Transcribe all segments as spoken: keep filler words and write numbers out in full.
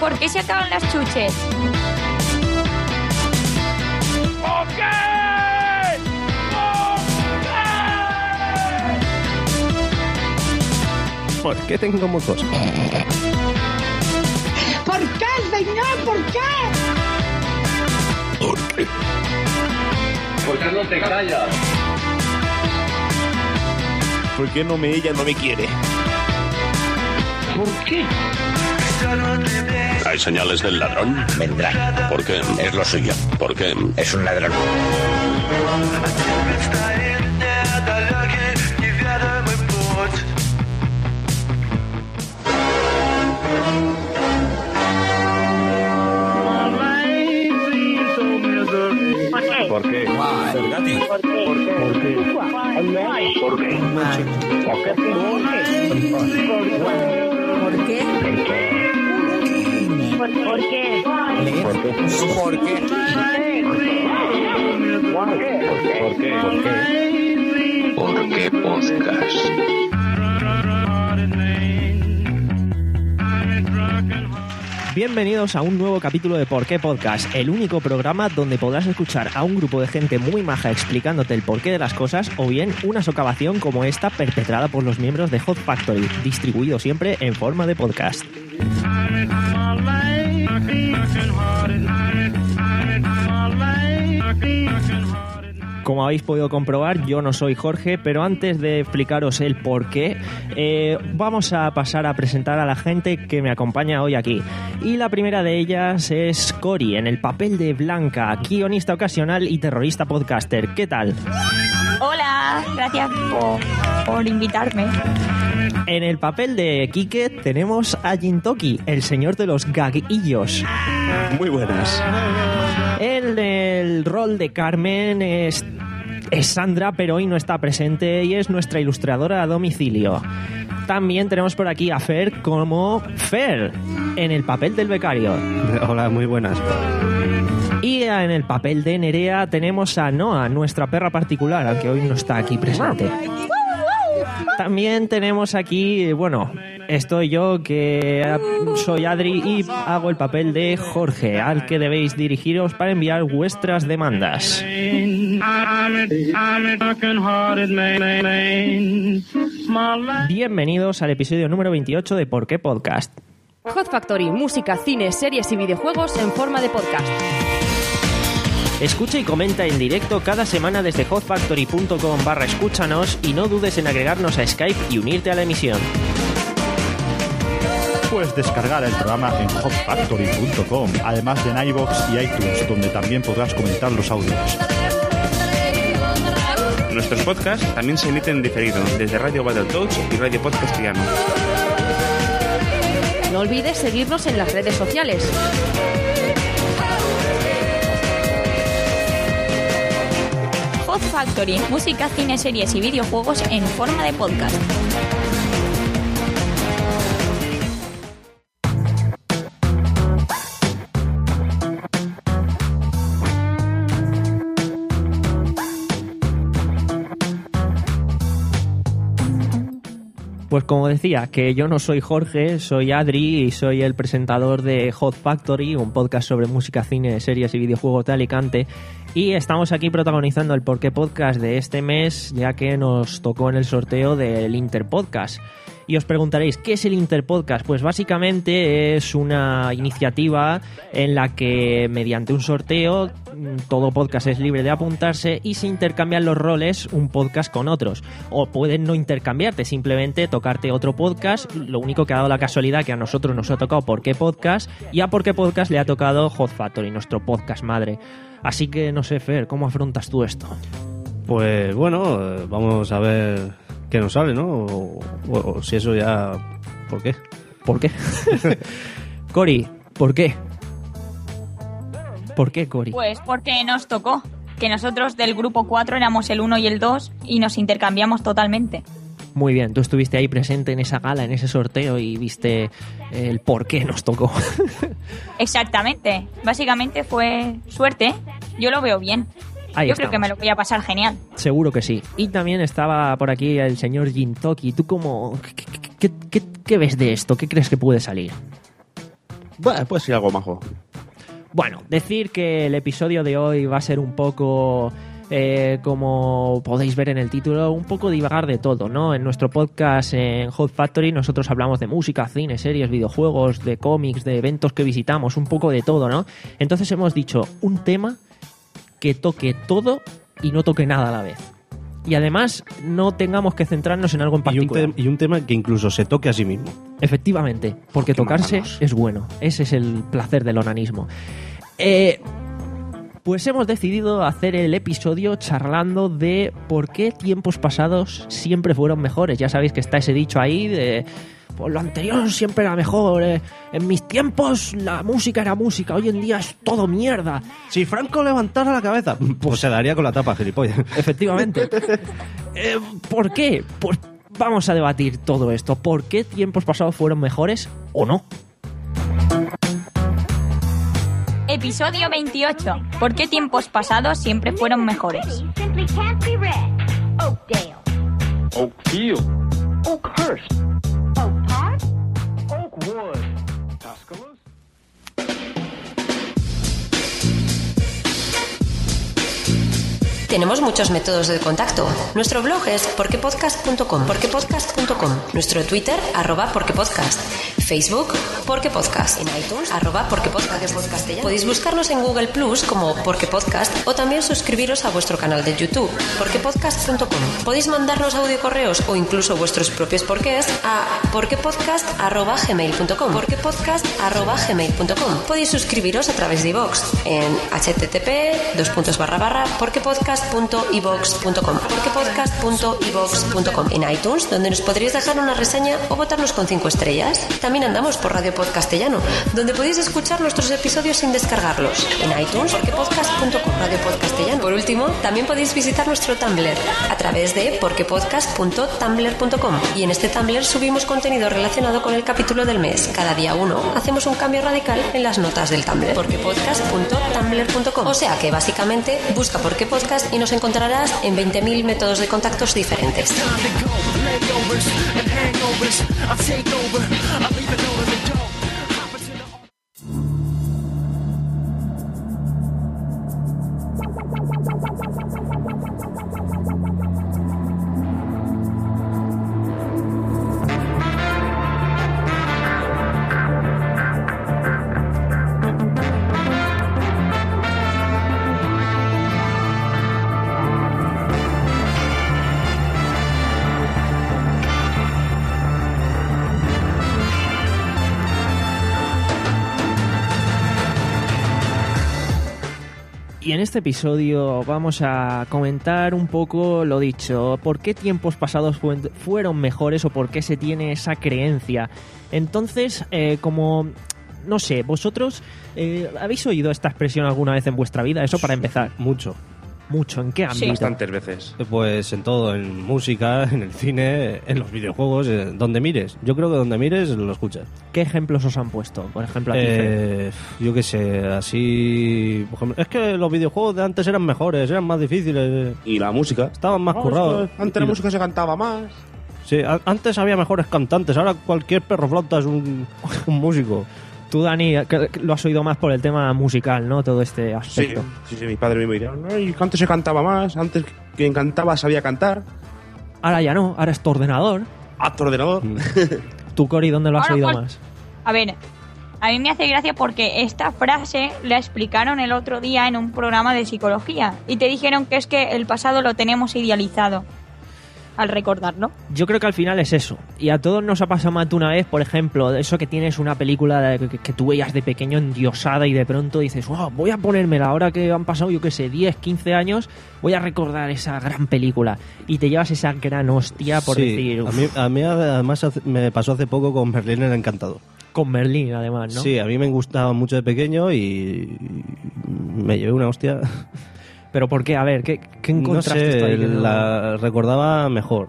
¿Por qué se acaban las chuches? ¿Por qué? ¿Por qué tengo mocos? ¿Por qué, señor? ¿Por qué? ¿Por qué? ¿Por qué no te callas? ¿Por qué no me ella no me quiere? ¿Por qué? ¿Hay señales del ladrón? Vendrá. ¿Por qué? Es lo suyo. ¿Por qué? Es un ladrón. ¿Por qué? Sergati. ¿Por qué? ¿Por qué? ¿Por qué? ¿Por qué? ¿Por qué? ¿Por qué? ¿Por qué? ¿Por qué? ¿Por qué? ¿Por qué? ¿Por qué? ¿Por qué podcast? Bienvenidos a un nuevo capítulo de Por qué Podcast, el único programa donde podrás escuchar a un grupo de gente muy maja explicándote el porqué de las cosas, o bien una socavación como esta perpetrada por los miembros de Hot Factory, distribuido siempre en forma de podcast. Como habéis podido comprobar, yo no soy Jorge, pero antes de explicaros el porqué, eh, vamos a pasar a presentar a la gente que me acompaña hoy aquí. Y la primera de ellas es Cori, en el papel de Blanca, guionista ocasional y terrorista podcaster. ¿Qué tal? Hola, gracias por, por invitarme. En el papel de Kike tenemos a Jintoki, el señor de los gaguillos. Muy buenas. En el rol de Carmen es, es Sandra, pero hoy no está presente y es nuestra ilustradora a domicilio. También tenemos por aquí a Fer como Fer, en el papel del becario. Hola, muy buenas. Y en el papel de Nerea tenemos a Noa, nuestra perra particular, aunque hoy no está aquí presente. También tenemos aquí, bueno, estoy yo, que soy Adri y hago el papel de Jorge, al que debéis dirigiros para enviar vuestras demandas. Bienvenidos al episodio número veintiocho de Por qué Podcast. Hot Factory, música, cine, series y videojuegos en forma de podcast. Escucha y comenta en directo cada semana desde hotfactory.com barra escúchanos y no dudes en agregarnos a Skype y unirte a la emisión. Puedes descargar el programa en hot factory punto com, además de en iVoox y iTunes, donde también podrás comentar los audios. Nuestros podcasts también se emiten en diferido desde Radio Battletoads y Radio Podcastiano. No olvides seguirnos en las redes sociales. Hot Factory, música, cine, series y videojuegos en forma de podcast. Pues como decía, que yo no soy Jorge, soy Adri y soy el presentador de Hot Factory, un podcast sobre música, cine, series y videojuegos de Alicante. Y estamos aquí protagonizando el Por qué Podcast de este mes, ya que nos tocó en el sorteo del Interpodcast. Y os preguntaréis, ¿qué es el Interpodcast? Pues básicamente es una iniciativa en la que mediante un sorteo todo podcast es libre de apuntarse y se intercambian los roles un podcast con otros. O pueden no intercambiarte, simplemente tocarte otro podcast. Lo único que ha dado la casualidad que a nosotros nos ha tocado Por qué Podcast y a Por qué Podcast le ha tocado Hot Factory, nuestro podcast madre. Así que no sé, Fer, ¿cómo afrontas tú esto? Pues bueno, vamos a ver qué nos sale, ¿no? O, o, o si eso ya... ¿Por qué? ¿Por qué? Cori, ¿por qué? ¿Por qué, Cori? Pues porque nos tocó. Que nosotros del grupo cuatro éramos el uno y el dos y nos intercambiamos totalmente. Muy bien, tú estuviste ahí presente en esa gala, en ese sorteo y viste el por qué nos tocó. Exactamente. Básicamente fue suerte. Yo lo veo bien. Ahí Yo estamos. creo que me lo voy a pasar genial. Seguro que sí. Y también estaba por aquí el señor Jintoki. ¿Tú cómo, qué, qué, qué, qué ves de esto? ¿Qué crees que puede salir? Bueno, pues sí, algo majo. Bueno, decir que el episodio de hoy va a ser un poco... Eh, como podéis ver en el título, un poco divagar de todo, ¿no? En nuestro podcast en Hot Factory nosotros hablamos de música, cine, series, videojuegos, de cómics, de eventos que visitamos, un poco de todo, ¿no? Entonces hemos dicho un tema que toque todo y no toque nada a la vez. Y además no tengamos que centrarnos en algo en particular. Y un, te- y un tema que incluso se toque a sí mismo. Efectivamente, porque tocarse malos. es bueno. Ese es el placer del onanismo. Eh... Pues hemos decidido hacer el episodio charlando de por qué tiempos pasados siempre fueron mejores. Ya sabéis que está ese dicho ahí de... Pues lo anterior siempre era mejor. Eh. En mis tiempos la música era música. Hoy en día es todo mierda. Si Franco levantara la cabeza, pues se daría con la tapa, gilipollas. Efectivamente. eh, ¿Por qué? Pues vamos a debatir todo esto. ¿Por qué tiempos pasados fueron mejores o no? Episodio veintiocho. ¿Por qué tiempos pasados siempre fueron mejores? Simply can't be read. Oakdale. Oakfield. Oakhurst. Oak Park. Oakwood. Tuscaloosa. Tenemos muchos métodos de contacto. Nuestro blog es porquepodcast punto com, porquepodcast punto com. Nuestro Twitter, arroba porquepodcast. Facebook, porquepodcast. En iTunes, arroba porquepodcast. Podéis buscarnos en Google Plus como porquepodcast o también suscribiros a vuestro canal de YouTube, porquepodcast punto com. Podéis mandarnos audio correos o incluso vuestros propios porqués a porquepodcast arroba gmail punto com, porquepodcast arroba gmail punto com. Podéis suscribiros a través de iVoox en http dos puntos barra barra porquepodcast punto ivox punto com, porquepodcast punto ivox punto com. En iTunes, donde nos podréis dejar una reseña o votarnos con cinco estrellas. También andamos por Radio Podcastellano, donde podéis escuchar nuestros episodios sin descargarlos. En iTunes, porquepodcast punto com, Radio Podcastellano. Por último, también podéis visitar nuestro Tumblr a través de porquepodcast punto tumblr punto com. Y en este Tumblr subimos contenido relacionado con el capítulo del mes. Cada día uno hacemos un cambio radical en las notas del Tumblr, porquepodcast punto tumblr punto com. O sea que básicamente busca Porquepodcast y nos encontrarás en veinte mil métodos de contactos diferentes. Y en este episodio vamos a comentar un poco lo dicho, por qué tiempos pasados fue- fueron mejores o por qué se tiene esa creencia. Entonces, eh, como, no sé, vosotros eh, ¿habéis oído esta expresión alguna vez en vuestra vida? Eso para empezar. Mucho. Mucho, ¿en qué ámbito? Bastantes veces. Pues en todo, en música, en el cine, en los videojuegos, eh, donde mires. Yo creo que donde mires lo escuchas. ¿Qué ejemplos os han puesto? Por ejemplo, a ti, Fred. Eh, yo qué sé, así... Por ejemplo, es que los videojuegos de antes eran mejores, eran más difíciles. Y la música. Estaban más No, currados. es que Antes la Y- música se cantaba más. Sí, a- antes había mejores cantantes, ahora cualquier perro flauta es un, un músico. Tú, Dani, que- que lo has oído más por el tema musical, ¿no? Todo este Sí, aspecto. sí, sí, mi padre me diría, no, y que antes se cantaba más, antes quien cantaba sabía cantar. Ahora ya no, ahora es tu ordenador. A tu ordenador. Tú, Cori, ¿dónde lo has Ahora, oído ¿cuál? más? A ver, a mí me hace gracia porque esta frase la explicaron el otro día en un programa de psicología y te dijeron que es que el pasado lo tenemos idealizado al recordarlo. Yo creo que al final es eso. Y a todos nos ha pasado más de una vez, por ejemplo, de eso que tienes una película de- que, que tú veías de pequeño endiosada y de pronto dices, wow, voy a ponérmela ahora que han pasado, yo qué sé, diez, quince años, voy a recordar esa gran película. Y te llevas esa gran hostia por Sí, decir, a "Uf", mí, a mí además hace- me pasó hace poco con Berlín el Encantador. con Merlín además, ¿no? Sí, a mí me gustaba mucho de pequeño y me llevé una hostia. Pero ¿por qué? A ver, ¿qué, qué No encontraste sé, tú ahí que no- la recordaba mejor.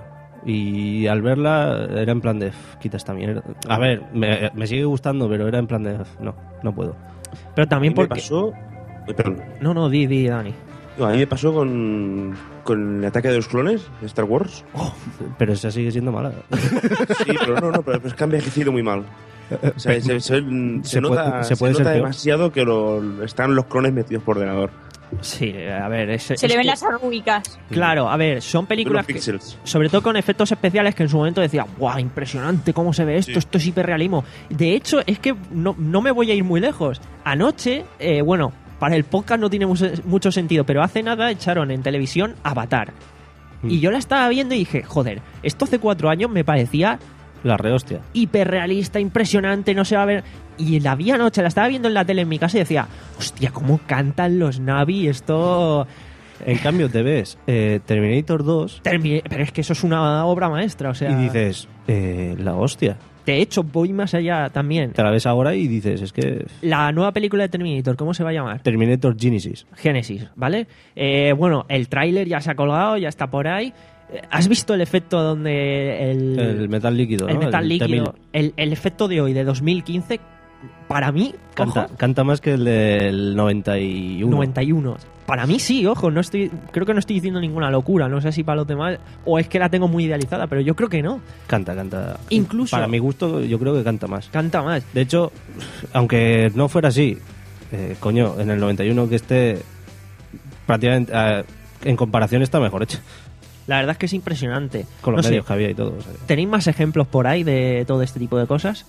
Y al verla era en plan de, "F, quita esta mierda". A ver, me, me sigue gustando, pero era en plan de, "F, no, no puedo". Pero también A mí me porque... pasó... eh, Perdón. No, no, di, di, Dani. No, a mí me pasó con, con el ataque de los clones de Star Wars. Pero esa sigue siendo mala. Sí, pero no, no, pero es que ha envejecido muy mal. O sea, se, se- se Se nota, puede- se se puede ser nota peor. demasiado que lo- están los clones metidos por ordenador. Sí, a ver, es, Se es le ven que- las arrugas. Claro, a ver, son películas Unos que, píxeles. sobre todo con efectos especiales que en su momento decía, ¡guau! Impresionante cómo se ve esto, Sí. esto es hiperrealismo. De hecho, es que no, no me voy a ir muy lejos. Anoche, eh, bueno, para el podcast no tiene mucho, mucho sentido, pero hace nada echaron en televisión Avatar. Mm. Y yo la estaba viendo y dije, joder, esto hace cuatro años me parecía La rehostia. hiperrealista, impresionante, no se va a ver. Y la vi anoche, la estaba viendo en la tele en mi casa y decía, hostia, cómo cantan los Navi, esto... En cambio, te ves eh, Terminator dos Termi- Pero es que eso es una obra maestra, o sea... y dices, eh, la hostia. De hecho, voy más allá también. Te la ves ahora y dices, es que La nueva película de Terminator, ¿cómo se va a llamar? Terminator Genesis. Genesis, ¿vale? Eh, bueno, el tráiler ya se ha colgado, ya está por ahí. Eh, ¿Has visto el efecto donde el... El metal líquido, el ¿no? metal líquido, T mil. el, el efecto de hoy, de dos mil quince, para mí, Canta, ojo, canta más que el del noventa y uno. noventa y uno. Para mí sí, ojo, no estoy, creo que no estoy diciendo ninguna locura, no sé si para los demás, o es que la tengo muy idealizada, pero yo creo que no. Canta, canta. Incluso- Para mi gusto, yo creo que canta más. Canta más. De hecho, aunque no fuera así, eh, coño, en el noventa y uno que esté prácticamente, eh, en comparación está mejor hecho. La verdad es que es impresionante. Con los No sé, medios que había y todo. o sea. ¿tenéis más ejemplos por ahí de todo este tipo de cosas?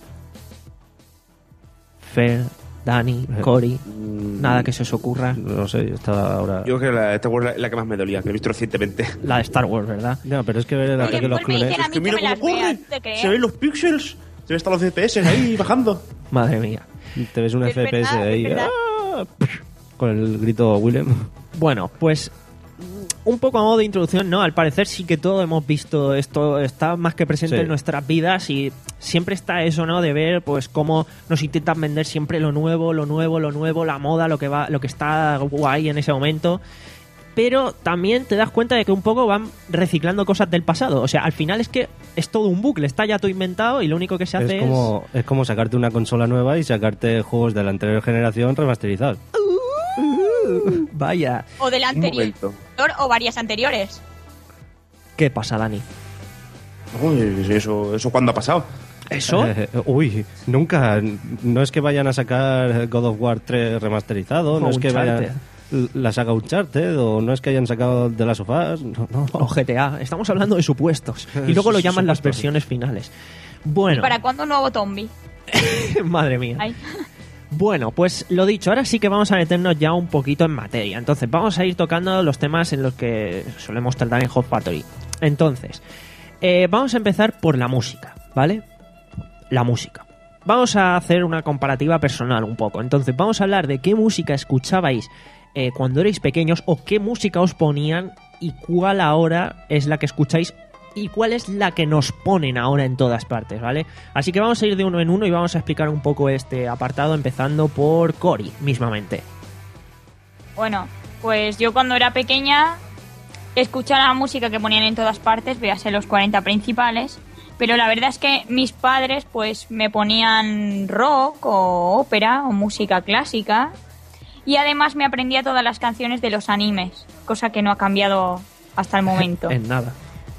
Fer, Dani, Cory, Mm, nada que se os ocurra. No sé, yo estaba ahora... Yo creo que la, esta Wars es la que más me dolía, que la he visto recientemente. La de Star Wars, ¿verdad? No, pero es que ver el Oye, ataque de los pues me clones... dicen a Es que mí mira que me cómo las corre. veas, ¿te crees? Se ven los píxeles. Se ven hasta los F P S ahí bajando. Madre mía. Te ves un Es F P S verdad, es ahí... verdad. ¡ah! Con el grito Willem. Bueno, pues un poco a modo de introducción, ¿no? Al parecer sí que todo hemos visto esto, está más que presente Sí. en nuestras vidas y siempre está eso, ¿no? De ver pues cómo nos intentan vender siempre lo nuevo, lo nuevo, lo nuevo, la moda, lo que va, lo que está guay en ese momento. Pero también te das cuenta de que un poco van reciclando cosas del pasado. O sea, al final es que es todo un bucle, está ya todo inventado y lo único que se hace Es como, es como sacarte una consola nueva y sacarte juegos de la anterior generación remasterizados. es... Vaya. O del Un anterior momento. o varias anteriores. ¿Qué pasa, Dani? Uy, ¿eso, eso cuándo ha pasado? ¿Eso? Eh, uy, nunca. No es que vayan a sacar God of War tres remasterizado, no O es que Uncharted. vayan la saga Uncharted, o no es que hayan sacado de las sofás. No, no. O G T A. Estamos hablando de supuestos. Y luego lo llaman las Supuestos. versiones finales. Bueno, ¿Para cuándo un nuevo zombie? madre mía. Ay. Bueno, pues lo dicho, ahora sí que vamos a meternos ya un poquito en materia. Entonces, vamos a ir tocando los temas en los que solemos tratar en Hot Factory. Entonces, eh, vamos a empezar por la música, ¿vale? La música. Vamos a hacer una comparativa personal un poco. Entonces, vamos a hablar de qué música escuchabais eh, cuando erais pequeños o qué música os ponían y cuál ahora es la que escucháis y cuál es la que nos ponen ahora en todas partes, ¿vale? Así que vamos a ir de uno en uno y vamos a explicar un poco este apartado, empezando por Cory, mismamente. Bueno, pues yo cuando era pequeña escuchaba la música que ponían en todas partes, véase los cuarenta principales, pero la verdad es que mis padres pues me ponían rock o ópera o música clásica y además me aprendía todas las canciones de los animes, cosa que no ha cambiado hasta el momento. En nada.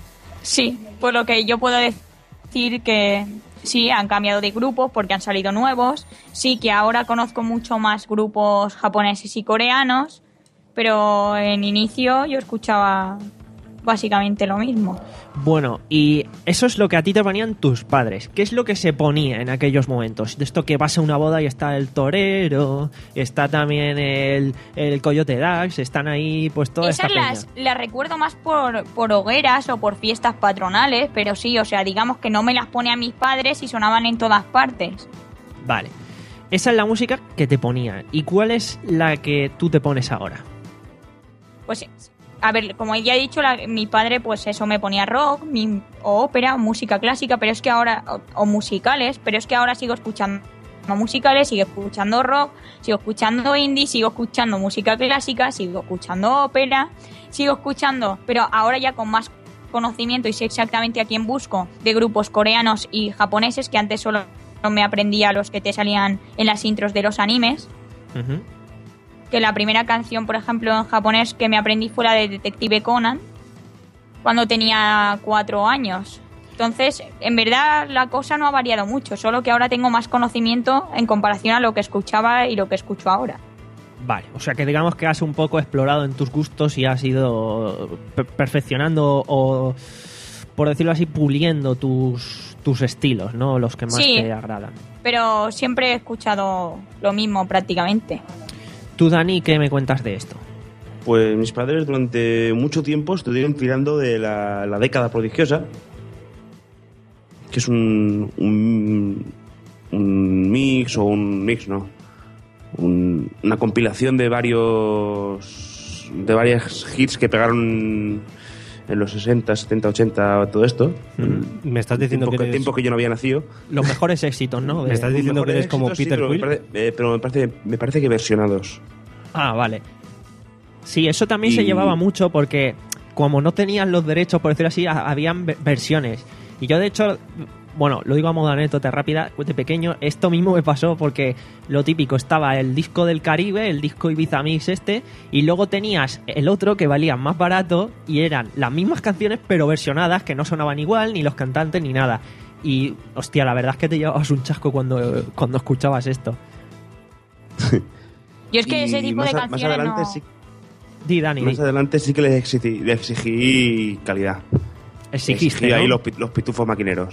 Sí, por lo que yo puedo decir que sí, han cambiado de grupos porque han salido nuevos. Sí, que ahora conozco mucho más grupos japoneses y coreanos, pero en inicio yo escuchaba básicamente lo mismo. Bueno, y eso es lo que a ti te ponían tus padres. ¿Qué es lo que se ponía en aquellos momentos? De esto que vas a una boda y está el torero, está también el, el Coyote Dax, están ahí pues toda esta Esas peña. las, las recuerdo más por, por hogueras o por fiestas patronales, pero sí, o sea, digamos que no me las pone a mis padres y sonaban en todas partes. Vale. Esa es la música que te ponía. ¿Y cuál es la que tú te pones ahora? Pues, a ver, como ya he dicho, la- mi padre, pues eso, me ponía rock, mi, o ópera, o música clásica, pero es que ahora, o, o musicales, pero es que ahora sigo escuchando musicales, sigo escuchando rock, sigo escuchando indie, sigo escuchando música clásica, sigo escuchando ópera, sigo escuchando, pero ahora ya con más conocimiento y sé exactamente a quién busco, de grupos coreanos y japoneses, que antes solo me aprendía los que te salían en las intros de los animes. Ujú. Que la primera canción, por ejemplo, en japonés que me aprendí fue la de Detective Conan, cuando tenía cuatro años. Entonces, en verdad la cosa no ha variado mucho, solo que ahora tengo más conocimiento en comparación a lo que escuchaba y lo que escucho ahora. Vale, o sea que digamos que has un poco explorado en tus gustos y has ido per- perfeccionando o, por decirlo así, puliendo tus, tus estilos, ¿no? Los que más Sí. te agradan. Pero siempre he escuchado lo mismo prácticamente. Tú, Dani, ¿qué me cuentas de esto? Pues mis padres durante mucho tiempo estuvieron tirando de la, la década prodigiosa, que es un, un, un mix o un mix, ¿no? Un- una compilación de varios de varias hits que pegaron en los sesenta, setenta, ochenta, todo esto. Me estás diciendo tiempo que eres- tiempo que yo no había nacido. Los mejores éxitos, ¿no? Me estás diciendo que eres como Éxitos, sí, Peter pero me Quill. parece- eh, pero me parece, me parece que versionados. Ah, vale. Sí, eso también Y- se llevaba mucho porque como no tenían los derechos, por decirlo así, ha- habían ve- versiones. Y yo, de hecho, bueno, lo digo a modo de anécdota rápida, de pequeño, esto mismo me pasó porque lo típico, estaba el disco del Caribe, el disco Ibiza Mix este, y luego tenías el otro que valía más barato y eran las mismas canciones pero versionadas, que no sonaban igual, ni los cantantes, ni nada. Y, hostia, la verdad es que te llevabas un chasco cuando, cuando escuchabas esto. Yo es que Y ese tipo más de a- más canciones adelante no... sí, Di, Dani, más di. adelante sí que les exigí, les exigí calidad. Exigiste, Exigí ahí ¿no? los, pi- los pitufos maquineros.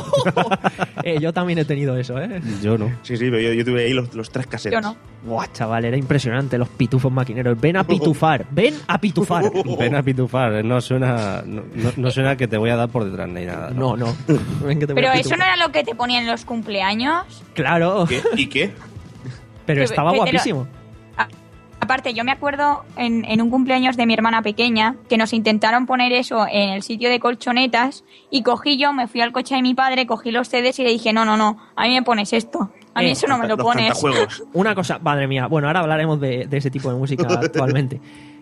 Eh, yo también he tenido eso, ¿eh? Yo no. Sí, sí, pero yo, yo tuve ahí los, los tres cassettes. Yo no. Buah, chaval, era impresionante los pitufos maquineros. Ven a pitufar, ven a pitufar. Ven a pitufar, no suena, no, no- no suena que te voy a dar por detrás ni nada. No, no. Ven que te voy Pero a eso pitufar. no era lo que te ponían en los cumpleaños. Claro, ¿Qué? ¿Y qué? pero que- estaba que te lo- guapísimo. Aparte, yo me acuerdo en, en un cumpleaños de mi hermana pequeña que nos intentaron poner eso en el sitio de colchonetas y cogí yo, me fui al coche de mi padre, cogí los C Ds y le dije, no, no, no, a mí me pones esto. A mí Eh, eso no me lo Los pones. cantajuegos. Una cosa, madre mía, bueno, ahora hablaremos de, de ese tipo de música actualmente.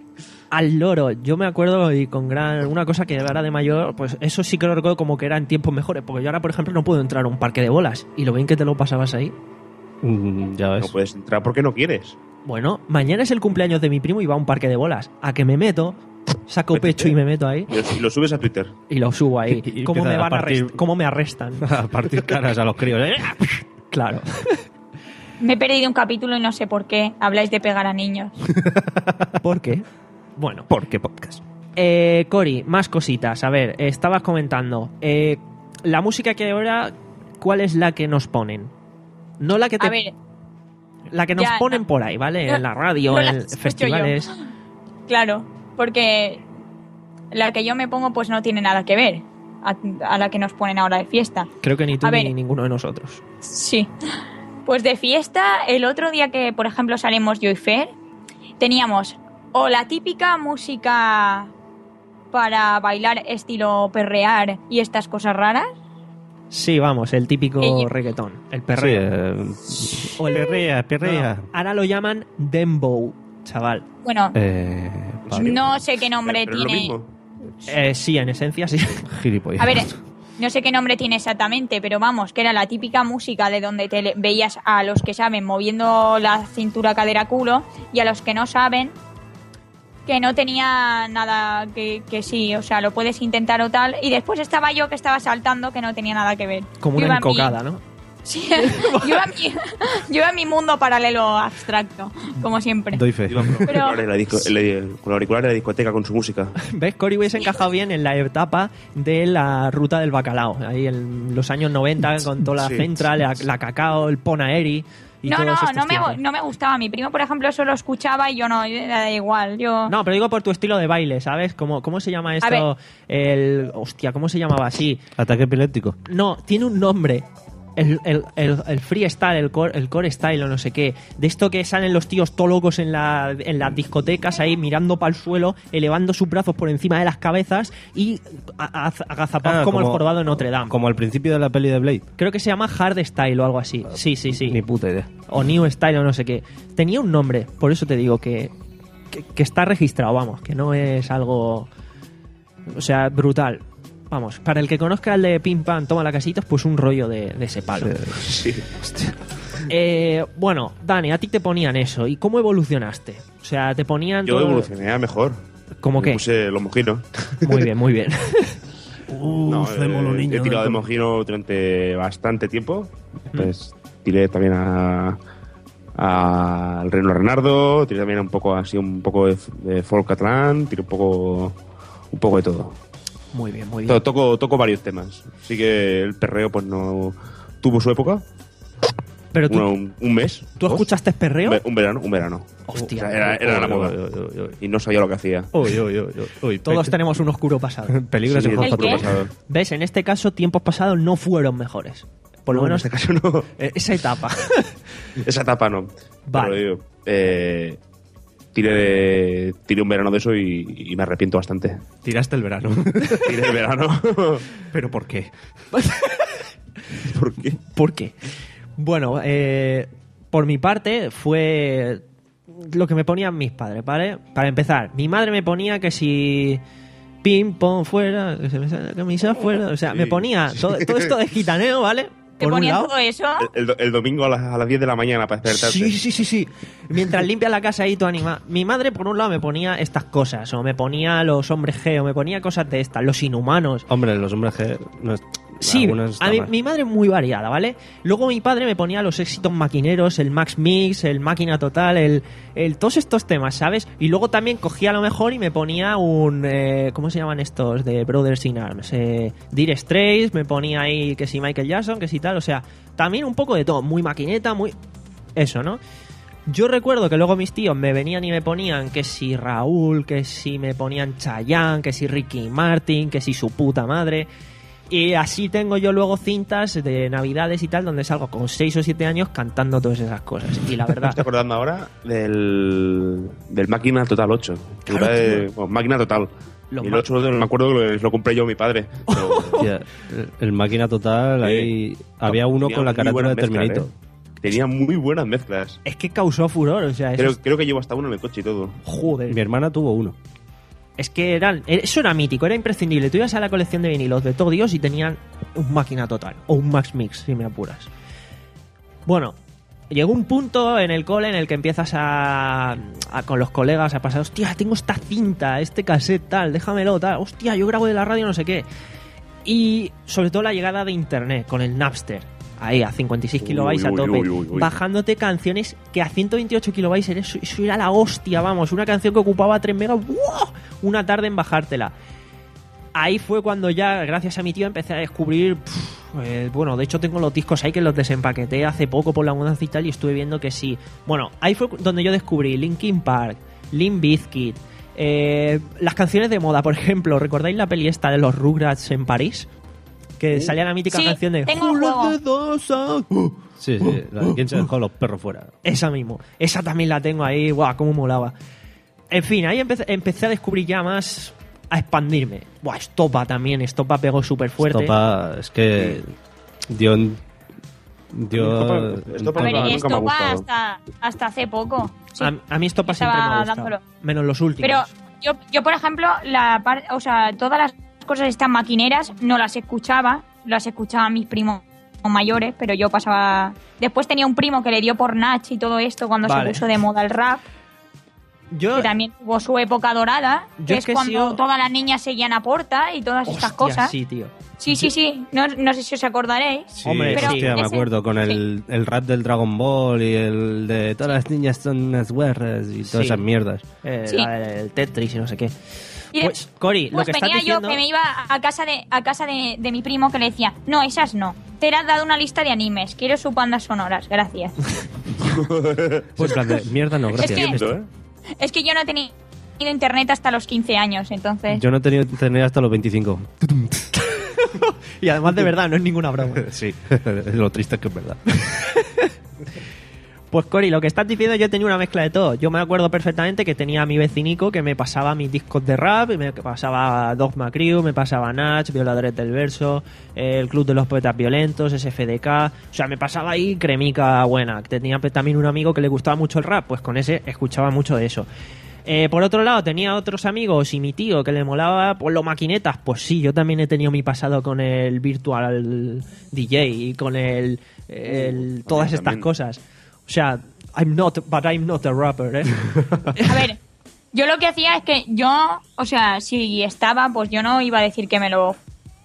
Al loro, yo me acuerdo y con gran... Una cosa que ahora de mayor, pues eso sí que lo recuerdo como que era en tiempos mejores, porque yo ahora, por ejemplo, no puedo entrar a un parque de bolas. Y lo bien que te lo pasabas ahí. Mm, ya ves. No puedes entrar porque no quieres. Bueno, mañana es el cumpleaños de mi primo y va a un parque de bolas. A que me meto, saco pecho y me meto ahí Y lo, y lo subes a Twitter. y lo subo ahí. Y- y ¿Cómo me, empieza a van a partir- arrest- ¿Cómo me arrestan? A partir caras a los críos. ¿eh? Claro. Me he perdido un capítulo y no sé por qué habláis de pegar a niños. ¿Por qué? Bueno. ¿Por qué podcast? Eh, Cori, más cositas. A ver, eh, estabas comentando. Eh, la música que hay ahora, ¿cuál es la que nos ponen? No la que te... A ver, la que nos ya, ponen no. por ahí, ¿vale? No, En la radio, no la en escucho festivales. claro, porque la que yo me pongo pues no tiene nada que ver a, a la que nos ponen ahora de fiesta. Creo que ni tú A ni ver. ninguno de nosotros. Sí. Pues de fiesta, el otro día que, por ejemplo, salimos yo y Fer, teníamos o la típica música para bailar estilo perrear y estas cosas raras. Sí, vamos, el típico Ella- reggaetón. El Sí, perreo. eh, O el- perrea, perrea. No, no, ahora lo llaman dembow, chaval. Bueno, Eh, vale. no sé qué nombre Pero es lo tiene. mismo. Eh, sí, en esencia sí. Gilipollas. A ver, no sé qué nombre tiene exactamente, pero vamos, que era la típica música de donde te le- veías a los que saben moviendo la cintura, cadera, culo, y a los que no saben que no tenía nada que, que sí, o sea, lo puedes intentar o tal. Y después estaba yo que estaba saltando que no tenía nada que ver. Como Yo una iba a mi- encocada, ¿no? Sí, yo iba a mi, yo iba a mi mundo paralelo abstracto, como siempre. Doy fe. Iba con los Pero- auriculares en la disco- en la- con los auriculares de la discoteca con su música. ¿Ves? Cory hubiese encajado bien en la etapa de la ruta del bacalao. Ahí en los años noventa, con toda la Sí. Central, la, la Cacao, el Ponaeri. Y No, todos no, estos no me, tiempos. no me gustaba. Mi primo, por ejemplo, solo escuchaba y yo no, yo- da igual. Yo... No, pero digo por tu estilo de baile, ¿sabes? ¿Cómo, cómo se llama esto? ver. El. Hostia, ¿cómo se llamaba así? Ataque epiléptico. No, tiene un nombre. El, el, el, el freestyle, el core, el core style o no sé qué. De esto que salen los tíos todo locos en, la, en las discotecas ahí mirando para el suelo, elevando sus brazos por encima de las cabezas y a- a- agazapados Ah, como, el como- jorobado de Notre Dame. Como al principio de la peli de Blade. Creo que se llama hard style o algo así. Sí, sí, sí. Ni puta idea. O new style o no sé qué. Tenía un nombre, por eso te digo que, que, que está registrado, vamos, que no es algo... O sea, brutal. Vamos, para el que conozca el de Pim Pam, toma la casitos, pues un rollo de, de ese palo. Sí. Eh, bueno, Dani, a ti te ponían eso. ¿Y cómo evolucionaste? O sea, te ponían... Yo todo- evolucioné a mejor. ¿Cómo Me qué? puse los mojinos. Muy bien, muy bien. Uh, No, hacemos los eh, niños he tirado de del- Mojino durante bastante tiempo. Pues tiré también a al Reino Renardo, tiré también un poco así un poco de, de folk catalán, tiré un poco un poco de todo. Muy bien, muy bien. To- Toco, toco varios temas. Así que el perreo pues no tuvo su época. Pero tú, Uno- un, un mes. ¿tú dos. escuchaste perreo? Un ve- Un verano, un verano. Hostia. O sea, era, era la Uy, moda. uy, uy, uy. Y no sabía lo que hacía. Uy, uy, uy, uy, uy. Todos Pe- tenemos un oscuro pasado. peligros Sí, en Hot ¿El Fat qué? pasado. ¿Ves? En este caso, tiempos pasados no fueron mejores. Por lo No, en menos este caso no. eh, esa etapa. Esa etapa no. Vale. Pero digo, eh, tiré, de- tiré un verano de eso y, y me arrepiento bastante. Tiraste el verano. Tiré el verano. ¿Pero por qué? ¿Por qué? ¿Por qué? Bueno, eh, por mi parte fue lo que me ponían mis padres, ¿vale? Para empezar, mi madre me ponía que si ping pong fuera, que se me sale la camisa fuera, o sea, Sí, me ponía sí. todo, todo esto de gitaneo, ¿vale? ¿Te Por un ponían lado. todo eso? El, el do- el domingo a las, a las diez de la mañana para despertarse. Sí, sí, sí, sí. Mientras limpia la casa ahí, tú anima. Mi madre, por un lado, me ponía estas cosas, o me ponía los hombres G, o me ponía cosas de estas, los inhumanos. Hombre, los hombres G... No es- Sí, algunos a están mí- mal. mi madre es muy variada, ¿vale? Luego mi padre me ponía los éxitos maquineros, el Max Mix, el Máquina Total, el, el todos estos temas, ¿sabes? Y luego también cogía lo mejor y me ponía un... eh, ¿cómo se llaman estos? De Brothers in Arms. Eh, Dire Straits, me ponía ahí que si Michael Jackson, que si tal, o sea, también un poco de todo, muy maquineta, muy... Eso, ¿no? Yo recuerdo que luego mis tíos me venían y me ponían que si Raúl, que si me ponían Chayanne, que si Ricky Martin, que si su puta madre... Y así tengo yo luego cintas de navidades y tal donde salgo con seis o siete años cantando todas esas cosas. Y la Me verdad... estoy acordando ahora del, del Máquina Total ocho. Claro, De- bueno, Máquina Total. Los y el ma- ocho me acuerdo que lo, lo compré yo a mi padre. Pero Hostia, el, el máquina total, ahí había uno tenía con la muy carátula buenas de mezclas, Terminator. ¿eh? Tenía muy buenas mezclas. Es que causó furor, o sea, eso Creo, es- creo que llevo hasta uno en el coche y todo. Joder. Mi hermana tuvo uno. Es que eran, eso era mítico, era imprescindible. Tú ibas a la colección de vinilos de todo Dios y tenían un Máquina Total o un Max Mix, si me apuras. Bueno, llegó un punto en el cole en el que empiezas a, a con los colegas a pasar, hostia, tengo esta cinta, este cassette tal, déjamelo tal, hostia, yo grabo de la radio no sé qué. Y sobre todo la llegada de internet con el Napster. Ahí, a cincuenta y seis kilobytes a uy, tope. uy, uy, uy. Bajándote canciones que a ciento veintiocho kilobytes era eso, eso era la hostia, vamos. Una canción que ocupaba tres megas, ¡wow! Una tarde en bajártela. Ahí fue cuando ya, gracias a mi tío, empecé a descubrir... pff, eh, bueno, de hecho tengo los discos ahí que los desempaqueté hace poco por la mudanza y tal y estuve viendo que sí. Bueno, ahí fue donde yo descubrí Linkin Park, Limp Bizkit, eh, las canciones de moda, por ejemplo. ¿Recordáis la peli esta de los Rugrats en París? Que salía la mítica Sí, canción de tengo el Who let juego. the dogs out? Uh, Sí, sí. La de ¿Quién se dejó los perros fuera? esa mismo. Esa también la tengo ahí. Guau, cómo molaba. En fin, ahí empecé, empecé a descubrir ya más, a expandirme. Buah, Estopa también. Estopa pegó súper fuerte. Estopa, es que dio... en- dio Estopa- Estopa A ver, nunca me ha esto va gustado. hasta, hasta hace poco. Sí. A, a mí Estopa Estaba siempre me ha gustado. dándolo. Menos los últimos. Pero yo, yo, por ejemplo, la par- o sea, todas las cosas estas maquineras no las escuchaba, las escuchaban mis primos mayores, pero yo pasaba... Después tenía un primo que le dio por Nach y todo esto cuando Vale. se puso de moda el rap, Yo, que también tuvo su época dorada, Yo que es es que he cuando sido- todas las niñas seguían a Porta y todas estas hostia, cosas. sí, tío. Sí, sí, sí. No, no sé si os acordaréis. Sí, Hombre, pero hostia, me ese- acuerdo con el, el rap del Dragon Ball y el de todas las niñas son unas guerras y todas Sí. esas mierdas. Eh, Sí. la- el Tetris y no sé qué. Y de- Pues, Cori, lo Pues que estás venía diciendo... yo que me iba a casa de a casa de, de mi primo que le decía, no, esas no. Te has dado una lista de animes, quiero sus bandas sonoras, gracias. Pues en plan de, mierda no, gracias. que- Esto, ¿eh? Es que yo no he tenido internet hasta los quince años, entonces... Yo no he tenido internet hasta los veinticinco. Y además de verdad, no es ninguna broma. Sí, lo triste es que es verdad. Pues Cori, lo que estás diciendo, yo tenía una mezcla de todo. Yo me acuerdo perfectamente que tenía a mi vecinico que me pasaba mis discos de rap, y me pasaba Dogma Crew, me pasaba Nach, Violadores del Verso, eh, el Club de los Poetas Violentos, S F D K. O sea, me pasaba ahí cremica buena. Tenía también un amigo que le gustaba mucho el rap, pues con ese escuchaba mucho de eso. Eh, por otro lado, tenía otros amigos y mi tío que le molaba pues los maquinetas. Pues sí, yo también he tenido mi pasado con el Virtual D J y con el, el todas estas también. cosas. O sea, I'm not, but I'm not a rapper, ¿eh? A ver, yo lo que hacía es que yo, o sea, si estaba, pues yo no iba a decir que me lo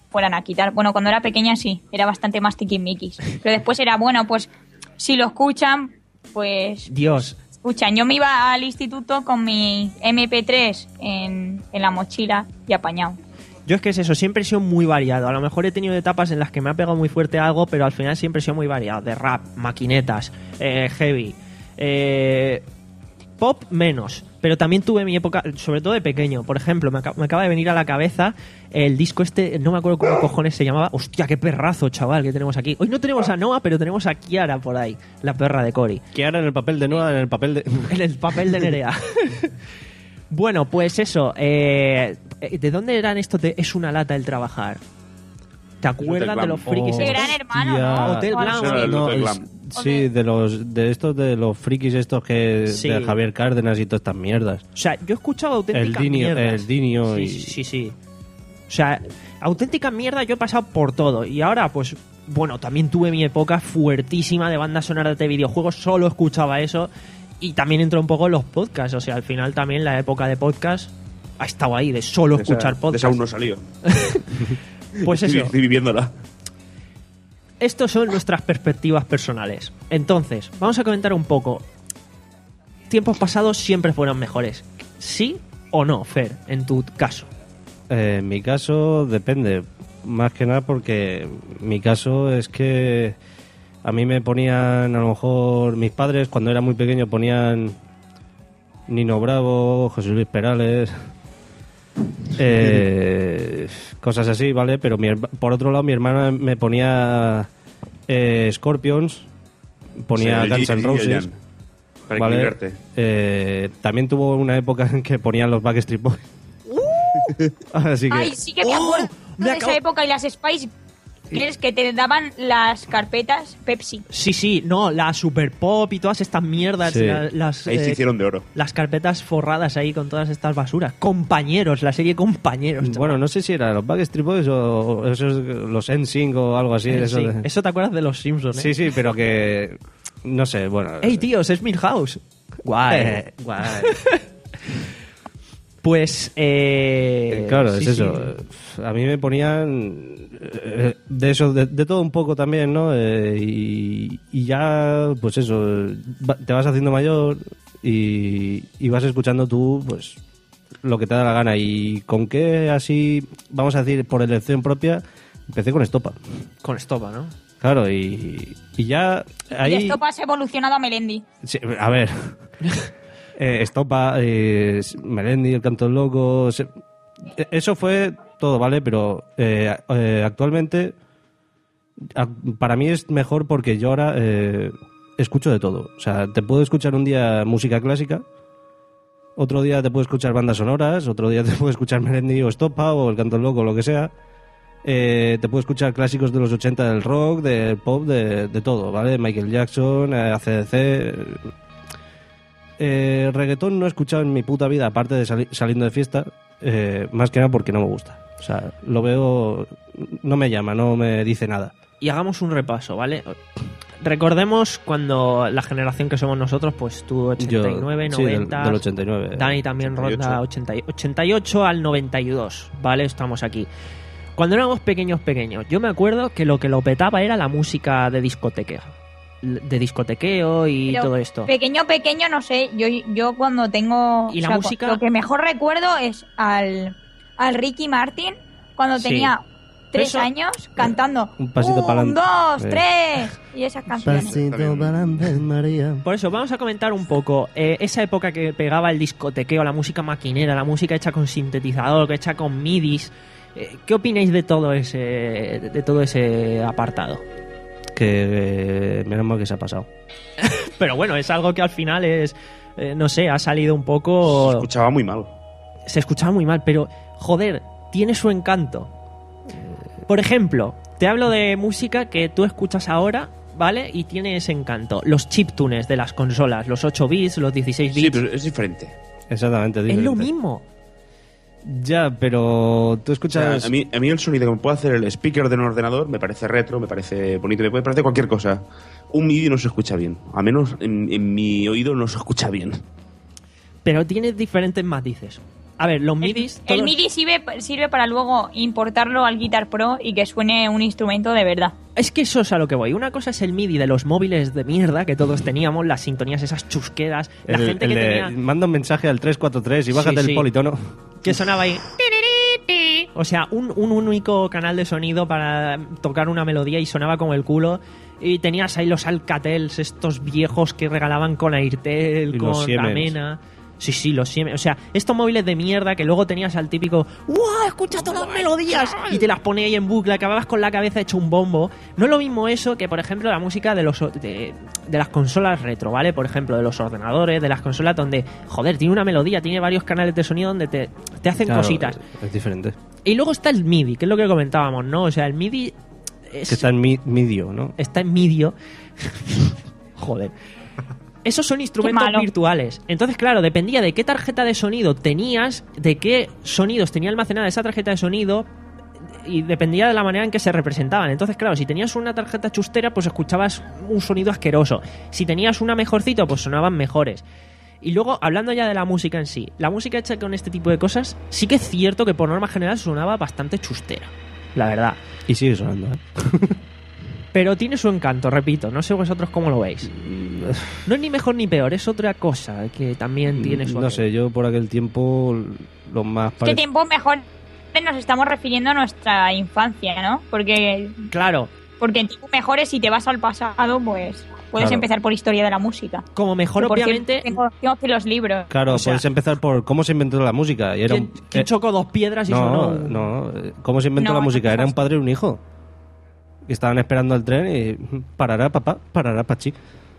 fueran a quitar. Bueno, cuando era pequeña sí, era bastante más tiquismiquis. Pero después era, bueno, pues si lo escuchan, pues... Dios. Escuchan, yo me iba al instituto con mi eme pe tres en, en la mochila y apañado. Yo es que es eso, siempre he sido muy variado. A lo mejor he tenido etapas en las que me ha pegado muy fuerte algo, pero al final siempre he sido muy variado. De rap, maquinetas, eh, heavy, eh, pop menos. Pero también tuve mi época, sobre todo de pequeño. Por ejemplo, me, ac- me acaba de venir a la cabeza el disco este, no me acuerdo cómo cojones se llamaba. Hostia, qué perrazo, chaval, que tenemos aquí. Hoy no tenemos a Noah, pero tenemos a Kiara por ahí, la perra de Cory. Kiara en el papel de Noah, en el papel de... En el papel de Nerea. Bueno, pues eso. Eh, ¿De dónde eran estos de Es una lata el trabajar? ¿Te acuerdas de los frikis? De Gran Hermano, ¿no? Hotel Glam. Eso era el No, Hotel el- Glam. sí, de los de estos de los frikis estos que Sí. de Javier Cárdenas y todas estas mierdas. O sea, yo he escuchado auténticas El Dinio- mierdas. el Dinio sí, y- sí, sí, sí. O sea, auténtica mierda yo he pasado por todo. Y ahora, pues, bueno, también tuve mi época fuertísima de bandas sonoras de videojuegos. Solo escuchaba eso. Y también entró un poco en los podcasts. O sea, al final también la época de podcast ha estado ahí, de solo De esa- escuchar De esa podcast. aún no salió. Pues Estoy- eso. Estoy viviéndola. Estos son nuestras perspectivas personales. Entonces, vamos a comentar un poco. Tiempos pasados siempre fueron mejores. ¿Sí o no, Fer, en tu caso? Eh, en mi caso depende, más que nada porque mi caso es que a mí me ponían, a lo mejor mis padres cuando era muy pequeño ponían Nino Bravo, José Luis Perales, eh, cosas así, ¿vale? Pero mi herma- por otro lado mi hermana me ponía eh, Scorpions, ponía Sí, el Guns G- N' el Roses, Jan, para ¿vale? equilibrarte. Eh, también tuvo una época en que ponían los Backstreet Boys. Así que Ay, sí que me acuerdo me de acabo- esa época y las Spice Girls que te daban las carpetas Pepsi. Sí, sí, no, la Super Pop y todas estas mierdas, Sí. la- las, Ahí se eh, hicieron de oro. las carpetas forradas ahí con todas estas basuras. Compañeros, la serie Compañeros. chaval. bueno, no sé si eran los Backstreet Boys o esos, los N Sync o algo así. Eh, eso sí, de- eso te acuerdas de los Simpsons, ¿eh? Sí, sí, pero que... No sé, bueno... ¡Ey, tíos, es Milhouse! Guay, Eh. guay. Pues, eh... Eh, claro, sí, es eso. sí. A mí me ponían eh, de eso, de, de todo un poco también, ¿no? Eh, y, y ya, pues eso, va- te vas haciendo mayor y, y vas escuchando tú, pues, lo que te da la gana. Y con qué así, vamos a decir, por elección propia, empecé con Estopa. Con Estopa, ¿no? Claro, y, y ya ahí... Y esto pasa evolucionado a Melendi. Sí, a ver. Eh, Estopa, eh, Melendi, El Canto del Loco. se- eso fue todo, ¿vale? Pero eh, eh, actualmente a- para mí es mejor porque yo ahora eh, escucho de todo. O sea, te puedo escuchar un día música clásica, otro día te puedo escuchar bandas sonoras, otro día te puedo escuchar Melendi o Estopa o El Canto del Loco, lo que sea. Eh, te puedo escuchar clásicos de los ochenta del rock, del pop, de, de todo, ¿vale? Michael Jackson, eh, A C D C. Eh, reggaetón no he escuchado en mi puta vida, aparte de sali- saliendo de fiesta, eh, más que nada porque no me gusta. O sea, lo veo, no me llama, no me dice nada. Y hagamos un repaso, ¿vale? Recordemos cuando la generación que somos nosotros, pues tú ochenta y nueve, Yo- sí, del- noventa, del ochenta y nueve. Dani también ochenta y ocho. ronda ochenta y- ochenta y ocho al noventa y dos, ¿vale? Estamos aquí. Cuando éramos pequeños, pequeños, yo me acuerdo que lo que lo petaba era la música de discotequeo, de discotequeo y Pero todo esto. Pequeño, pequeño, no sé. Yo, yo cuando tengo. ¿Y la o sea, música? Lo que mejor recuerdo es al, al Ricky Martin cuando Sí. tenía tres Eso- años cantando. Un pasito Un, pa'lante. dos, Sí. tres. Y esas canciones. Pasito pa'lante, María. Por eso, vamos a comentar un poco eh, esa época que pegaba el discotequeo, la música maquinera, la música hecha con sintetizador, que hecha con midis. Eh, ¿Qué opináis de todo ese de todo ese apartado? Que eh, menos mal que se ha pasado. Pero bueno, es algo que al final es, eh, no sé, ha salido un poco... Se escuchaba muy mal. Se escuchaba muy mal, pero joder, tiene su encanto. Por ejemplo, te hablo de música que tú escuchas ahora, ¿vale? Y tiene ese encanto. Los chiptunes de las consolas, los ocho bits, los dieciséis bits. Sí, pero es diferente. Exactamente, es diferente. lo mismo. Ya, pero tú O sea, escuchas... a, mí, a mí el sonido que me puede hacer el speaker de un ordenador me parece retro, me parece bonito, me puede parecer cualquier cosa. Un MIDI no se escucha bien. A menos en, en mi oído no se escucha bien. Pero tiene diferentes matices. A ver, los midis... El, todos... el MIDI sirve, sirve para luego importarlo al Guitar Pro y que suene un instrumento de verdad. Es que eso es a lo que voy. Una cosa es el MIDI de los móviles de mierda que todos teníamos, las sintonías esas chusqueras, la el, gente el que de, tenía... Manda un mensaje al tres cuatro tres y bájate Sí, el sí. politono. Que sonaba ahí... O sea, un, un único canal de sonido para tocar una melodía y sonaba como el culo. Y tenías ahí los Alcatels, estos viejos que regalaban con Airtel, Y con los Siemens. Tamena. Sí, sí, los Siemens. O sea, estos móviles de mierda que luego tenías al típico ¡guau! Escucha todas las melodías y te las ponía ahí en bucle, acababas con la cabeza hecho un bombo. No es lo mismo eso que, por ejemplo, la música de los de, de las consolas retro, ¿vale? Por ejemplo, de los ordenadores, de las consolas donde, joder, tiene una melodía, tiene varios canales de sonido donde te, te hacen Claro, cositas. Es diferente. Y luego está el MIDI, que es lo que comentábamos, ¿no? O sea, el MIDI es, Que está en mi, medio, ¿no? está en medio. Joder. Esos son instrumentos malo. virtuales. Entonces, claro, dependía de qué tarjeta de sonido tenías, de qué sonidos tenía almacenada esa tarjeta de sonido, y dependía de la manera en que se representaban. Entonces, claro, si tenías una tarjeta chustera, pues escuchabas un sonido asqueroso. Si tenías una mejorcito, pues sonaban mejores. Y luego, hablando ya de la música en sí, la música hecha con este tipo de cosas, sí que es cierto que por norma general sonaba bastante chustera, la verdad. Y sigue sonando, ¿eh? Pero tiene su encanto, repito, no sé vosotros cómo lo veis. No es ni mejor ni peor, es otra cosa que también tiene su... No sé, yo por aquel tiempo lo más... ¿Qué pare- tiempo mejor nos estamos refiriendo a nuestra infancia, ¿no? Porque, Claro, porque en tiempos mejores, si te vas al pasado, pues puedes Claro. empezar por historia de la música. como mejor Que, por cierto, obviamente... tengo, tengo aquí los libros. Claro, o sea- puedes empezar por cómo se inventó la música. Y era ¿Quién, un, quién eh, chocó dos piedras y no, sonó un- no, eh, ¿cómo se inventó No, la no música? fue Era un así. padre y un hijo. Que estaban esperando al tren y... Parará, papá, parará, pachi.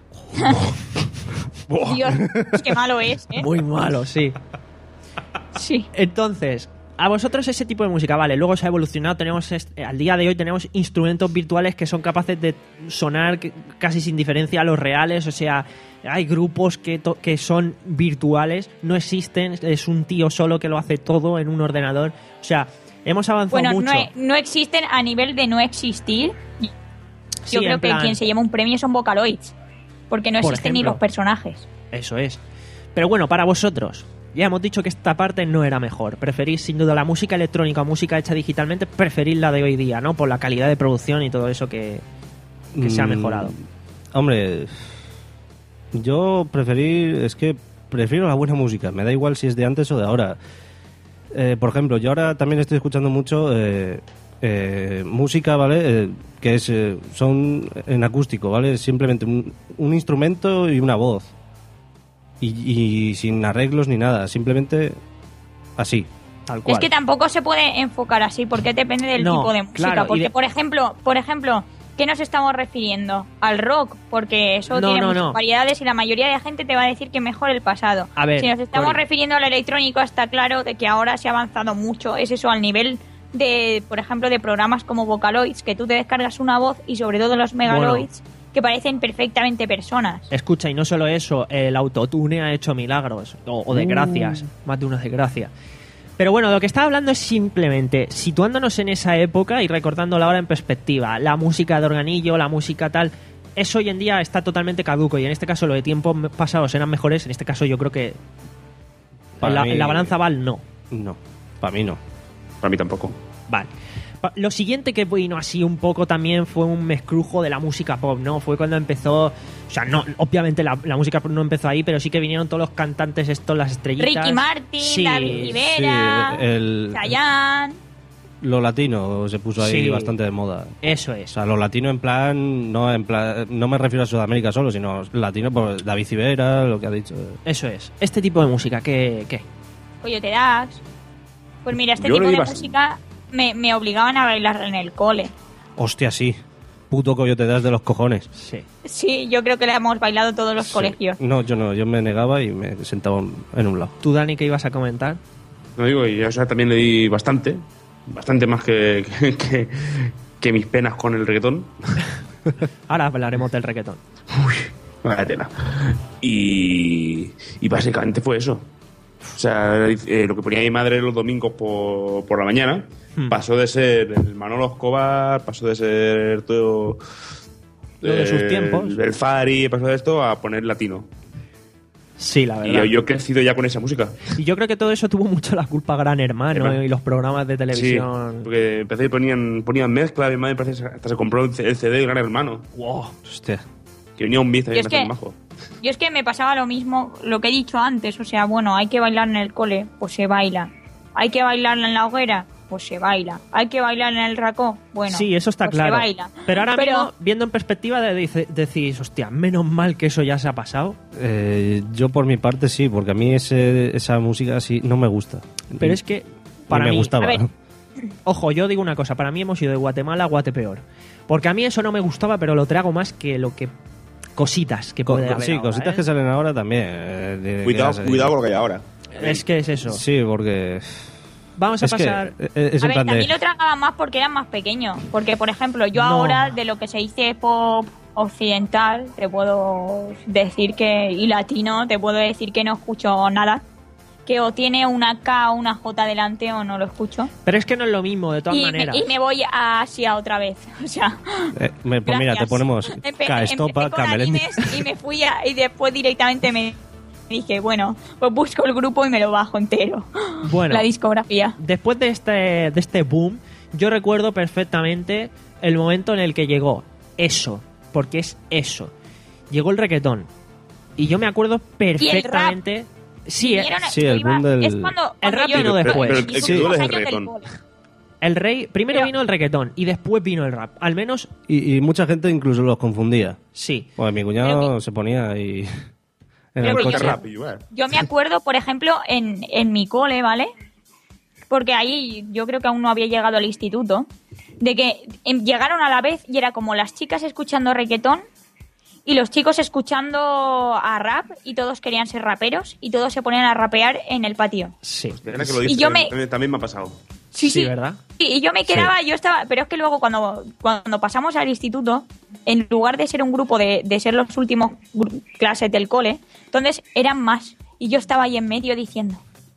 Dios, qué malo es, ¿eh? Muy malo, sí. Sí. Entonces, a vosotros ese tipo de música, vale, luego se ha evolucionado, tenemos est- al día de hoy tenemos instrumentos virtuales que son capaces de sonar c- casi sin diferencia a los reales, o sea, hay grupos que, to- que son virtuales, no existen, es un tío solo que lo hace todo en un ordenador, o sea, hemos avanzado Bueno, mucho. no, e- no existen a nivel de no existir. Yo Sí, creo en que plan- quien se lleva un premio son Vocaloids. Porque no Por existen ni ejemplo. los personajes. Eso es. Pero bueno, para vosotros, ya hemos dicho que esta parte no era mejor. Preferís sin duda la música electrónica o música hecha digitalmente, preferís la de hoy día, ¿no? Por la calidad de producción y todo eso que, que se ha Mm, mejorado. Hombre, yo preferí... Es que prefiero la buena música. Me da igual si es de antes o de ahora. Eh, por ejemplo, yo ahora también estoy escuchando mucho eh, eh, música, ¿vale? Eh, que es eh, son en acústico, ¿vale? Simplemente un, un instrumento y una voz. Y, y sin arreglos ni nada. Simplemente así. Tal cual. Es que tampoco se puede enfocar así, porque depende del No, tipo de música. claro, y porque, de- por ejemplo, por ejemplo, ¿qué nos estamos refiriendo? Al rock, porque eso No, tiene no, muchas no. variedades y la mayoría de gente te va a decir que mejor el pasado. A ver, si nos estamos Cori. refiriendo al electrónico, está claro de que ahora se ha avanzado mucho. Es eso, al nivel de, por ejemplo, de programas como Vocaloids, que tú te descargas una voz y sobre todo los Megaloids, que parecen perfectamente personas. Escucha, y no solo eso, el autotune ha hecho milagros, o, o desgracias, Uh. más de una desgracia. Pero bueno, lo que estaba hablando es simplemente situándonos en esa época y recordándola ahora en perspectiva. La música de organillo, la música tal, eso hoy en día está totalmente caduco y en este caso lo de tiempos pasados eran mejores, en este caso yo creo que Para en la, mí- en la balanza va el no. No, para mí no. Para mí tampoco. Vale. Pa- Lo siguiente que vino así un poco también fue un mezclujo de la música pop, ¿no? Fue cuando empezó, o sea, no, obviamente la, la música pop no empezó ahí, pero sí que vinieron todos los cantantes estos, las estrellitas. Ricky Martin, Sí, David Rivera, sí, el- Chayanne. Lo latino se puso ahí Sí. bastante de moda. Eso O es. sea, lo latino en plan, no en plan, no me refiero a Sudamérica solo, sino latino por David Civera, lo que ha dicho. Eso es. Este tipo de música, ¿qué? qué? Coyote Dax. Pues mira, este Yo tipo lo de vi bast- música me, me obligaban a bailar en el cole. Hostia, sí. Puto coyote das de los cojones. Sí. Sí, yo creo que la hemos bailado todos los colegios. No, yo no, yo me negaba y me sentaba un- en un lado. ¿Tú, Dani, qué ibas a comentar? No digo, y yo o sea, también le di bastante. Bastante más que, que, que, que mis penas con el reggaetón. Ahora hablaremos del reggaetón. Vaya tela. Y, y básicamente fue eso. O sea, eh, lo que ponía mi madre los domingos por, por la mañana Hmm. pasó de ser el Manolo Escobar, pasó de ser todo. Lo de sus eh, tiempos. El Fari, pasó de esto a poner latino. Sí, la Y verdad. yo, yo he crecido ya con esa música. Y yo creo que todo eso tuvo mucho la culpa Gran Hermano Hermano. y los programas de Sí, televisión. porque empecé y ponían, ponían mezcla, mi madre parece que hasta se compró el C D de Gran Hermano. Wow. Hostia. Que venía un bici Y es también que- majo. Yo es que me pasaba lo mismo, lo que he dicho antes, o sea, bueno, hay que bailar en el cole, pues se baila. Hay que bailar en la hoguera, pues se baila. Hay que bailar en el racó, bueno, Sí, eso está pues claro. se baila. Pero ahora Pero- mismo, viendo en perspectiva, de, dice- decís, hostia, menos mal que eso ya se ha pasado. Eh, yo por mi parte sí, porque a mí ese, esa música sí no me gusta. Pero es que, Ni para me mí, gustaba. a ver, ojo, yo digo una cosa, para mí hemos ido de Guatemala a Guatepeor. Porque a mí eso no me gustaba, pero lo trago más que lo que... Cositas que Co- puede haber sí, ahora, cositas ¿eh? que salen ahora también. eh, de- Cuidado, que las- cuidado con lo que hay ahora. Es que es eso. Sí, porque... Vamos a es que, pasar... eh, es a en ver, plan de... también lo tragaba más porque eran más pequeños. Porque, por ejemplo, yo No. ahora, de lo que se dice pop occidental, te puedo decir que, y latino, te puedo decir que no escucho nada. Que o tiene una K o una J delante o no lo escucho. Pero es que no es lo mismo, de todas Y me, maneras. y me voy a Asia otra vez. O sea, Eh, me- pues mira, te gracias. ponemos Empe- K-Estopa, empecé con Camelendi. animes y me fui a, y después directamente me dije, bueno, pues busco el grupo y me lo bajo entero. Bueno. La discografía. Después de este, de este boom, yo recuerdo perfectamente el momento en el que llegó eso, porque es eso. Llegó el reggaetón. Y yo me acuerdo perfectamente... Sí, eh, Vinieron- sí, yo el iba- boom del- es cuando, El cuando rap yo- vino Pero- después. pero- mis pero el últimos que duele es el años del reggaetón. cole. el rey... Primero Pero- vino el reggaetón y después vino el rap. Al menos, Y, y mucha gente incluso los confundía. sí. Pues mi cuñado Pero se ponía ahí en Pero el que coche. yo- rap, igual. Yo me acuerdo, por ejemplo, en, en mi cole, ¿vale? Porque ahí yo creo que aún no había llegado al instituto, de que em, llegaron a la vez y era como las chicas escuchando reggaetón y los chicos escuchando a rap y todos querían ser raperos y todos se ponían a rapear en el patio. Sí. Mira que lo Y dices, yo también, me- también, también me ha pasado. Sí, Sí, sí. ¿verdad? Y, y yo me quedaba, yo estaba, pero es que luego cuando, cuando pasamos al instituto, en lugar de ser un grupo de, de ser los últimos gru- clases del cole, entonces eran más. Y yo estaba ahí en medio diciendo,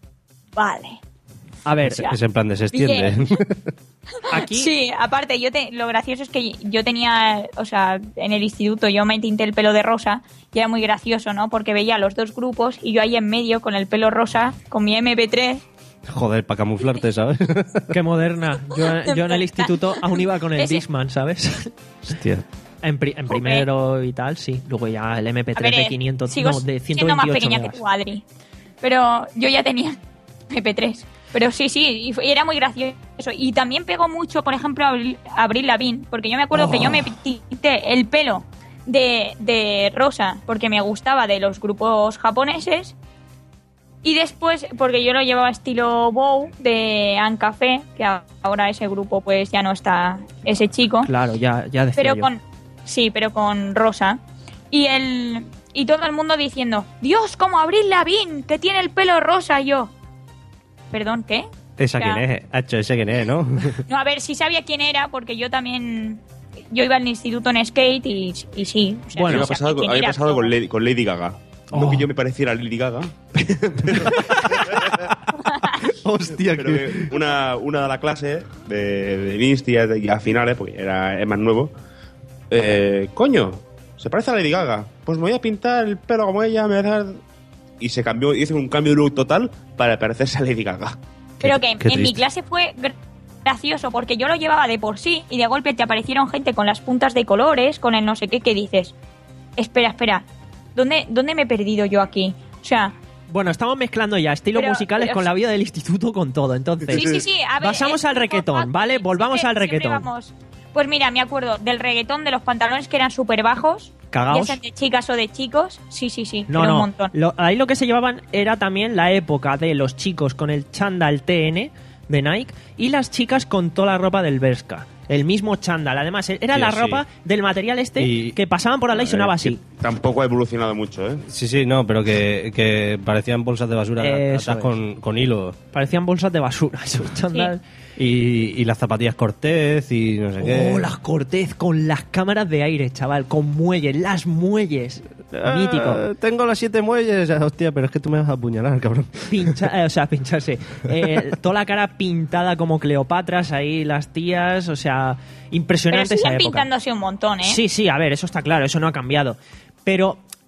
vale. A ver, O sea, Es en plan de se extiende. aquí... Sí, aparte, yo te, lo gracioso es que yo tenía, o sea, en el instituto yo me tinté el pelo de rosa y era muy gracioso, ¿no? Porque veía los dos grupos y yo ahí en medio con el pelo rosa, con mi eme pe tres. Joder, para camuflarte, ¿sabes? Qué moderna. Yo, yo en el instituto aún iba con el Ese- Discman, ¿sabes? Hostia. En, pri- en Joder. primero y tal, sí. Luego ya el eme pe A tres ver, de eh, quinientos, sigo no, de ciento siendo más veintiocho pequeña megas. que tú, Adri. Pero yo ya tenía eme pe tres. Pero sí, sí, y, fue- y era muy gracioso. Y también pegó mucho, por ejemplo, Abril, Abril Lavigne, porque yo me acuerdo que yo me tinté el pelo de, de rosa porque me gustaba de los grupos japoneses. Y después, porque yo lo llevaba estilo bow de Ancafé, que a- ahora ese grupo pues ya no está ese chico. Claro, ya, ya decía Pero yo. con sí, pero con rosa. Y el y todo el mundo diciendo, "Dios, como Avril Lavigne, que tiene el pelo rosa." Y yo, "Perdón, ¿qué?" ¿Esa O sea, quién es? Hacho, ese quién es, ¿no? No, a ver, sí sabía quién era porque yo también yo iba al instituto en skate y, y sí, o sea, Bueno, sí me ha sabía pasado, quién había era, pasado pero- con, Lady, con Lady Gaga. No Oh. que yo me pareciera a Lady Gaga, Hostia, pero que una, una de la clase de, de inicia y a finales, porque era es más nuevo, eh, coño, se parece a Lady Gaga. Pues me voy a pintar el pelo como ella, me voy a hacer... Y se cambió, hizo un cambio de look total para parecerse a Lady Gaga. Pero que qué en mi triste. clase fue gra- gracioso porque yo lo llevaba de por sí y de golpe te aparecieron gente con las puntas de colores, con el no sé qué, que dices, espera, espera, ¿dónde, dónde me he perdido yo aquí? O sea, Bueno, estamos mezclando ya estilos Pero- musicales pero- con la vida del instituto, con todo. Entonces, sí, sí, sí, a ver... pasamos es al un reggaetón, formato, ¿vale? Volvamos siempre- al siempre reggaetón. vamos. Pues mira, me acuerdo del reggaetón, de los pantalones que eran súper bajos, Cagaos. ya sean de chicas o de chicos, sí, sí, sí, No, pero un no. montón. Lo- ahí lo que se llevaban era también la época de los chicos con el chándal te ene de Nike y las chicas con toda la ropa del Bershka. El mismo chándal. Además, era Sí, la sí. ropa del material este Y- que pasaban por al lado y sonaba Eh, así. que Tampoco ha evolucionado mucho, ¿eh? Sí, sí, no, pero que, que parecían bolsas de basura Eso atrás es. con, con hilo. Parecían bolsas de basura esos chándal. Y, y las zapatillas Cortez y no sé qué. Oh, las Cortez con las cámaras de aire, chaval, con muelles, las muelles. Ah, Mítico. Tengo las siete muelles. Hostia, pero es que tú me vas a apuñalar, cabrón. Pincha, eh, o sea, pincharse. Eh, toda la cara pintada como Cleopatras, ahí las tías, o sea, Pero impresionante esa siguen época. pintándose un montón, ¿eh? Sí, sí, a ver, eso está claro, eso no ha cambiado. Pero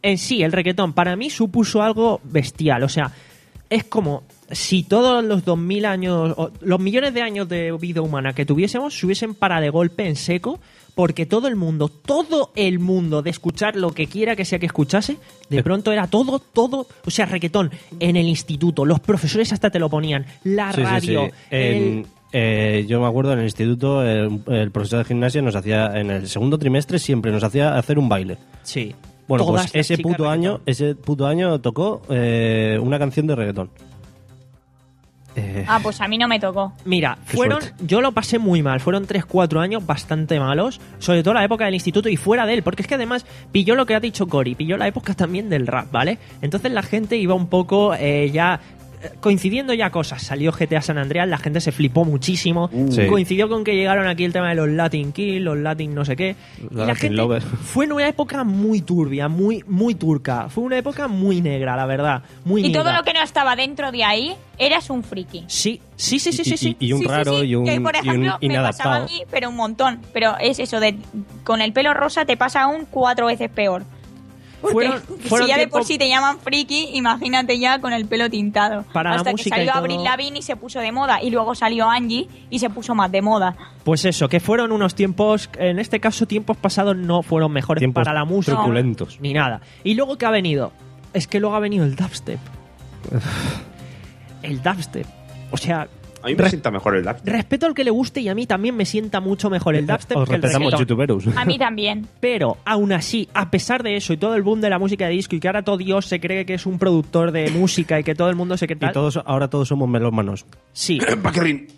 en sí, el reggaetón para mí supuso algo bestial. O sea, es como si todos los dos mil años, o los millones de años de vida humana que tuviésemos, se hubiesen parado de golpe en seco, porque todo el mundo, todo el mundo, de escuchar lo que quiera que sea que escuchase, de pronto era todo, todo, o sea, reggaetón en el instituto, los profesores hasta te lo ponían, la Sí, sí, radio, sí. En- el- eh, yo me acuerdo en el instituto, el, el profesor de gimnasia nos hacía, en el segundo trimestre siempre nos hacía hacer un baile. Sí. Bueno, Todas pues las ese chicas puto año, ese puto año tocó eh, una canción de reggaetón. Eh, Ah, pues a mí no me tocó. Mira, Qué fueron, suerte. yo lo pasé muy mal, fueron tres cuatro años bastante malos, sobre todo la época del instituto y fuera de él, porque es que además pilló lo que ha dicho Cory, pilló la época también del rap, ¿vale? Entonces la gente iba un poco eh, ya eh, coincidiendo ya cosas, salió G T A San Andreas, la gente se flipó muchísimo, Sí. coincidió con que llegaron aquí el tema de los Latin Kill, los Latin no sé qué, y la Latin gente Lover. fue en una época muy turbia, muy muy turca, fue una época muy negra, la verdad, muy Y todo negra. lo que no estaba dentro de ahí, eras un friki. Sí, sí, sí, sí, sí, sí. y un Sí, sí, raro sí, y un, que, por y un ejemplo, me pasaba a inadaptado. mí, pero un montón. Pero es eso, de con el pelo rosa te pasa aún cuatro veces peor. Porque Fueron- fueron si ya de tiempos- por sí te llaman friki, imagínate ya con el pelo tintado. Para la Hasta que música y salió todo. Avril Lavigne y se puso de moda. Y luego salió Angie y se puso más de moda. Pues eso, que fueron unos tiempos, en este caso tiempos pasados no fueron mejores Tiempos para la música. truculentos. Ni nada. Y luego, ¿qué ha venido? Es que luego ha venido el dubstep. El dubstep. O sea, A mí me Re- sienta mejor el dubstep. respeto al que le guste y a mí también me sienta mucho mejor el dubstep Os que el respetamos, reggaetón. youtuberos. A mí también. Pero, aún así, a pesar de eso y todo el boom de la música de disco y que ahora todo Dios se cree que es un productor de música y que todo el mundo se cree Y tal, todos, ahora todos somos melómanos. sí. Paquerrín.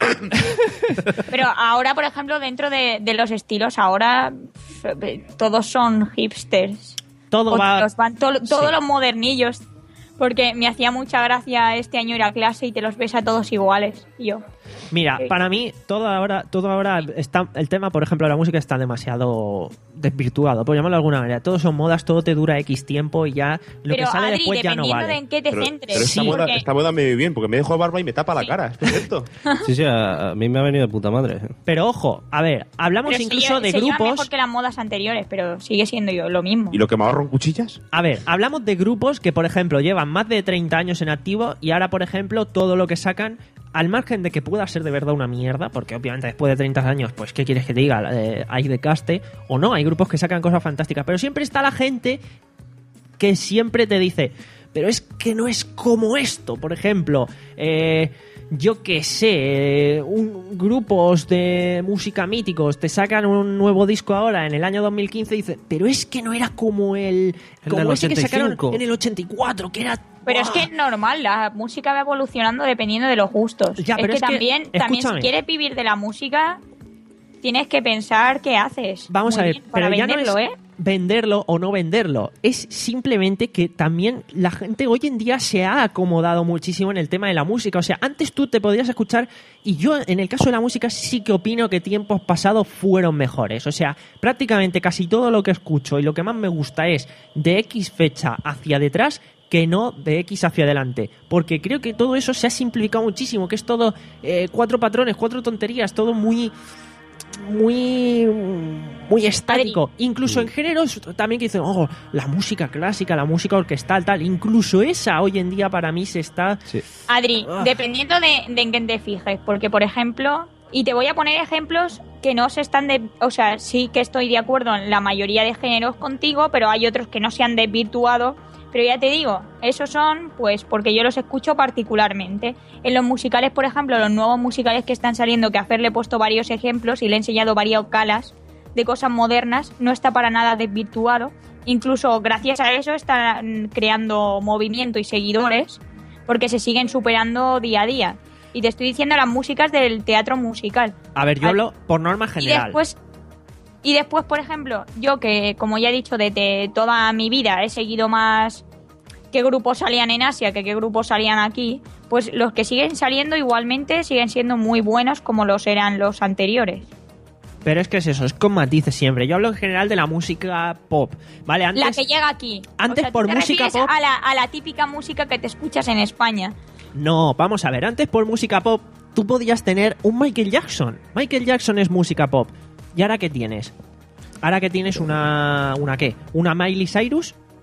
Pero ahora, por ejemplo, dentro de, de los estilos, ahora pf, todos son hipsters. Todo va... Los van to- todos Sí. los modernillos. Porque me hacía mucha gracia este año ir a clase y te los ves a todos iguales. Y yo. Mira, Sí. para mí todo ahora, todo ahora está, el tema, por ejemplo, de la música está demasiado desvirtuado, por llamarlo de alguna manera. Todo son modas, todo te dura X tiempo y ya lo Pero que sale Adri, después ya no dependiendo vale. de en qué te Pero, centres. pero esta, Sí. moda, porque- esta moda me viene bien porque me dejo barba y me tapa la cara. Es perfecto. Sí, sí, a, a mí me ha venido de puta madre. Pero ojo, a ver, hablamos pero se incluso lleva- de se lleva grupos. mejor que las modas anteriores, pero sigue siendo yo lo mismo. ¿Y lo que me ahorro en cuchillas? A ver, hablamos de grupos que, por ejemplo, llevan más de treinta años en activo y ahora, por ejemplo, todo lo que sacan, al margen de que pueda ser de verdad una mierda, porque obviamente después de treinta años, pues, ¿qué quieres que te diga? Eh, hay de caste o no, hay grupos que sacan cosas fantásticas, pero siempre está la gente que siempre te dice, pero es que no es como esto, por ejemplo, eh, yo qué sé, eh, un, grupos de música míticos te sacan un nuevo disco ahora en el año dos mil quince y dicen, pero es que no era como el, El como del ese que sacaron ochenta y cinco. en el ochenta y cuatro, que era... Pero es ¡buah! que es normal, la música va evolucionando dependiendo de los gustos. Ya, es pero que es que, también, también si escúchame. quieres vivir de la música, tienes que pensar qué haces. Vamos Muy a ver, bien, para pero ya venderlo, no es ¿eh? venderlo o no venderlo. Es simplemente que también la gente hoy en día se ha acomodado muchísimo en el tema de la música. O sea, antes tú te podías escuchar, y yo en el caso de la música sí que opino que tiempos pasados fueron mejores. O sea, prácticamente casi todo lo que escucho y lo que más me gusta es de X fecha hacia detrás que no de X hacia adelante. Porque creo que todo eso se ha simplificado muchísimo, que es todo eh, cuatro patrones, cuatro tonterías, todo muy... muy muy estático, incluso en géneros también que dicen, oh, la música clásica, la música orquestal, tal, incluso esa hoy en día para mí se está... Sí. Adri, Ah. dependiendo de, de en qué te fijes, porque por ejemplo, y te voy a poner ejemplos que no se están de, o sea, sí que estoy de acuerdo en la mayoría de géneros contigo, pero hay otros que no se han desvirtuado, pero ya te digo, esos son, pues, porque yo los escucho particularmente. En los musicales, por ejemplo, los nuevos musicales que están saliendo, que a Fer le he puesto varios ejemplos y le he enseñado varias calas de cosas modernas, no está para nada desvirtuado. Incluso gracias a eso están creando movimiento y seguidores, porque se siguen superando día a día. Y te estoy diciendo las músicas del teatro musical. A ver, yo Al- hablo por norma Y general. después, y después, por ejemplo, yo que, como ya he dicho, desde toda mi vida he seguido más qué grupos salían en Asia que qué grupos salían aquí, pues los que siguen saliendo igualmente siguen siendo muy buenos como los eran los anteriores. Pero es que es eso, es con matices siempre. Yo hablo en general de la música pop, ¿vale? Antes, La que llega aquí. antes O sea, tú por te música refieres pop- A la, a la típica música que te escuchas en España. No, vamos a ver, antes por música pop tú podías tener un Michael Jackson. Michael Jackson es música pop. ¿Y ahora qué tienes? Ahora que tienes una... ¿Una qué? ¿Una Miley Cyrus? ¿Una Britney Spears. ¿Una Taylor Swift? ¿Una Britney Spears? ¿Una Miley Cyrus? ¿Una Taylor Swift? ¿Una Britney Spears? ¿Una Miley Cyrus?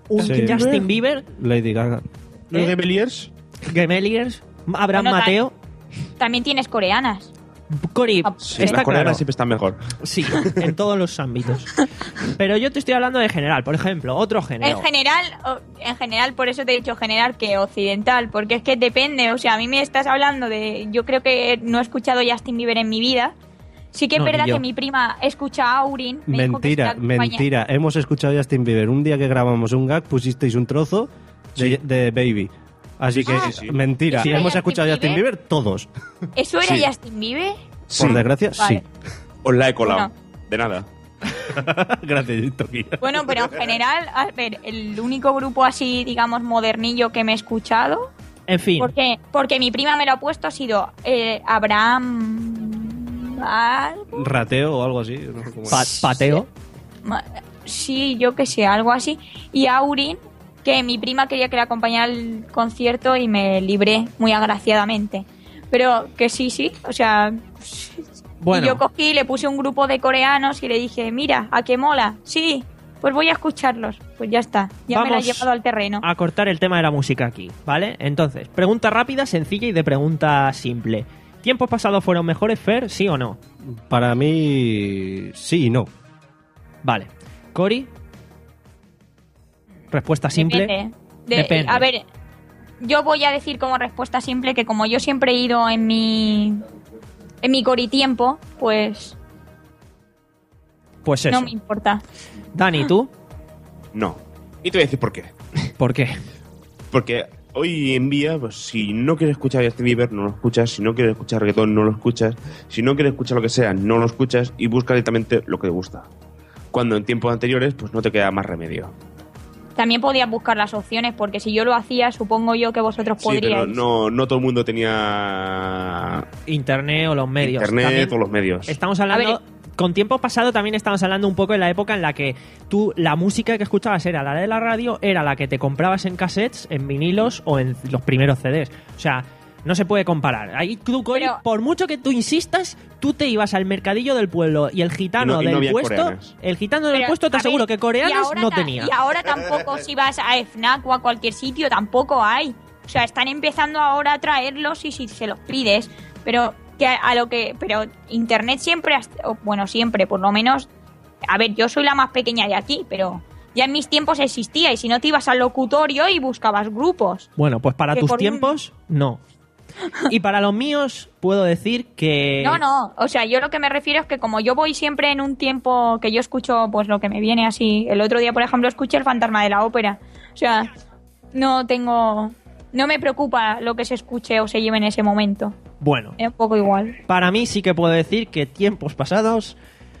un Sí. Justin Bieber, Lady Gaga. ¿Los ¿Eh? Gemeliers? Gemeliers, Abraham Bueno, Mateo, También tienes coreanas. Cori. Sí, está las coreanas claro. siempre están mejor. Sí, en todos los ámbitos. Pero yo te estoy hablando de general, por ejemplo, otro género. En general, o- en general, por eso te he dicho general que occidental, porque es que depende, o sea, a mí me estás hablando de, yo creo que no he escuchado Justin Bieber en mi vida. Sí que es No, ni verdad yo. que mi prima escucha a Aurin. me dijo que Mentira, sí la acompaña- mentira. Hemos escuchado a Justin Bieber. Un día que grabamos un gag pusisteis un trozo de, de Baby. Así que, sí, sí. mentira. ¿Eso era Hemos Justin escuchado a Justin Bieber? Bieber todos. ¿Eso era Sí. Justin Bieber? Por desgracia, Vale. sí. Os la he colado. Bueno. De nada. Gracias, Toki. Bueno, pero en general, a ver, el único grupo así, digamos, modernillo que me he escuchado, En fin, porque porque mi prima me lo ha puesto, ha sido eh, Abraham... algo, Rateo o algo así. No sé cómo pa- es. pateo. ma- sí, yo que sé, algo así. Y Aurin, que mi prima quería que la acompañara al concierto y me libré muy agraciadamente. Pero que sí, sí, o sea... Bueno. Y yo cogí, le puse un grupo de coreanos y le dije, mira, ¿a qué mola? Sí, pues voy a escucharlos. Pues ya está, ya me la he Vamos llevado al terreno. a cortar el tema de la música aquí, ¿vale? Entonces, pregunta rápida, sencilla y de pregunta simple. ¿Tiempos pasados fueron mejores, Fer? ¿Sí o no? Para mí, sí y no. Vale. Cori. Respuesta simple. Depende. De- Depende. A ver, yo voy a decir como respuesta simple que como yo siempre he ido en mi en mi coritiempo, pues Pues eso. no me importa. Dani, ¿tú? No. Y te voy a decir por qué. ¿Por qué? Porque hoy en día, pues si no quieres escuchar a Justin Bieber, no lo escuchas. Si no quieres escuchar reggaetón, no lo escuchas. Si no quieres escuchar lo que sea, no lo escuchas y busca directamente lo que te gusta. Cuando en tiempos anteriores, pues no te queda más remedio. También podías buscar las opciones, porque si yo lo hacía, supongo yo que vosotros Sí, pero podríais. no, no todo el mundo tenía Internet o los medios. internet También o los medios. Estamos hablando... A ver. Con tiempo pasado también estamos hablando un poco de la época en la que tú, la música que escuchabas era la de la radio, era la que te comprabas en cassettes, en vinilos o en los primeros C Ds. O sea, no se puede comparar. Ahí tú, Cori, Pero- por mucho que tú insistas, tú te ibas al mercadillo del pueblo y el gitano Y no- y no del había puesto, coreanas. el gitano del Pero, puesto te a aseguro ver, que y coreanos ahora no ta- tenía. Y ahora tampoco, si vas a FNAC o a cualquier sitio, tampoco hay. O sea, están empezando ahora a traerlos y si se los pides. Pero que a, a lo que pero Internet siempre, has- o, bueno, siempre, por lo menos... A ver, yo soy la más pequeña de aquí, pero ya en mis tiempos existía. Y si no, te ibas al locutorio y buscabas grupos. Bueno, pues para que tus por un- tiempos, no. Y para los míos, puedo decir que... No, no, o sea, yo lo que me refiero es que como yo voy siempre en un tiempo que yo escucho pues lo que me viene así, el otro día por ejemplo escuché El Fantasma de la Ópera, o sea, no tengo, no me preocupa lo que se escuche o se lleve en ese momento, Bueno, es un poco igual. para mí sí que puedo decir que tiempos pasados,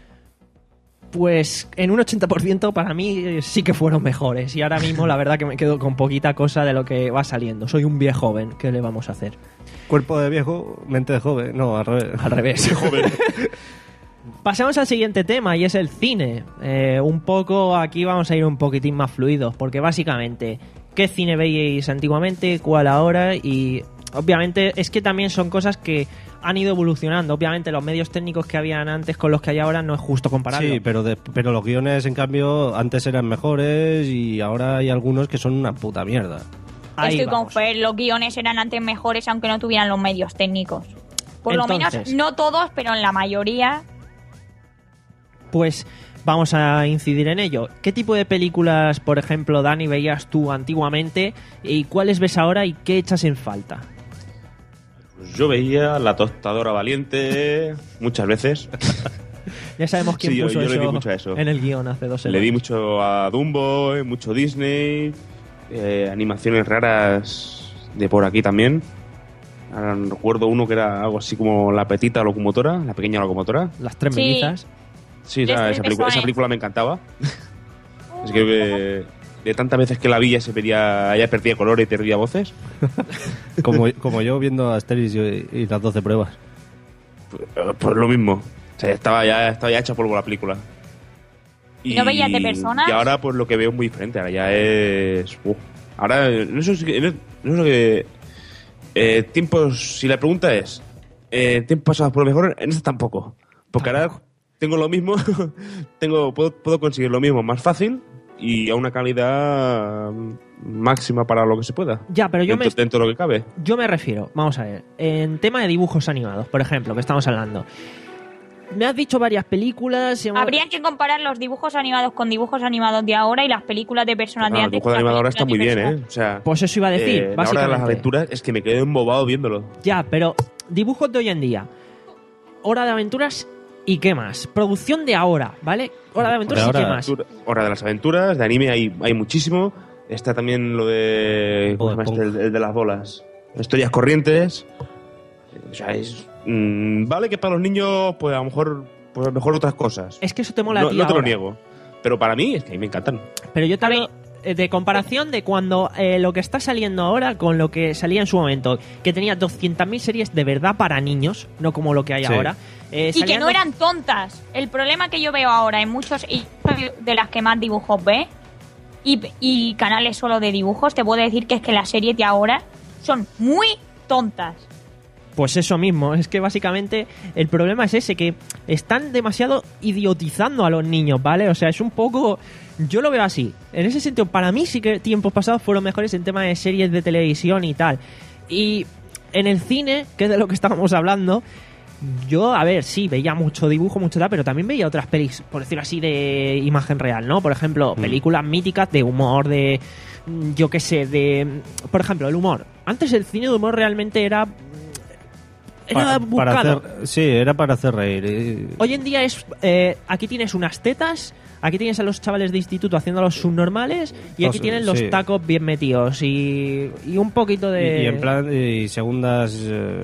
pues en un ochenta por ciento para mí eh, sí que fueron mejores. Y ahora mismo la verdad que me quedo con poquita cosa de lo que va saliendo. Soy un viejo joven, ¿qué le vamos a hacer? Cuerpo de viejo, mente de joven. No, al revés. Al revés. Pasamos al siguiente tema y es el cine. Eh, un poco, aquí vamos a ir un poquitín más fluidos, porque básicamente, ¿qué cine veíais antiguamente? ¿Cuál ahora? Y obviamente es que también son cosas que han ido evolucionando. Obviamente los medios técnicos que habían antes con los que hay ahora no es justo compararlo. Sí, pero, de- pero los guiones, en cambio, antes eran mejores y ahora hay algunos que son una puta mierda. Ahí Estoy con vamos. Fer, los guiones eran antes mejores aunque no tuvieran los medios técnicos. Por lo Entonces. menos, no todos, pero en la mayoría. Pues vamos a incidir en ello. ¿Qué tipo de películas, por ejemplo, Dani, veías tú antiguamente y cuáles ves ahora y qué echas en falta? Pues yo veía La Tostadora Valiente muchas veces. Ya sabemos quién Sí, yo- puso yo le eso, di mucho a eso. en el guión hace dos Le di semanas. mucho a Dumbo, eh, mucho Disney, eh, animaciones raras de por aquí también. Ahora recuerdo uno que era algo así como La Petita Locomotora, La Pequeña Locomotora. Las tres Sí. mellizas. Sí, De esa, este esa me película, suena. esa película me encantaba. Es que eh, de tantas veces que la vi ya se perdía, ya perdía color y perdía voces. Como, como yo viendo a Asterix y, y las doce pruebas. Pues, pues lo mismo. O sea, estaba ya, estaba ya hecha polvo la película. ¿Y no veías de personas? Y ahora pues lo que veo es muy diferente. Ahora ya es... uf. Ahora, no sé, si- no, no sé que... Eh, tiempos... Si la pregunta es... Eh, ¿tiempos pasados por lo mejor? En este tampoco. Porque ahora tengo lo mismo... tengo puedo, puedo conseguir lo mismo más fácil y a una calidad máxima para lo que se pueda. Ya, pero yo dentro, me... dentro de lo que cabe. Yo me refiero, vamos a ver, en tema de dibujos animados, por ejemplo, que estamos hablando. Me has dicho varias películas... y hemos- Habría que comparar los dibujos animados con dibujos animados de ahora y las películas de personas de No, el antes. dibujo con de las animador ahora está muy películas bien, de ¿eh? O sea, Pues eso iba a decir, eh, la hora de básicamente. las aventuras es que me quedé embobado viéndolo. Ya, pero dibujos de hoy en día. Hora de Aventuras y qué más. Producción de ahora, ¿vale? Hora de Aventuras De y qué ahora- más. Hora de las aventuras, de anime hay, hay muchísimo. Está también lo de... ¿Cómo se llama este? El, el de las bolas. Historias corrientes. O sea, es... mm, vale que para los niños, pues a lo mejor... Pues a lo mejor otras cosas. Es que eso te mola no, a ti no te lo ahora. niego. Pero para mí, es que a mí me encantan. Pero yo te hablo eh, de comparación de cuando eh, lo que está saliendo ahora con lo que salía en su momento, que tenía doscientas mil series de verdad para niños, no como lo que hay Sí. ahora. Eh, Y que salían no dos- eran tontas. El problema que yo veo ahora en muchos, y soy de las que más dibujos ve, y, y canales solo de dibujos, te puedo decir que es que las series de ahora son muy tontas. Pues eso mismo, es que básicamente el problema es ese, que están demasiado idiotizando a los niños, ¿vale? O sea, es un poco... Yo lo veo así. En ese sentido, para mí sí que tiempos pasados fueron mejores en tema de series de televisión y tal. Y en el cine, que es de lo que estábamos hablando, yo, a ver, sí, veía mucho dibujo, mucho tal, pero también veía otras pelis, por decirlo así, de imagen real, ¿no? Por ejemplo, Mm. películas míticas de humor, de... Yo qué sé, de... Por ejemplo, el humor. Antes el cine de humor realmente era... Era para, para buscado. hacer, sí, era para hacer reír. y- Hoy en día es... eh, aquí tienes unas tetas, aquí tienes a los chavales de instituto haciendo los subnormales y aquí Cosas, tienen los sí. tacos bien metidos y, y un poquito Y, de... y en plan, y segundas eh,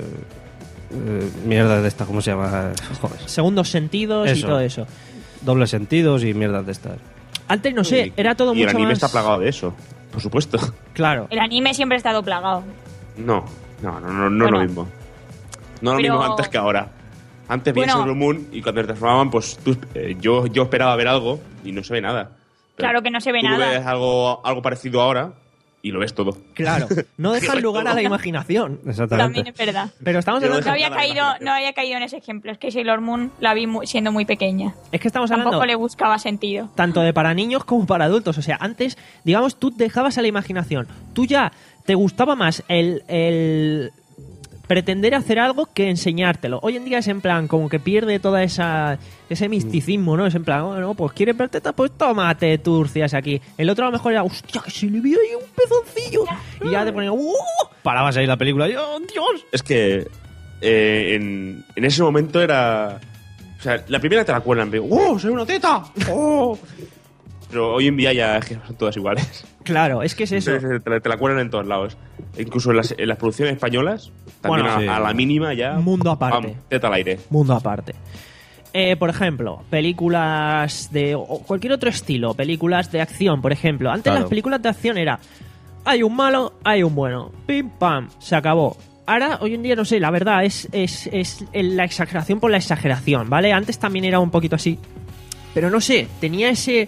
eh, mierdas de estas, ¿cómo se llama? Joder. Segundos sentidos y Eso. todo eso. Dobles sentidos y mierdas de estas. Antes, no sé, era todo y el mucho anime más... está plagado de eso, por supuesto. Claro. El anime siempre ha estado plagado. No, no, no, no, no es Bueno. lo mismo. No es lo Pero- mismo antes que ahora. Antes veías Bueno. Sailor Moon y cuando te transformaban, pues tú, eh, yo, yo esperaba ver algo y no se ve nada. Pero Claro que no se ve tú nada. ves algo, algo parecido ahora y lo ves todo. Claro, no dejan lugar a la imaginación. También es verdad. Pero estamos Pero hablando... No había caído, no había caído en ese ejemplo. Es que Sailor Moon la vi mu- siendo muy pequeña. Es que estamos Tampoco hablando le buscaba sentido. tanto de para niños como para adultos. O sea, antes, digamos, tú dejabas a la imaginación. Tú ya te gustaba más el, el pretender hacer algo que enseñártelo. Hoy en día es en plan, como que pierde toda esa ese misticismo, ¿no? Es en plan, bueno, pues quieres ver tetas, pues tómate turcias aquí. El otro a lo mejor era, hostia, que se le vio ahí un pezoncillo. Y ya te ponía, ¡uh! Parabas ahí la película y ¡oh, Dios! Es que eh, en, en ese momento era... O sea, la primera te la cuelan, pero ¡oh, soy una teta! ¡Oh! Pero hoy en día ya es que son todas iguales. Claro, es que es eso. Entonces, te, la- te la cuelan en todos lados. Incluso en las, en las producciones españolas, también Bueno, a, sí. a la mínima ya... Mundo aparte. pam, teta al aire. Mundo aparte. Eh, por ejemplo, películas de o cualquier otro estilo, películas de acción, por ejemplo. Antes Claro. las películas de acción era hay un malo, hay un bueno, pim pam, se acabó. Ahora, hoy en día, no sé, la verdad es, es, es la exageración por la exageración, ¿vale? Antes también era un poquito así, pero no sé, tenía ese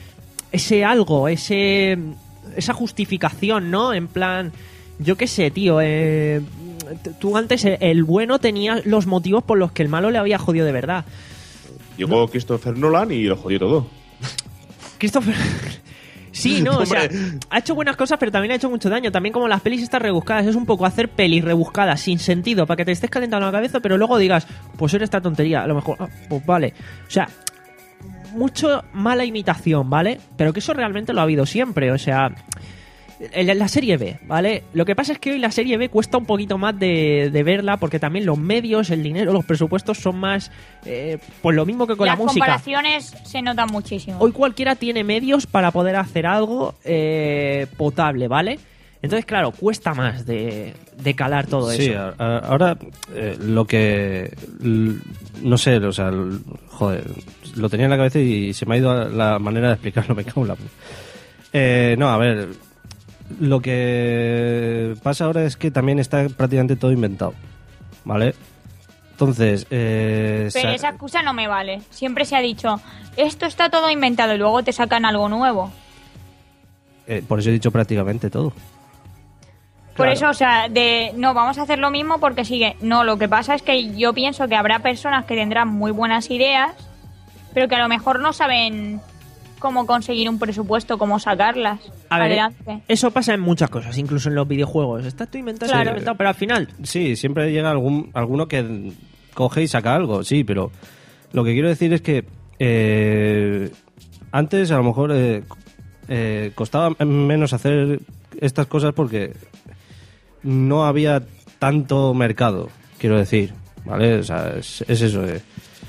ese algo, ese esa justificación, ¿no? En plan, yo qué sé, tío, eh, t- tú antes eh, el bueno tenía los motivos por los que el malo le había jodido de verdad. Llegó Christopher Nolan y lo jodió todo. Christopher... Sí, no, o sea, Hombre. ha hecho buenas cosas, pero también ha hecho mucho daño. También como las pelis están rebuscadas, es un poco hacer pelis rebuscadas sin sentido para que te estés calentando la cabeza, pero luego digas, pues era esta tontería, a lo mejor, ah, pues vale. O sea, mucho mala imitación, ¿vale? Pero que eso realmente lo ha habido siempre, o sea... en la serie B, ¿vale? Lo que pasa es que hoy la serie B cuesta un poquito más de, de verla porque también los medios, el dinero, los presupuestos son más... Eh, pues lo mismo que con Las la música. comparaciones se notan muchísimo. Hoy cualquiera tiene medios para poder hacer algo eh, potable, ¿vale? Entonces, claro, cuesta más de, de calar todo Sí, eso. a- a- ahora eh, lo que... l- No sé, o sea, l- joder, lo tenía en la cabeza y se me ha ido la manera de explicarlo, me cago en la... Eh, no, a ver, lo que pasa ahora es que también está prácticamente todo inventado, ¿vale? Entonces, eh, Pero sa- esa excusa no me vale. Siempre se ha dicho, esto está todo inventado y luego te sacan algo nuevo. eh, por eso he dicho prácticamente todo. Por Claro. eso, o sea, de no, vamos a hacer lo mismo porque sigue. No, lo que pasa es que yo pienso que habrá personas que tendrán muy buenas ideas, pero que a lo mejor no saben cómo conseguir un presupuesto, cómo sacarlas A ver, adelante. eso pasa en muchas cosas, incluso en los videojuegos. Está todo inventado, Claro. está inventado, pero al final... Sí, siempre llega algún alguno que coge y saca algo, sí, pero lo que quiero decir es que eh, antes a lo mejor eh, eh, costaba menos hacer estas cosas porque no había tanto mercado, quiero decir, ¿vale? O sea, es, es eso. Eh.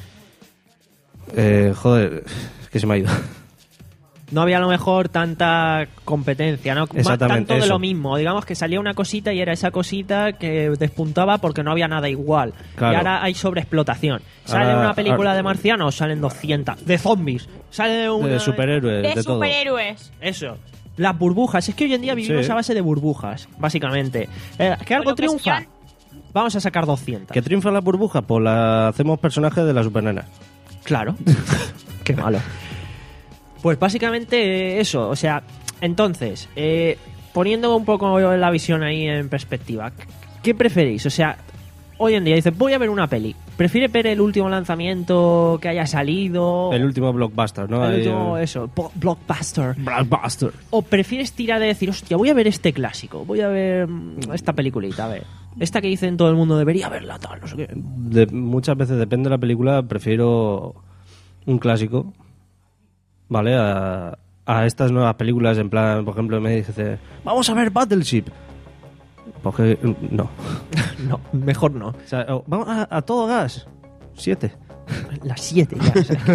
Eh, joder, es que se me ha ido. No había a lo mejor tanta competencia, ¿no? Exactamente, Tanto de eso. lo mismo. Digamos que salía una cosita y era esa cosita que despuntaba porque no había nada igual. Claro. Y ahora hay sobreexplotación. Sale Ahora- una película ahora- de marcianos, salen doscientas. De zombies. Sale una... De superhéroes, De de, todo. superhéroes. Eso. Las burbujas. Es que hoy en día vivimos Sí. a base de burbujas, básicamente. Eh, ¿Que algo Bueno, pues triunfa? ya- Vamos a sacar doscientas. ¿Que triunfa la burbuja? Pues la hacemos personaje de la supernena. Claro. Qué malo. Pues básicamente eh, eso, o sea, entonces, eh, poniendo un poco la visión ahí en perspectiva, ¿qué preferís? O sea, hoy en día dices, voy a ver una peli. ¿Prefieres ver el último lanzamiento que haya salido? El último blockbuster, ¿no? El Ahí, último, eh, eso, bo- blockbuster. Blockbuster. ¿O prefieres tirar de decir, hostia, voy a ver este clásico, voy a ver mm, esta peliculita, a ver? Esta que dicen todo el mundo debería verla, tal, no sé qué. De- muchas veces, depende de la película, prefiero un clásico, ¿vale? A, a estas nuevas películas, en plan, por ejemplo, me dice, vamos a ver Battleship. Porque, no. No, mejor no. O sea, o, vamos a, a todo gas. Siete. Las siete ya, o sea.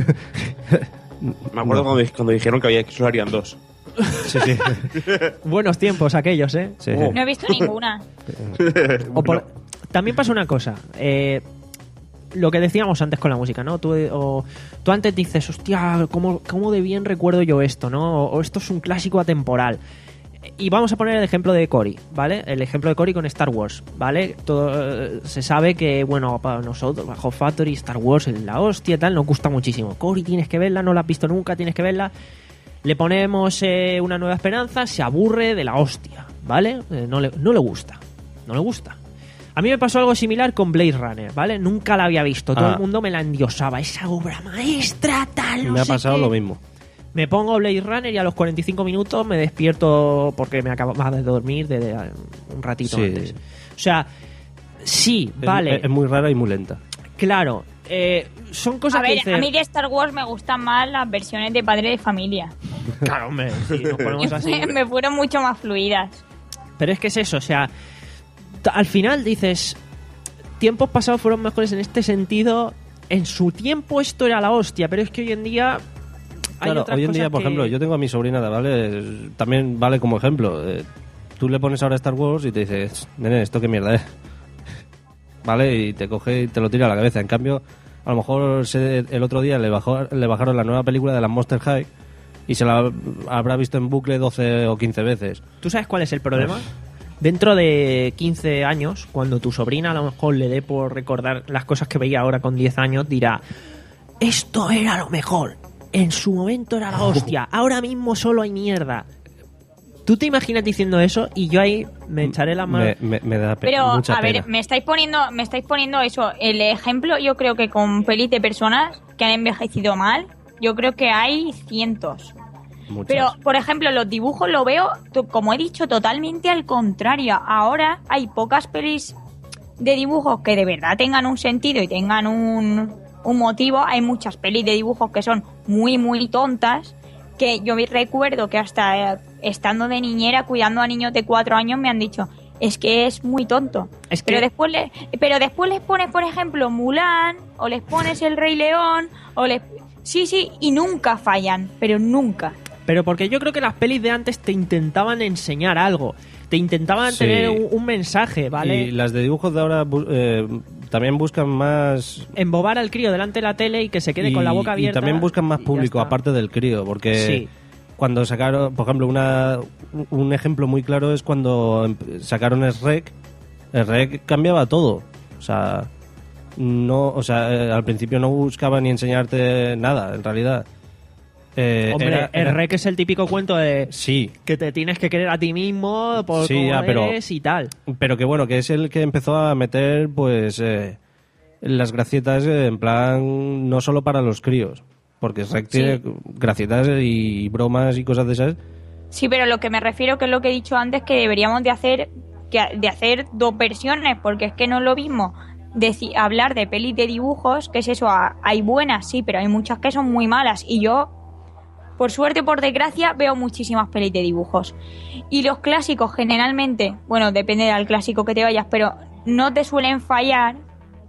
Me acuerdo No. cuando, cuando dijeron que había que solo harían dos. Sí, sí. Buenos tiempos aquellos, ¿eh? Sí, Oh. sí. No he visto ninguna. O por- También pasa una cosa. eh, lo que decíamos antes con la música, ¿no? Tú, eh, o- tú antes dices, hostia, ¿cómo, ¿cómo de bien recuerdo yo esto, no? O, o esto es un clásico atemporal. Y vamos a poner el ejemplo de Cory, ¿vale? El ejemplo de Cory con Star Wars, ¿vale? Todo, eh, se sabe que, bueno, para nosotros, bajo Factory, Star Wars, la hostia y tal, nos gusta muchísimo. Cory, tienes que verla, no la has visto nunca, tienes que verla. Le ponemos eh, una nueva esperanza, se aburre de la hostia, ¿vale? Eh, no, le, no le gusta, no le gusta. A mí me pasó algo similar con Blade Runner, ¿vale? Nunca la había visto, todo Ah. el mundo me la endiosaba, esa obra maestra, tal, no Me ha sé pasado qué. lo mismo. Me pongo Blade Runner y a los cuarenta y cinco minutos me despierto porque me acababa de dormir de, de- un ratito Sí. antes. O sea, sí, Es- vale, Es, es muy rara y muy lenta. claro. eh, son cosas A ver, que dices... a mí de Star Wars me gustan más las versiones de Padre de Familia. Claro, hombre, si nos ponemos así... me, me fueron mucho más fluidas. Pero es que es eso, o sea, t- al final dices, tiempos pasados fueron mejores en este sentido. En su tiempo esto era la hostia, pero es que hoy en día hay Claro, otras hoy en día, cosas por que- ejemplo, yo tengo a mi sobrina, ¿vale? También vale como ejemplo. Eh, tú le pones ahora Star Wars y te dices, nene, ¿esto qué mierda es? ¿Vale? Y te coge y te lo tira a la cabeza. En cambio, a lo mejor se- el otro día le, bajó, le bajaron la nueva película de la Monster High y se la habrá visto en bucle doce o quince veces. ¿Tú sabes cuál es el problema? Dentro de quince años, cuando tu sobrina a lo mejor le dé por recordar las cosas que veía ahora con diez años, dirá, esto era lo mejor, en su momento era la hostia, ahora mismo solo hay mierda. ¿Tú te imaginas diciendo eso? Y yo ahí me echaré las manos... Me, me- me da pe- Pero, mucha a ver, pena. me estáis poniendo, me estáis poniendo eso. El ejemplo, yo creo que con pelis de personas que han envejecido mal, yo creo que hay cientos. Muchas. Pero, por ejemplo, los dibujos lo veo, to- como he dicho, totalmente al contrario. Ahora hay pocas pelis de dibujos que de verdad tengan un sentido y tengan un, un motivo. Hay muchas pelis de dibujos que son muy, muy tontas. Que yo me recuerdo que hasta eh, estando de niñera cuidando a niños de cuatro años me han dicho, es que es muy tonto. Es que- Pero después le, pero después les pones, por ejemplo, Mulan, o les pones El Rey León, o les... Sí, sí, y nunca fallan, pero nunca. Pero porque yo creo que las pelis de antes te intentaban enseñar algo, te intentaban Sí. tener un, un mensaje, ¿vale? Y las de dibujos de ahora bu- eh, también buscan más... Embobar al crío delante de la tele y que se quede y, con la boca y abierta. también buscan más y ya público, está. aparte del crío, porque... Sí. Cuando sacaron, por ejemplo, una, un ejemplo muy claro es cuando emp- sacaron Shrek. Shrek cambiaba todo. O sea, no, o sea, eh, al principio no buscaba ni enseñarte nada, en realidad. Eh, Hombre, era- el era- rec es el típico cuento de Sí, que te tienes que querer a ti mismo por Sí, cómo ya, pero- eres y tal. pero que bueno, que es el que empezó a meter, pues, eh, las gracietas eh, en plan, no solo para los críos. Porque Shrek tiene gracietas y bromas y cosas de esas. Sí, pero lo que me refiero, que es lo que he dicho antes, que deberíamos de hacer que de hacer dos versiones, porque es que no es lo mismo deci- hablar de pelis de dibujos, que es eso, a- hay buenas, sí, pero hay muchas que son muy malas, y yo, por suerte o por desgracia, veo muchísimas pelis de dibujos. Y los clásicos generalmente, bueno, depende del clásico que te vayas, pero no te suelen fallar,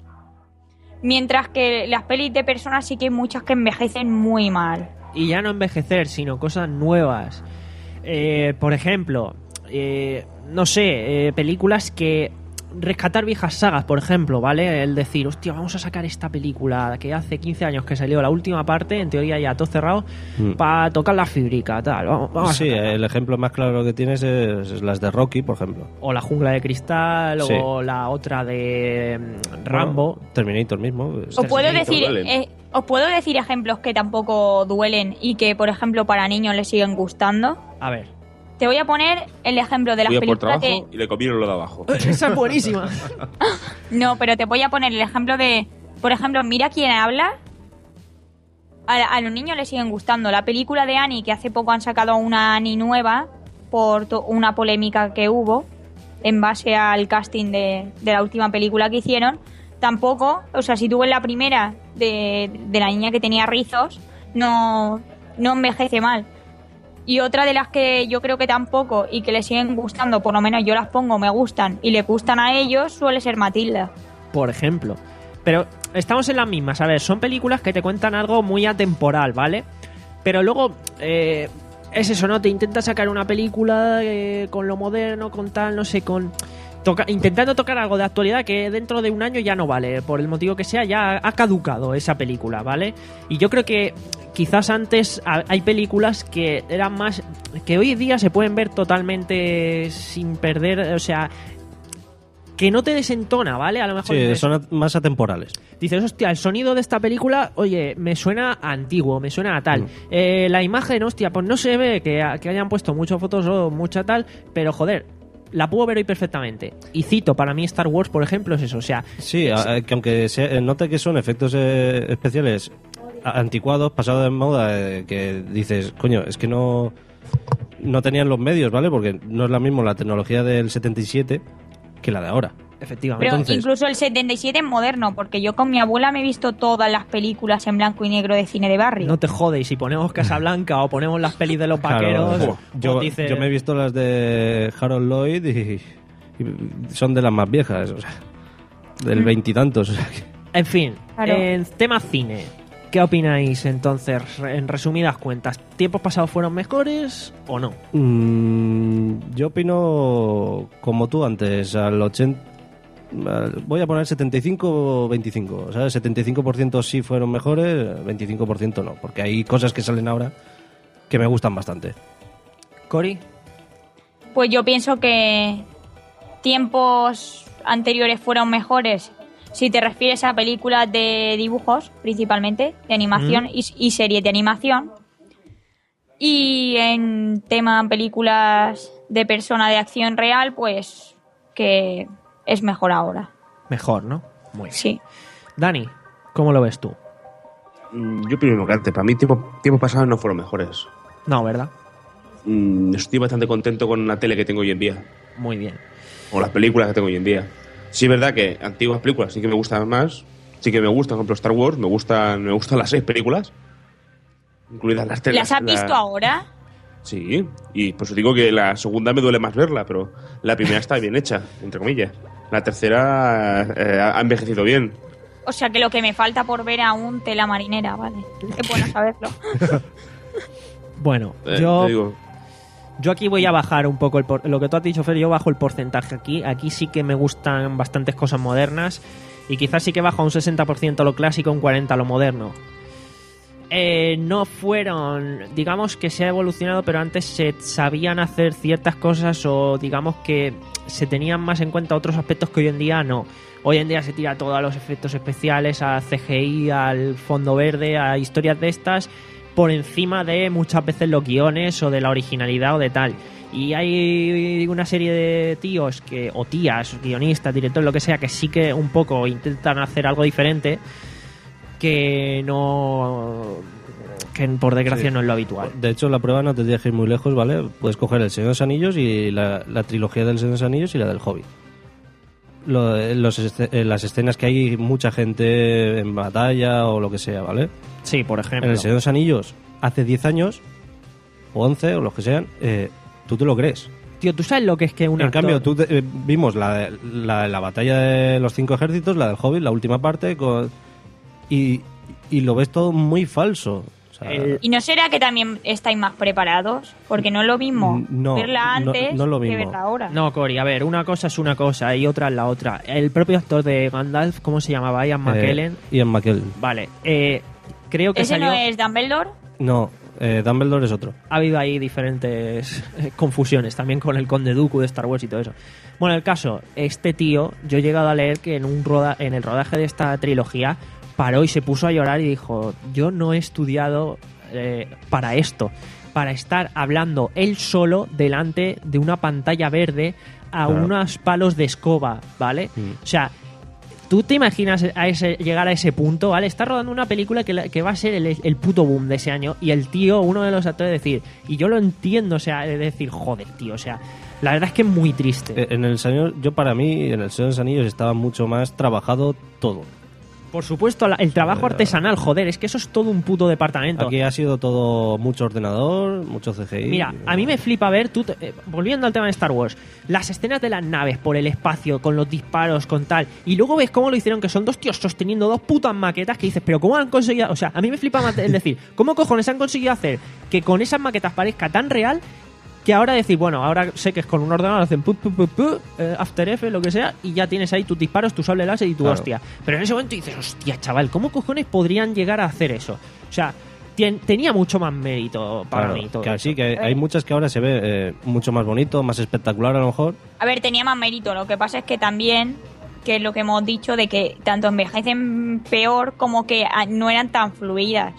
mientras que las pelis de personas sí que hay muchas que envejecen muy mal. Y ya no envejecer, sino cosas nuevas. Eh, por ejemplo, eh, no sé, eh, películas que... rescatar viejas sagas, por ejemplo, ¿vale? El decir, hostia, vamos a sacar esta película que hace quince años que salió la última parte, en teoría ya todo cerrado, mm. para tocar la fibrica, tal. Vamos, vamos sí, a el ejemplo más claro que tienes es, es las de Rocky, por ejemplo. O La Jungla de Cristal, sí. O la otra de Rambo. Bueno, Terminator mismo. Os puedo decir... Eh, os puedo decir ejemplos que tampoco duelen y que, por ejemplo, para niños les siguen gustando. A ver. Te voy a poner el ejemplo de las Fui películas por trabajo de... y le comieron lo de abajo. Esa es buenísima. No, pero te voy a poner el ejemplo de... Por ejemplo, Mira quién habla. A, a los niños les siguen gustando. La película de Annie, que hace poco han sacado una Annie nueva por to- una polémica que hubo en base al casting de, de la última película que hicieron. Tampoco, o sea, si tú ves la primera de, de la niña que tenía rizos, no, no envejece mal. Y otra de las que yo creo que tampoco y que les siguen gustando, por lo menos yo las pongo, me gustan y le gustan a ellos, suele ser Matilda. Por ejemplo. Pero estamos en las mismas, a ver, son películas que te cuentan algo muy atemporal, ¿vale? Pero luego, eh, es eso, ¿no? Te intentas sacar una película eh, con lo moderno, con tal, no sé, con... Toca, intentando tocar algo de actualidad que dentro de un año ya no vale, por el motivo que sea, ya ha caducado esa película, ¿vale? Y yo creo que quizás antes hay películas que eran más... que hoy en día se pueden ver totalmente sin perder, o sea... que no te desentona, ¿vale? A lo mejor... Sí, dices, son at- más atemporales. Dices, hostia, el sonido de esta película, oye, me suena a antiguo, me suena a tal. Mm. Eh, la imagen, hostia, pues no se ve que, que hayan puesto muchas fotos o mucha tal, pero joder... la puedo ver hoy perfectamente. Y cito, para mí Star Wars, por ejemplo, es eso. O sea, sí, a, que aunque se note que son efectos eh, especiales anticuados, pasados de moda, eh, que dices, coño, es que no no tenían los medios, ¿vale? Porque no es la misma la tecnología del setenta y siete que la de ahora. Efectivamente. Pero Entonces, incluso el setenta y siete es moderno, porque yo con mi abuela me he visto todas las películas en blanco y negro de cine de barrio. No te jodes, y si ponemos Casablanca o ponemos las pelis de los vaqueros... Claro, yo, pues dices... yo me he visto las de Harold Lloyd y, y son de las más viejas, o sea, del veintitantos. O sea que... En fin, Claro. en tema cine, ¿qué opináis entonces, en resumidas cuentas? ¿Tiempos pasados fueron mejores o no? Mm, yo opino como tú antes, al ochenta... Voy a poner setenta y cinco veinticinco, o sea, setenta y cinco por ciento sí fueron mejores, veinticinco por ciento no, porque hay cosas que salen ahora que me gustan bastante. ¿Cori? Pues yo pienso que tiempos anteriores fueron mejores si te refieres a películas de dibujos, principalmente, de animación Mm. y, y series de animación. Y en tema películas de persona de acción real, pues que es mejor ahora. Mejor, ¿no? Muy bien. Sí. Dani, ¿cómo lo ves tú? Mm, Yo opino que antes, para mí tiempos tiempo pasados no fueron mejores. No, ¿verdad? Mm, Estoy bastante contento con la tele que tengo hoy en día. Muy bien. O las películas que tengo hoy en día. Sí es verdad que antiguas películas sí que me gustan más. Sí que me gustan, por ejemplo, Star Wars. Me gustan, me gustan las seis películas. Incluidas las teles. ¿Las has visto ahora? Sí, y por eso digo que la segunda me duele más verla, pero la primera está bien hecha, entre comillas. La tercera eh, ha envejecido bien. O sea que lo que me falta por ver aún tela marinera, vale. Es bueno saberlo. Bueno, Eh, yo... te digo, Yo aquí voy a bajar un poco el por- lo que tú has dicho, Fer, yo bajo el porcentaje aquí. Aquí sí que me gustan bastantes cosas modernas y quizás sí que bajo a un sesenta por ciento lo clásico, un cuarenta por ciento lo moderno. Eh, no fueron, digamos que se ha evolucionado, pero antes se sabían hacer ciertas cosas o digamos que se tenían más en cuenta otros aspectos que hoy en día no. Hoy en día se tira todo a los efectos especiales, a C G I, al fondo verde, a historias de estas, por encima de muchas veces los guiones o de la originalidad o de tal. Y hay una serie de tíos que o tías, guionistas, directores, lo que sea, que sí que un poco intentan hacer algo diferente, que no que por desgracia Sí. no es lo habitual. De hecho, la prueba no tendría que ir muy lejos, ¿vale? Puedes coger El Señor de los Anillos y la, la trilogía del Señor de los Anillos y la del Hobbit. Lo- los esce- eh, las escenas que hay mucha gente en batalla o lo que sea, ¿vale? Sí, por ejemplo. En El Señor de los Anillos, hace diez años, o once, o los que sean, eh, tú te lo crees. Tío, ¿tú sabes lo que es que un En actor- cambio, tú te- eh, vimos la, la, la batalla de los cinco ejércitos, la del Hobbit, la última parte, con, y, y lo ves todo muy falso. O sea, ¿Y no será que también estáis más preparados? Porque no es lo mismo No, verla no- antes no es lo que mismo. verla ahora. No, Cory, a ver, una cosa es una cosa y otra es la otra. El propio actor de Gandalf, ¿cómo se llamaba? Ian McKellen. Eh, Ian McKellen. Vale, eh, creo que ¿Ese salió... no es Dumbledore? No, eh, Dumbledore es otro. Ha habido ahí diferentes eh, confusiones, también con el Conde Dooku de Star Wars y todo eso. Bueno, el caso, este tío, yo he llegado a leer que en, un roda en el rodaje de esta trilogía paró y se puso a llorar y dijo, yo no he estudiado eh, para esto, para estar hablando él solo delante de una pantalla verde a Claro. unos palos de escoba, ¿vale? Mm. O sea, ¿tú te imaginas a ese, llegar a ese punto, ¿vale? Está rodando una película que, la- que va a ser el, el puto boom de ese año y el tío, uno de los actores, decir, y yo lo entiendo, o sea, de decir, joder, tío, o sea, la verdad es que es muy triste. Eh, En el Señor, yo para mí, en el Señor de los Anillos estaba mucho más trabajado todo. Por supuesto, la- el trabajo Eh, artesanal, joder, es que eso es todo un puto departamento. Aquí ha sido todo mucho ordenador, mucho C G I. Mira, a mí me flipa ver, tú, te- eh, volviendo al tema de Star Wars, las escenas de las naves por el espacio, con los disparos, con tal, y luego ves cómo lo hicieron, que son dos tíos sosteniendo dos putas maquetas que dices, pero ¿cómo han conseguido? O sea, a mí me flipa más el decir, ¿cómo cojones han conseguido hacer que con esas maquetas parezca tan real que ahora decir, bueno, ahora sé que es con un ordenador, hacen pu, pu, pu, pu, eh, After Effects, lo que sea, y ya tienes ahí tus disparos, tu sable láser y tu Claro. hostia. Pero en ese momento dices, hostia, chaval, ¿cómo cojones podrían llegar a hacer eso? O sea, tien- tenía mucho más mérito para Claro, mí todo que eso. sí, que hay, hay muchas que ahora se ve eh, mucho más bonito, más espectacular a lo mejor. A ver, tenía más mérito. Lo que pasa es que también, que es lo que hemos dicho, de que tanto envejecen peor como que ah, no eran tan fluidas.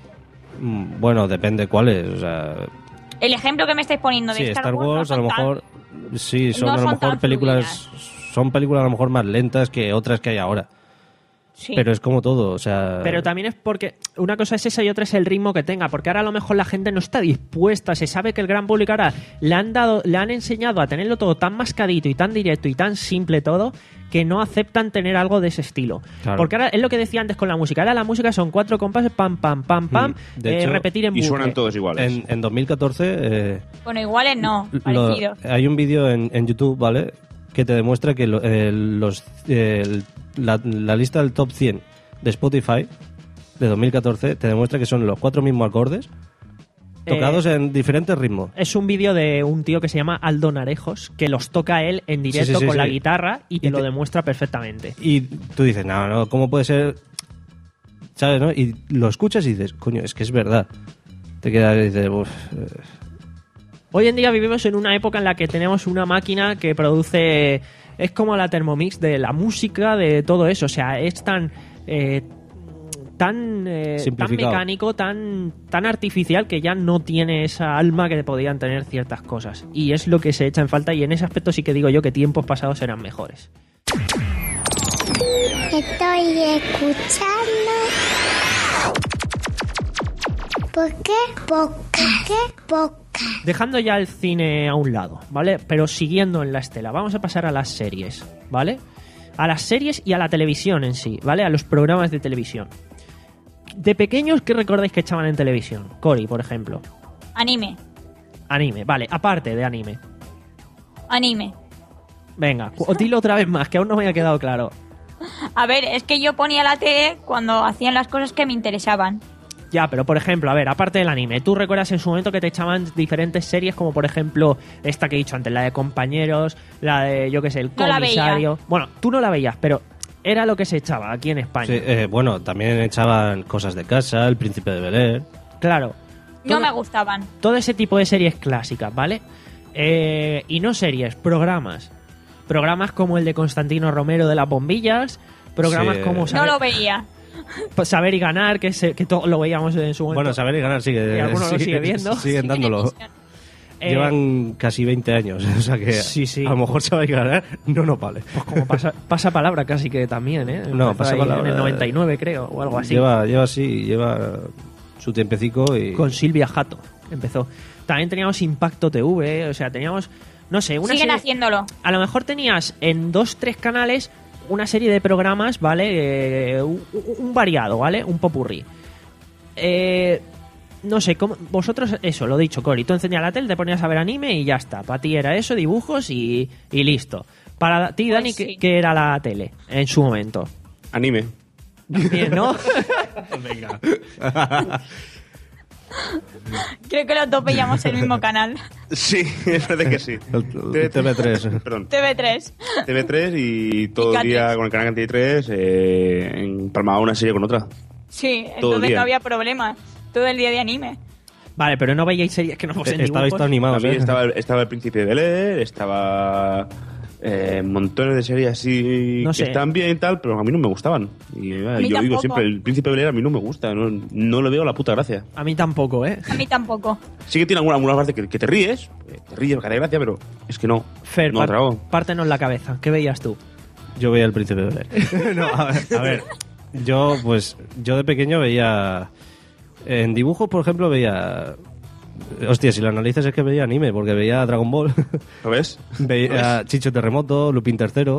Mm, Bueno, depende cuáles. O sea, El ejemplo que me estáis poniendo de sí, Star, Star Wars, no a lo son tan- mejor. Sí, son no a lo son mejor tan películas. Son películas a lo mejor más lentas que otras que hay ahora. Sí. Pero es como todo, o sea. Pero también es porque una cosa es esa y otra es el ritmo que tenga, porque ahora a lo mejor la gente no está dispuesta, se sabe que el gran público ahora le han dado, le han enseñado a tenerlo todo tan mascadito y tan directo y tan simple todo, que no aceptan tener algo de ese estilo. Claro. Porque ahora es lo que decía antes con la música, ahora la música son cuatro compases, pam, pam, pam, pam, Mm, de eh, hecho, repetir en Y bucle. suenan todos iguales. En, en dos mil catorce eh, Bueno, iguales no, lo- parecidos. hay un vídeo en, en YouTube, ¿vale? Que te demuestra que lo- eh, los, eh, el- la, la lista del top cien de Spotify de dos mil catorce te demuestra que son los cuatro mismos acordes tocados Eh, en diferentes ritmos. Es un vídeo de un tío que se llama Aldo Narejos, que los toca él en directo Sí, sí, sí, con sí. la guitarra y te Y lo te- demuestra perfectamente. Y tú dices, no, no, ¿cómo puede ser? ¿Sabes, no? Y lo escuchas y dices, coño, es que es verdad. Te quedas y dices, uff. eh, Hoy en día vivimos en una época en la que tenemos una máquina que produce... Es como la Thermomix de la música, de todo eso. O sea, es tan... eh, tan, eh, tan Simplificado. mecánico, tan, tan artificial que ya no tiene esa alma que podían tener ciertas cosas. Y es lo que se echa en falta y en ese aspecto sí que digo yo que tiempos pasados eran mejores. Estoy escuchando. ¿Por qué podcast? ¿Por qué podcast? Dejando ya el cine a un lado, ¿vale? Pero siguiendo en la estela, vamos a pasar a las series, ¿vale? A las series y a la televisión en sí, ¿vale? A los programas de televisión. De pequeños, ¿qué recordáis que echaban en televisión? Cory, por ejemplo. Anime, Anime, vale, aparte de anime. anime. Venga, cu- dilo otra vez más, que aún no me había quedado claro. A ver, es que yo ponía la tele cuando hacían las cosas que me interesaban. Ya, pero por ejemplo, a ver, aparte del anime, ¿tú recuerdas en su momento que te echaban diferentes series como por ejemplo esta que he dicho antes, la de Compañeros, la de, yo qué sé, El No la veía. Comisario? Bueno, tú no la veías, pero era lo que se echaba aquí en España. sí, eh, bueno, también echaban Cosas de Casa, El Príncipe de Bel-Air. Claro. No Todo- me gustaban. todo ese tipo de series clásicas, ¿vale? Eh, y no series, programas. Programas como el de Constantino Romero de las bombillas, programas Sí. como No Saber, lo veía. Saber y Ganar, que, se- que todo lo veíamos en su momento. Bueno, Saber y Ganar sigue. Y alguno lo sigue- sigue viendo. Siguen dándolo. Eh, Llevan casi veinte años, o sea que Sí, sí. a lo mejor Saber y Ganar no nos vale. Pues como pasa, pasa palabra casi que también, ¿eh? No, Empezó pasa ahí palabra. En el noventa y nueve, creo, o algo así. Lleva, lleva así, lleva... su tiempecico y... Con Silvia Jato empezó. También teníamos Impacto T V, o sea, teníamos, no sé, una Siguen serie... haciéndolo. A lo mejor tenías en dos, tres canales una serie de programas, ¿vale? Eh, un, un variado, ¿vale? Un popurrí. Eh, no sé, ¿cómo? Vosotros, eso, lo dicho, Cori, tú encendías la tele, te ponías a ver anime y ya está. Para ti era eso, dibujos y, y listo. Para ti, Dani, Pues sí. ¿qué, qué era la tele en su momento? Anime. También, ¿no? Venga. Creo que los dos veíamos el mismo canal. Sí, es verdad que sí. El T V tres. Perdón. T V tres. T V tres y todo Y el día Catrix. con el canal Canal tres eh, empalmaba una serie con otra. Sí, Todo el entonces día. no había problema. Todo el día de anime. Vale, pero no veíais series que no fuesen Estabais dibujos. tan animados, También ¿eh? estaba, estaba El Príncipe de Bel-Air, estaba eh, montones de series así No que sé. están bien y tal, pero a mí no me gustaban. Y eh, A mí yo digo tampoco. siempre, El Príncipe de Bel-Air a mí no me gusta, no, no le veo la puta gracia. A mí tampoco, ¿eh? A mí tampoco. Sí que tiene alguna, alguna parte que, que te ríes, eh, te ríes, que hace gracia, pero es que no. Fer, no par- trago. pártenos la cabeza. ¿Qué veías tú? Yo veía El Príncipe de Bel-Air. No, a ver, a ver, yo pues yo de pequeño veía en dibujos, por ejemplo, veía hostia, si lo analizas es que veía anime, porque veía Dragon Ball. ¿Lo ves? Veía Chicho Terremoto, Lupin Tercero.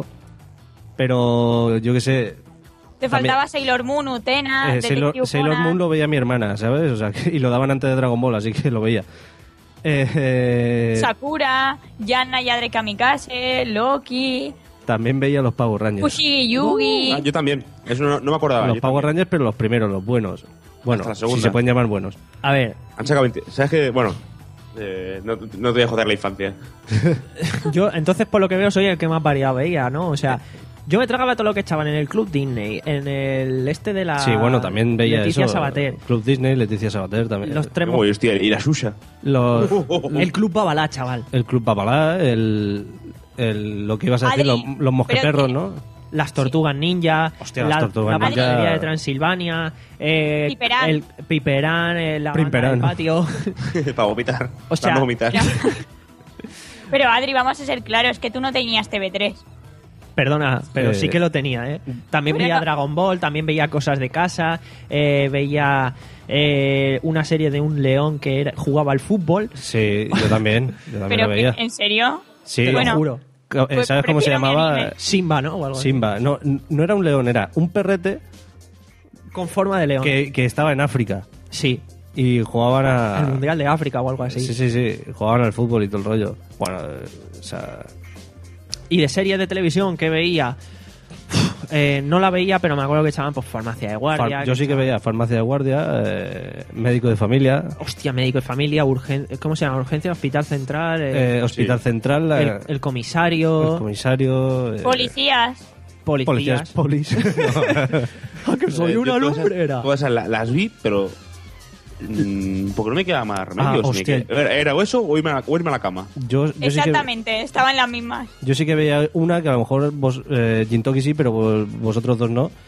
Pero yo qué sé, Te También- faltaba Sailor Moon, Utena, eh, Sailor, Detective Sailor Conan. Moon lo veía mi hermana, ¿sabes? O sea, que- y lo daban antes de Dragon Ball, así que lo veía. Eh, eh, Sakura, Yanna Yadre Kamikaze, Loki, también veía los Power Rangers. Fushigi Yugi. Ah, yo también, eso no, no me acordaba. Los yo Power también. Rangers, pero los primeros, los buenos. Bueno, Hasta la si segunda. se pueden llamar buenos. A ver, Han sacado veinte. ¿Sabes qué? Bueno, eh, no, no te voy a joder la infancia. yo entonces por lo que veo soy el que más variado veía, ¿no? O sea, yo me tragaba todo lo que echaban en el Club Disney, en el este de la... Sí, bueno, también veía Leticia eso. Sabater. Club Disney, Leticia Sabater también. Los tres Uy, hostia, y la Susha. Los- El Club Babalá, chaval. el Club Babalá, el, el, lo que ibas a decir, Adri, los, los mosqueperros, pero ¿no? Las Tortugas Ninja, Hostia, la, las Tortugas la Ninja. panadería de Transilvania, eh, Piperán. el Piperán, eh, la banda Primperán. del patio. Para vomitar. O sea, Para no vomitar. Pero Adri, vamos a ser claros, que tú no tenías T V tres. Perdona, pero Eh, sí que lo tenía, ¿eh? También Pero veía no- Dragon Ball, también veía cosas de casa, eh, veía eh, una serie de un león que era, jugaba al fútbol. Sí, yo también. Yo también Pero, lo veía. ¿en serio? Sí, Te Bueno, lo juro. Co- eh, pues ¿Sabes cómo se prefiero mi llamaba? anime. Simba, ¿no? O algo así. Simba. No, no era un león, era un perrete Con forma de león. que, que estaba en África. Sí. Y jugaban a... El Mundial de África o algo así. Sí, sí, sí. Jugaban al fútbol y todo el rollo. Bueno, eh, o sea... Y de series de televisión que veía... uf, eh, no la veía, pero me acuerdo que echaban pues Farmacia de Guardia. far- yo sí que echaban- veía Farmacia de Guardia, eh, Médico de Familia, Hostia, médico de familia, urgen... ¿cómo se llama? Urgencia, Hospital Central, eh, eh, Hospital sí. Central, la- el, el, el comisario, comisario... eh, Policías. policías. Policías, polis. Ah, que soy Eh, una yo todas esas- lumbrera. todas esas la- las vi, pero. mm, porque no me quedaba más remedio. Ah, si me hostia. queda- Era, era o eso o irme, a, o irme a la cama. yo, yo, sí que, Exactamente, estaban las mismas. yo sí que veía una que a lo mejor vos, eh, Jintoki sí, pero vos- vosotros dos no.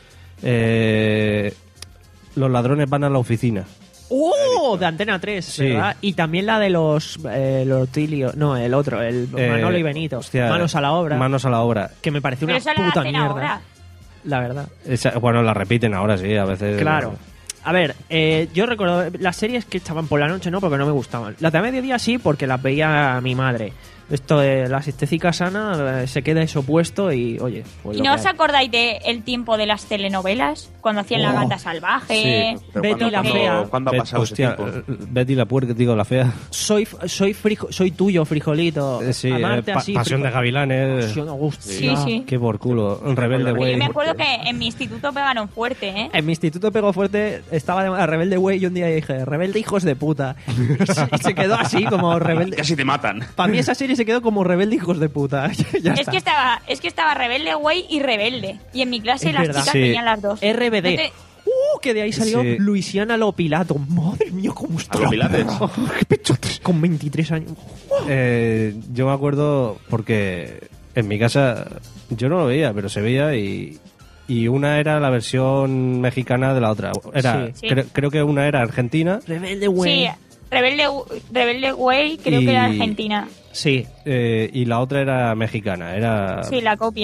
Eh, los ladrones van a la oficina. ¡Oh! De Antena tres, Sí. ¿verdad? Y también la de los eh, Lortilio... No, el otro, el Eh, Manolo y Benito. hostia, Manos a la obra. Manos a la obra. Que me pareció Pero una eso la puta hacen mierda. ahora. La verdad. Esa- bueno, la repiten ahora, sí, a veces. Claro. A ver, eh, yo recuerdo las series que echaban por la noche, no, porque no me gustaban. Las de a mediodía sí, porque las veía mi madre. Esto de la asistética sana eh, se queda eso puesto y, oye... Pues ¿Y lo no que os hay. acordáis de el tiempo de las telenovelas? Cuando hacían La Oh, Gata Salvaje. sí. Pero Betty ¿cuándo- la cuándo- fea. ¿Cuándo ha Bet- pasado hostia, ese tiempo? eh, Betty la puerca, digo, la fea. Soy, soy, frijo- soy tuyo, frijolito. Eh, sí, Amarte eh, pa- así, Pasión de frijo- Gavilanes. Pasión de gusto. Sí, sí. Qué por culo. Un rebelde, Pero güey. yo me acuerdo que en mi instituto pegaron fuerte, ¿eh? En mi instituto pegó fuerte, estaba de Rebelde Güey y un día dije, Rebelde hijos de puta. Y se, y se quedó así como Rebelde. Casi te matan. Para mí esa serie se quedó como Rebelde hijos de puta. Ya Es está. que estaba, es que estaba Rebelde Güey y Rebelde. Y en mi clase Es las verdad. chicas Sí. tenían las dos. R B D. No te- Uh, que de ahí salió Sí. Luisiana Lopilato. Madre mía, cómo está. ¿A los pilates? Qué pechotes. Con veintitrés años. Eh, yo me acuerdo porque en mi casa yo no lo veía, pero se veía y, y una era la versión mexicana de la otra. Era, Sí. Sí. cre- creo que una era argentina Rebelde Güey. Sí, Rebelde, Rebelde Güey creo Y- que era Argentina. Sí. eh, y la otra era mexicana. Era Sí, la copia.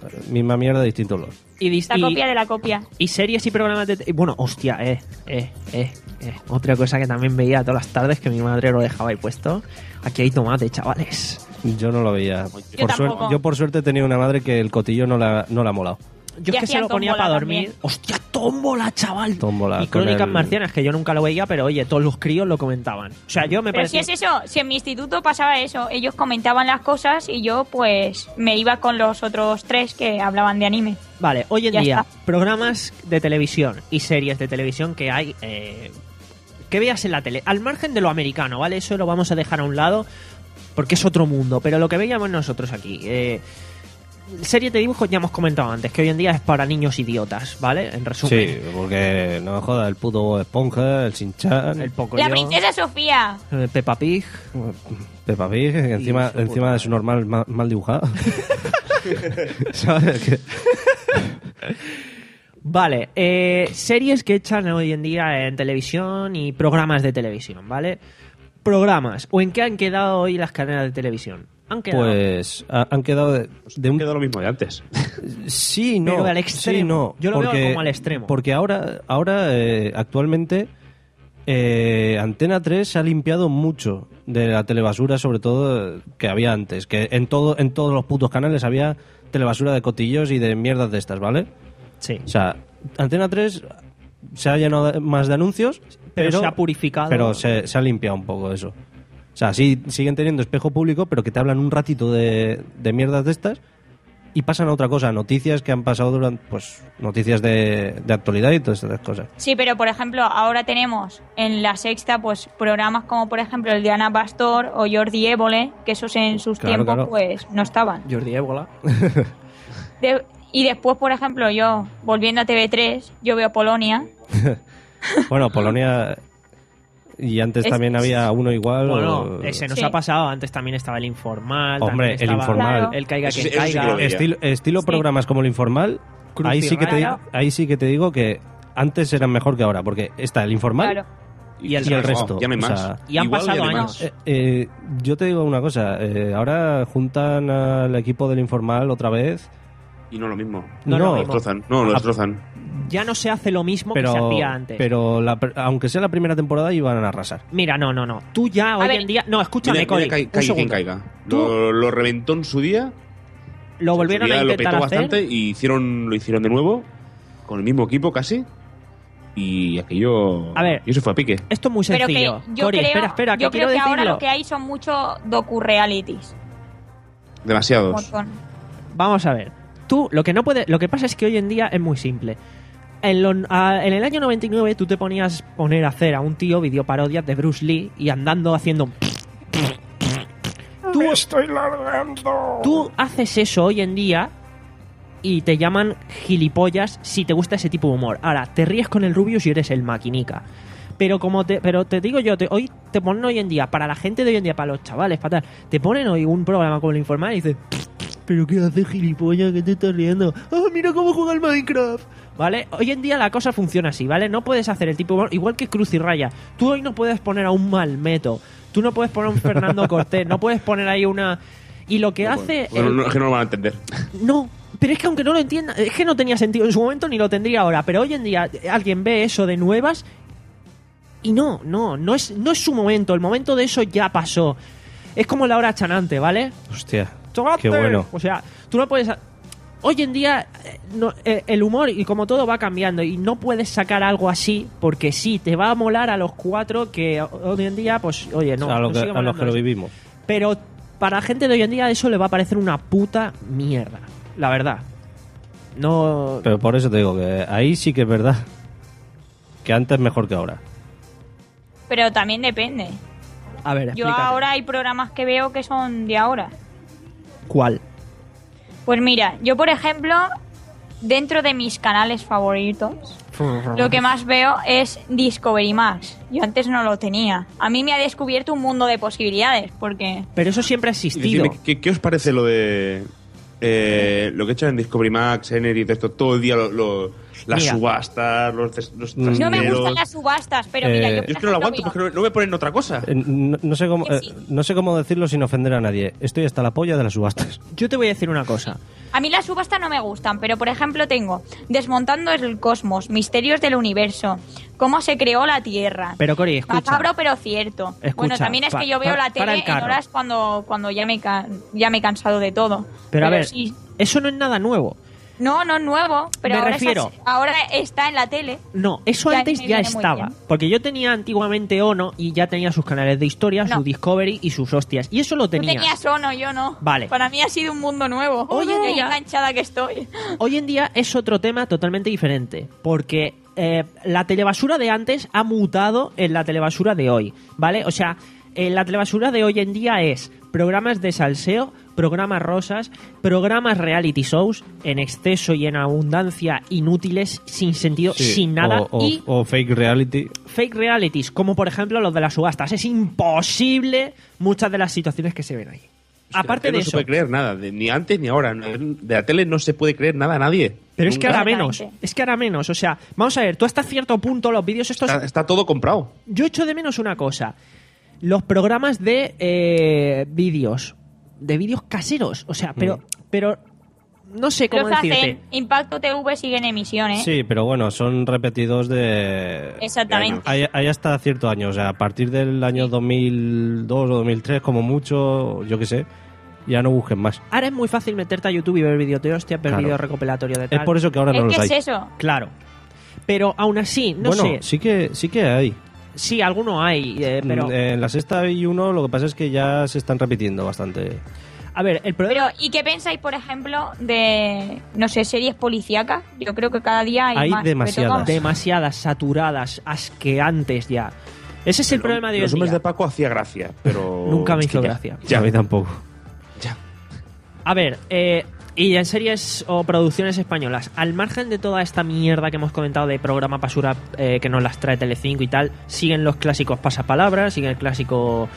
misma mierda, distinto olor. Y, dis- La y- copia de la copia. y series y programas de... te- Bueno, hostia, eh, eh, eh, eh. Otra cosa que también veía todas las tardes, que mi madre lo dejaba ahí puesto. Aquí hay tomate, chavales. Yo no lo veía. Yo Por suer- tampoco. yo por suerte tenía una madre que el cotillo no la, no la ha molado. Yo Y es que se hacían lo ponía tómbola para dormir. también. ¡Hostia, tómbola, chaval! Tómbola, Y con Crónicas el- Marcianas, que yo nunca lo veía, pero oye, todos los críos lo comentaban. O sea, yo me Pero parecía... si es eso, si en mi instituto pasaba eso, ellos comentaban las cosas y yo pues me iba con los otros tres que hablaban de anime. Vale, hoy en Ya día, está. programas de televisión y series de televisión que hay... eh, que veas en la tele. Al margen de lo americano, ¿vale? Eso lo vamos a dejar a un lado porque es otro mundo. Pero lo que veíamos nosotros aquí... Eh, series de dibujos ya hemos comentado antes, que hoy en día es para niños idiotas, ¿vale? En resumen. Sí, porque no me joda, el puto Bob Esponja, el Shin-Chan, El poco La princesa Sofía. eh, Peppa Pig. Peppa Pig, que encima, su encima de su normal mal, mal dibujado. ¿Sabes? Que- Vale, eh, series que echan hoy en día en televisión y programas de televisión, ¿vale? Programas. ¿O en qué han quedado hoy las cadenas de televisión? Han quedado... Pues ha- han quedado de, de un... Queda lo mismo de antes. Sí, no. Pero al extremo. Sí, no. Yo lo veo porque, como al extremo. Porque ahora, ahora eh, actualmente, eh, Antena tres se ha limpiado mucho de la telebasura, sobre todo, eh, que había antes. Que en todo en todos los putos canales había telebasura de cotillos y de mierdas de estas, ¿vale? Sí. O sea, Antena tres se ha llenado de- más de anuncios, Pero pero, se ha purificado. Pero se, se ha limpiado un poco eso. O sea, sí, siguen teniendo espejo público, pero que te hablan un ratito de, de mierdas de estas y pasan a otra cosa, noticias que han pasado durante, pues, noticias de, de actualidad y todas estas cosas. Sí, pero por ejemplo, ahora tenemos en la sexta pues programas como por ejemplo el de Ana Pastor o Jordi Évole, que esos en sus Claro, tiempos claro. pues no estaban. Jordi Ébola. De- y después, por ejemplo, yo, volviendo a T V tres, yo veo Polonia. Bueno, Polonia... Y antes Es- también había uno igual. Bueno, o- ese nos Sí. ha pasado. Antes también estaba el informal. Hombre, también el estaba informal. Claro. El caiga Eso quien sí- eso sí que caiga. lo veía. Estilo, estilo Sí. programas como el informal, Cruz ahí y sí, que te, Raya. ahí sí que te digo que antes eran mejor que ahora, porque está el informal Claro. Y el y el resto. resto. Ya no hay O más. sea, Y han Igual pasado ya no hay años. más. Eh, eh, yo te digo una cosa, eh, ahora juntan al equipo del informal otra vez, Y no lo mismo. No, No, lo Lo mismo. destrozan. No, lo Ah, destrozan. Ya no se hace lo mismo que se pero, hacía antes. pero la pr- aunque sea la primera temporada iban a arrasar. Mira, no, no, no. Tú ya hoy ver. en día... No, escúchame, Mira, Cody. mira, cai- un caiga quien segundo. caiga. Tú- Lo, lo reventó en su día. Lo volvieron en su a día lo intentar petó hacer. bastante y hicieron, lo hicieron de nuevo. Con el mismo equipo casi. Y aquello... A ver. Y eso fue a pique. Esto es muy Pero que sencillo. yo Cori, creo, espera, espera, que yo quiero creo que ahora decirlo. lo que hay son muchos docu-realities. Un Demasiados. montón. Vamos a ver. Tú, lo que no puede, lo que pasa es que hoy en día es muy simple. En, lo- a- en el año noventa y nueve tú te ponías poner a hacer a un tío videoparodias de Bruce Lee y andando haciendo... Tú, estoy largando. tú haces eso hoy en día y te llaman gilipollas si te gusta ese tipo de humor. Ahora, te ríes con el Rubius y eres el maquinica. Pero como te, pero te digo yo, te, hoy te ponen hoy en día, para la gente de hoy en día, para los chavales, para tal, te ponen hoy un programa como el informal y dices, ¿pero qué haces, gilipollas? ¿Qué te estás riendo? ¡Ah, mira cómo juega el Minecraft! ¿Vale? Hoy en día la cosa funciona así, ¿vale? No puedes hacer el tipo de humor, igual que Cruz y Raya. Tú hoy no puedes poner a un Malmeto, tú no puedes poner a un Fernando Cortés, no puedes poner ahí una... Y lo que hace... Bueno, el- no, es que no lo van a entender. no, pero es que aunque no lo entienda, es que no tenía sentido en su momento ni lo tendría ahora. Pero hoy en día alguien ve eso de nuevas y no, no, no es, no es su momento. El momento de eso ya pasó. Es como la hora chanante, ¿vale? Hostia, ¡Tomate! qué bueno. O sea, tú no puedes... Hoy en día eh, no, eh, el humor y como todo va cambiando y no puedes sacar algo así porque sí, te va a molar a los cuatro que hoy en día, pues, oye, no. a, lo nos que, sigue a los molando que lo eso. vivimos. Pero para la gente de hoy en día eso le va a parecer una puta mierda. La verdad. No... Pero por eso te digo que ahí sí que es verdad que antes mejor que ahora. Pero también depende. A ver, Yo explícate. ahora hay programas que veo que son de ahora. ¿Cuál? Pues mira, yo por ejemplo, dentro de mis canales favoritos, lo que más veo es Discovery Max. Yo antes no lo tenía. A mí me ha descubierto un mundo de posibilidades, porque... Pero eso siempre ha Y existido. decidme, ¿qué, ¿qué os parece lo de... eh, lo que echan en Discovery Max, Energy, de esto, todo el día lo, lo- Las Mira. subastas, los, des- los No No me trasteros. gustan las subastas, pero Eh, mira, yo, Yo por es que no lo ejemplo, aguanto digo, porque no, no me ponen otra cosa. Eh, No, no sé cómo, Que eh, sí. no sé cómo decirlo sin ofender a nadie. Estoy hasta la polla de las subastas. Yo te voy a decir una cosa. A mí las subastas no me gustan, pero por ejemplo tengo Desmontando el Cosmos, Misterios del Universo, Cómo se creó la Tierra. Pero, Cori, escucha. Macabro pero cierto. Escucha, bueno, también es pa- que yo veo para- la para tele el carro. en horas cuando, cuando ya, me ca- ya me he cansado de todo. Pero a ver, sí. eso no es nada nuevo. No, no es nuevo, pero Me ahora, refiero- esas- ahora está en la tele. No, eso Ya antes me ya viene muy estaba. bien. Porque yo tenía antiguamente Ono y ya tenía sus canales de historia, No. su Discovery y sus hostias. Y eso lo Tú tenías. tenías Ono, yo no. Vale. Para mí ha sido un mundo nuevo. Hoy en Qué día- enganchada que estoy. Hoy en día es otro tema totalmente diferente. Porque eh, la telebasura de antes ha mutado en la telebasura de hoy. ¿Vale? O sea, eh, la telebasura de hoy en día es programas de salseo, programas rosas, programas reality shows en exceso y en abundancia, inútiles, sin sentido, Sí, sin nada. O, o- y o fake reality. fake realities, como por ejemplo los de las subastas. Es imposible muchas de las situaciones que se ven ahí. Aparte de no se eso, puede creer nada, de- ni antes ni ahora. De la tele no se puede creer nada a nadie. pero es que Nunca. ahora menos, es que ahora menos. O sea, vamos a ver, tú hasta cierto punto los vídeos estos... Está, está todo comprado. Yo echo de menos una cosa. Los programas de eh, vídeos. De vídeos caseros. O sea, pero... pero no sé cómo Los decirte. hacen. Impacto T V sigue en emisión, ¿eh? Sí, pero bueno, son repetidos de... Exactamente. Hay, hay hasta cierto año, o sea, a partir del año dos mil dos o dos mil tres, como mucho, yo qué sé, ya no busquen más. Ahora es muy fácil meterte a YouTube y ver vídeos de hostia, ver Claro. vídeos recopilatorio de tal. Es por eso que ahora no Es los que hay. es eso. Claro. Pero aún así, no bueno, sé. sí que sí que hay. Sí, alguno hay, eh, pero... Mm, En la sexta y uno lo que pasa es que ya se están repitiendo bastante. A ver, el problema... Pero, ¿y qué pensáis, por ejemplo, de, no sé, series policíacas? Yo creo que cada día hay, Hay más. demasiadas. pero todas- Demasiadas, saturadas, asqueantes ya. Ese es el problema de hoy Los en hombres día. de Paco hacía gracia, pero... Nunca me es que hizo ya- gracia. Ya. A mí tampoco. Ya. A ver, eh, y en series o producciones españolas, al margen de toda esta mierda que hemos comentado de programa basura eh, que nos las trae Telecinco y tal, siguen los clásicos pasapalabras, sigue el clásico,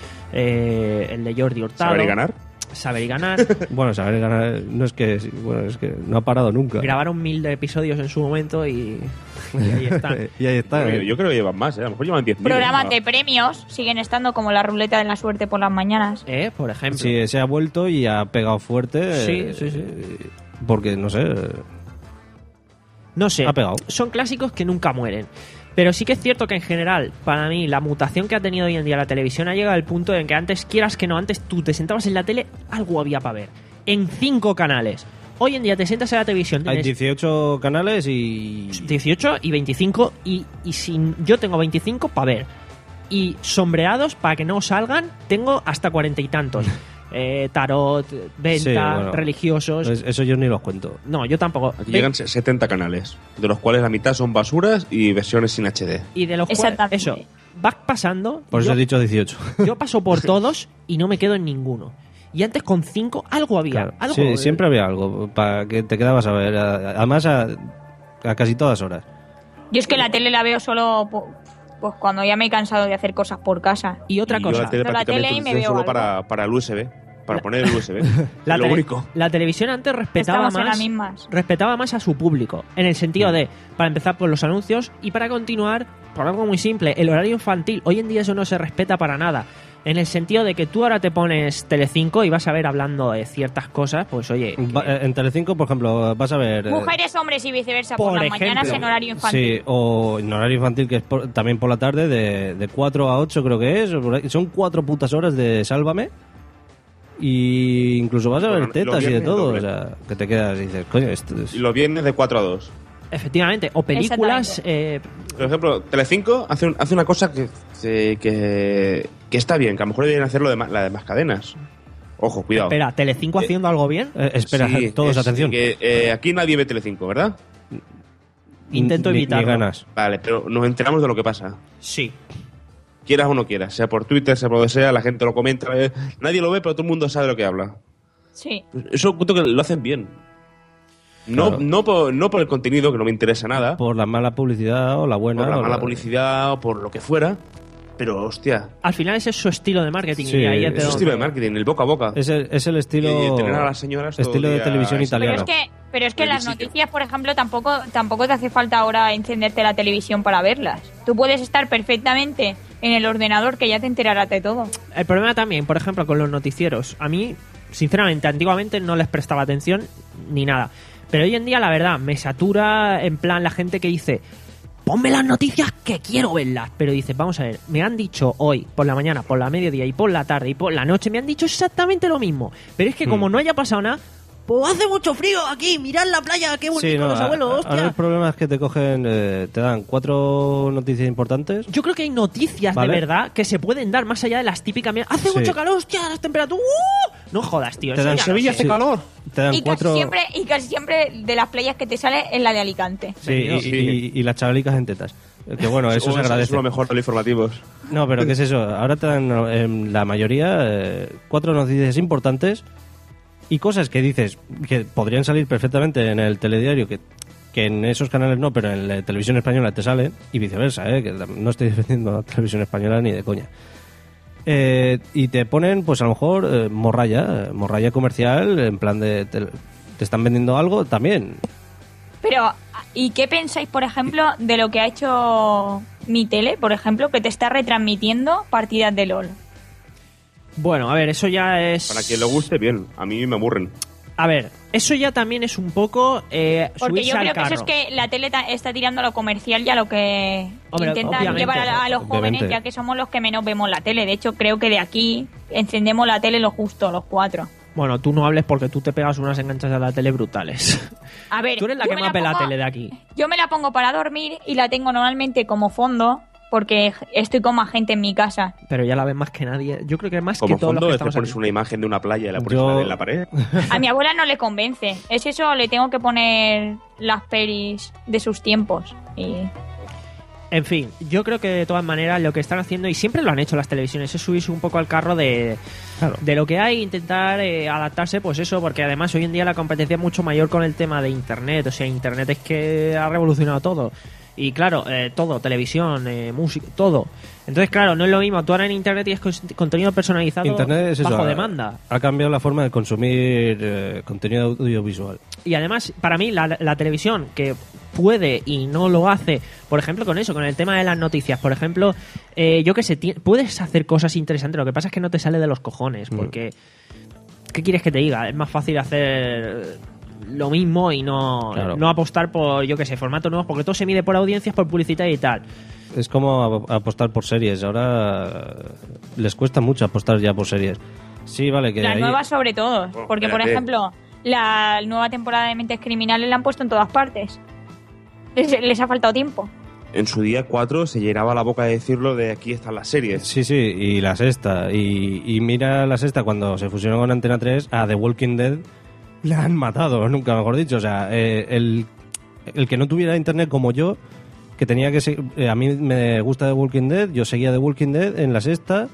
eh, el de Jordi Hurtado. ¿Saber y ganar? Saber y ganar. Bueno, saber ganar no es que bueno, es que no ha parado nunca. Grabaron mil de episodios en su momento y, y ahí están. y ahí está. Yo, eh. yo creo que llevan más, ¿eh? A lo mejor llevan diez mil. Programas ¿no? de premios siguen estando como la ruleta de la suerte por las mañanas. ¿Eh? Por ejemplo. Sí, se ha vuelto y ha pegado fuerte. Sí, eh, sí, sí. Porque, no sé, No sé, Ha pegado. son clásicos que nunca mueren. Pero sí que es cierto que en general, para mí, la mutación que ha tenido hoy en día la televisión ha llegado al punto en que antes, quieras que no, antes tú te sentabas en la tele, algo había para ver. En cinco canales. Hoy en día te sientas en la televisión, hay tienes dieciocho canales y... dieciocho y veinticinco, y, y si yo tengo veinticinco para ver. Y sombreados, para que no salgan, tengo hasta cuarenta y tantos. Eh, tarot, venta, Sí, bueno. religiosos. Pues eso yo ni los cuento. No, yo tampoco. Aquí Ve- llegan setenta canales, de los cuales la mitad son basuras y versiones sin H D. Y de los cuales, Exactamente. eso, vas pasando. Por eso yo, he dicho dieciocho. yo paso por todos y no me quedo en ninguno. Y antes con cinco algo había. Claro. Algo, Sí, siempre había algo para que te quedabas a ver. a- Además, a, a casi todas horas. Yo es que la tele la veo solo po- pues cuando ya me he cansado de hacer cosas por casa. Y otra Y yo cosa. la tele Pero la prácticamente tele y me utilizo veo solo algo. para, para el U S B, para poner el U S B. La, es lo tele- único. la televisión antes respetaba Estamos en las más, mismas. respetaba más a su público. En el sentido de, para empezar por los anuncios y para continuar, por algo muy simple, el horario infantil. Hoy en día eso no se respeta para nada. En el sentido de que tú ahora te pones Telecinco y vas a ver hablando de ciertas cosas, pues oye... Va- que- En Telecinco, por ejemplo, vas a ver... eh, Mujeres, hombres y viceversa por, Por las mañanas ejemplo. en horario infantil. Sí, o en horario infantil, que es por- también por la tarde, de, de cuatro a ocho creo que es. o por ahí. Son cuatro putas horas de Sálvame. Y incluso vas a ver Bueno, tetas los y de viernes todo. doble. O sea, que te quedas y dices, coño, esto es... Y los viernes de cuatro a dos. Efectivamente, o películas... eh, Por ejemplo, Telecinco hace, un- hace una cosa que, que, que, que está bien, que a lo mejor deberían hacerlo de ma- la de más cadenas. Ojo, cuidado. espera, ¿Telecinco haciendo algo bien? Eh, espera, Sí, todos, es atención. que, eh, aquí nadie ve Telecinco, ¿verdad? Intento Ni- ni evitarlo. ganas. Vale, pero nos enteramos de lo que pasa. Sí. Quieras o no quieras, sea por Twitter, sea por donde sea, la gente lo comenta. eh, nadie lo ve, pero todo el mundo sabe de lo que habla. Sí. Eso cuento que lo hacen bien. No, Claro. no, por, no por el contenido, que no me interesa nada, por, Por la mala publicidad o la buena. la o mala publicidad o por lo que fuera, pero hostia. Al final ese es su estilo de marketing. Sí, y ahí es Es el estilo de marketing, el boca a boca. Es el, es el estilo, Y tener a las señoras todo estilo el de día- televisión Pero italiana. Pero es que, pero es que El las visito. noticias, por ejemplo, tampoco, tampoco te hace falta ahora encenderte la televisión para verlas. Tú puedes estar perfectamente en el ordenador que ya te enterarás de todo. El problema también, por ejemplo, con los noticieros. A mí, sinceramente, antiguamente no les prestaba atención ni nada. Pero hoy en día, la verdad, me satura en plan la gente que dice... Ponme las noticias que quiero verlas. Pero dices, vamos a ver, me han dicho hoy, por la mañana, por la mediodía y por la tarde y por la noche, me han dicho exactamente lo mismo. Pero es que como Hmm. no haya pasado nada, pues hace mucho frío aquí, mirad la playa, qué bonito Sí, no, los abuelos, a- a- hostia. ahora el problema es que te cogen, eh, te dan cuatro noticias importantes. Yo creo que hay noticias Vale. de verdad que se pueden dar más allá de las típicas. mierda, Hace Sí. mucho calor, hostia, las temperaturas. ¡uh! No jodas, tío. Te eso dan ya Sevilla no sé. hace calor. Te dan Y casi, cuatro. siempre, y casi siempre de las playas que te sale es la de Alicante. Sí, y, y- y las chavalicas en tetas. Que bueno, eso Oh, se agradece. Es lo mejor de los informativos. No, pero ¿qué es eso? Ahora te dan en la mayoría eh, cuatro noticias importantes y cosas que dices que podrían salir perfectamente en el telediario, que, que en esos canales no, pero en la televisión española te salen, y viceversa, ¿eh? Que no estoy defendiendo la televisión española ni de coña. Eh, y te ponen, pues a lo mejor, eh, morralla, eh, morralla comercial, en plan de... Te, te están vendiendo algo también. Pero, ¿y qué pensáis, por ejemplo, de lo que ha hecho mi tele, por ejemplo, que te está retransmitiendo partidas de LOL? Bueno, a ver, eso ya es... Para quien le guste, bien. A mí me aburren. A ver, eso ya también es un poco eh, Porque subirse yo al creo que carro. eso es que la tele ta- está tirando a lo comercial y a lo que Hombre, intenta obviamente. llevar a, a los jóvenes, Obviamente. ya que somos los que menos vemos la tele. De hecho, creo que de aquí encendemos la tele lo justo, los cuatro. Bueno, tú no hables porque tú te pegas unas enganchas a la tele brutales. A ver, Tú eres la yo que me más ve la pongo- tele de aquí. Yo me la pongo para dormir y la tengo normalmente como fondo porque estoy con más gente en mi casa. Pero ya la ves más que nadie. Yo creo que más Como que todos los fondo, que te estamos pones aquí. una imagen de una playa y la pones Yo- en la pared. A mi abuela no le convence. Es eso, le tengo que poner las pelis de sus tiempos. Y En fin, yo creo que de todas maneras lo que están haciendo, y siempre lo han hecho las televisiones, es subirse un poco al carro de, de lo que hay, intentar eh, adaptarse, pues eso, porque además hoy en día la competencia es mucho mayor con el tema de Internet. O sea, Internet es que ha revolucionado todo. Y claro, eh, todo, televisión, eh, música, todo. Entonces, claro, no es lo mismo. Tú ahora en Internet tienes cos- contenido personalizado Internet es eso, bajo ha- demanda. Ha cambiado la forma de consumir eh, contenido audiovisual. Y además, para mí, la, la televisión que puede y no lo hace, por ejemplo, con eso, con el tema de las noticias, por ejemplo, eh, yo que sé, ti- puedes hacer cosas interesantes, lo que pasa es que no te sale de los cojones, porque ¿qué quieres que te diga? Es más fácil hacer lo mismo y no, Claro. no apostar por, yo que sé, formatos nuevos, porque todo se mide por audiencias, por publicidad y tal. Es como ap- apostar por series. Ahora les cuesta mucho apostar ya por series. Sí, vale, que las ahí- nuevas sobre todo. Porque, por espérate. ejemplo, la nueva temporada de Mentes Criminales la han puesto en todas partes. Les, les ha faltado tiempo. En su día cuatro se llenaba la boca de decirlo de aquí están las series. Sí, sí, y la sexta. Y, y mira la sexta, cuando se fusionó con Antena tres, a The Walking Dead la han matado, nunca mejor dicho. O sea, eh, el, el que no tuviera internet como yo, que tenía que seguir... eh, a mí me gusta The Walking Dead, yo seguía The Walking Dead en la sexta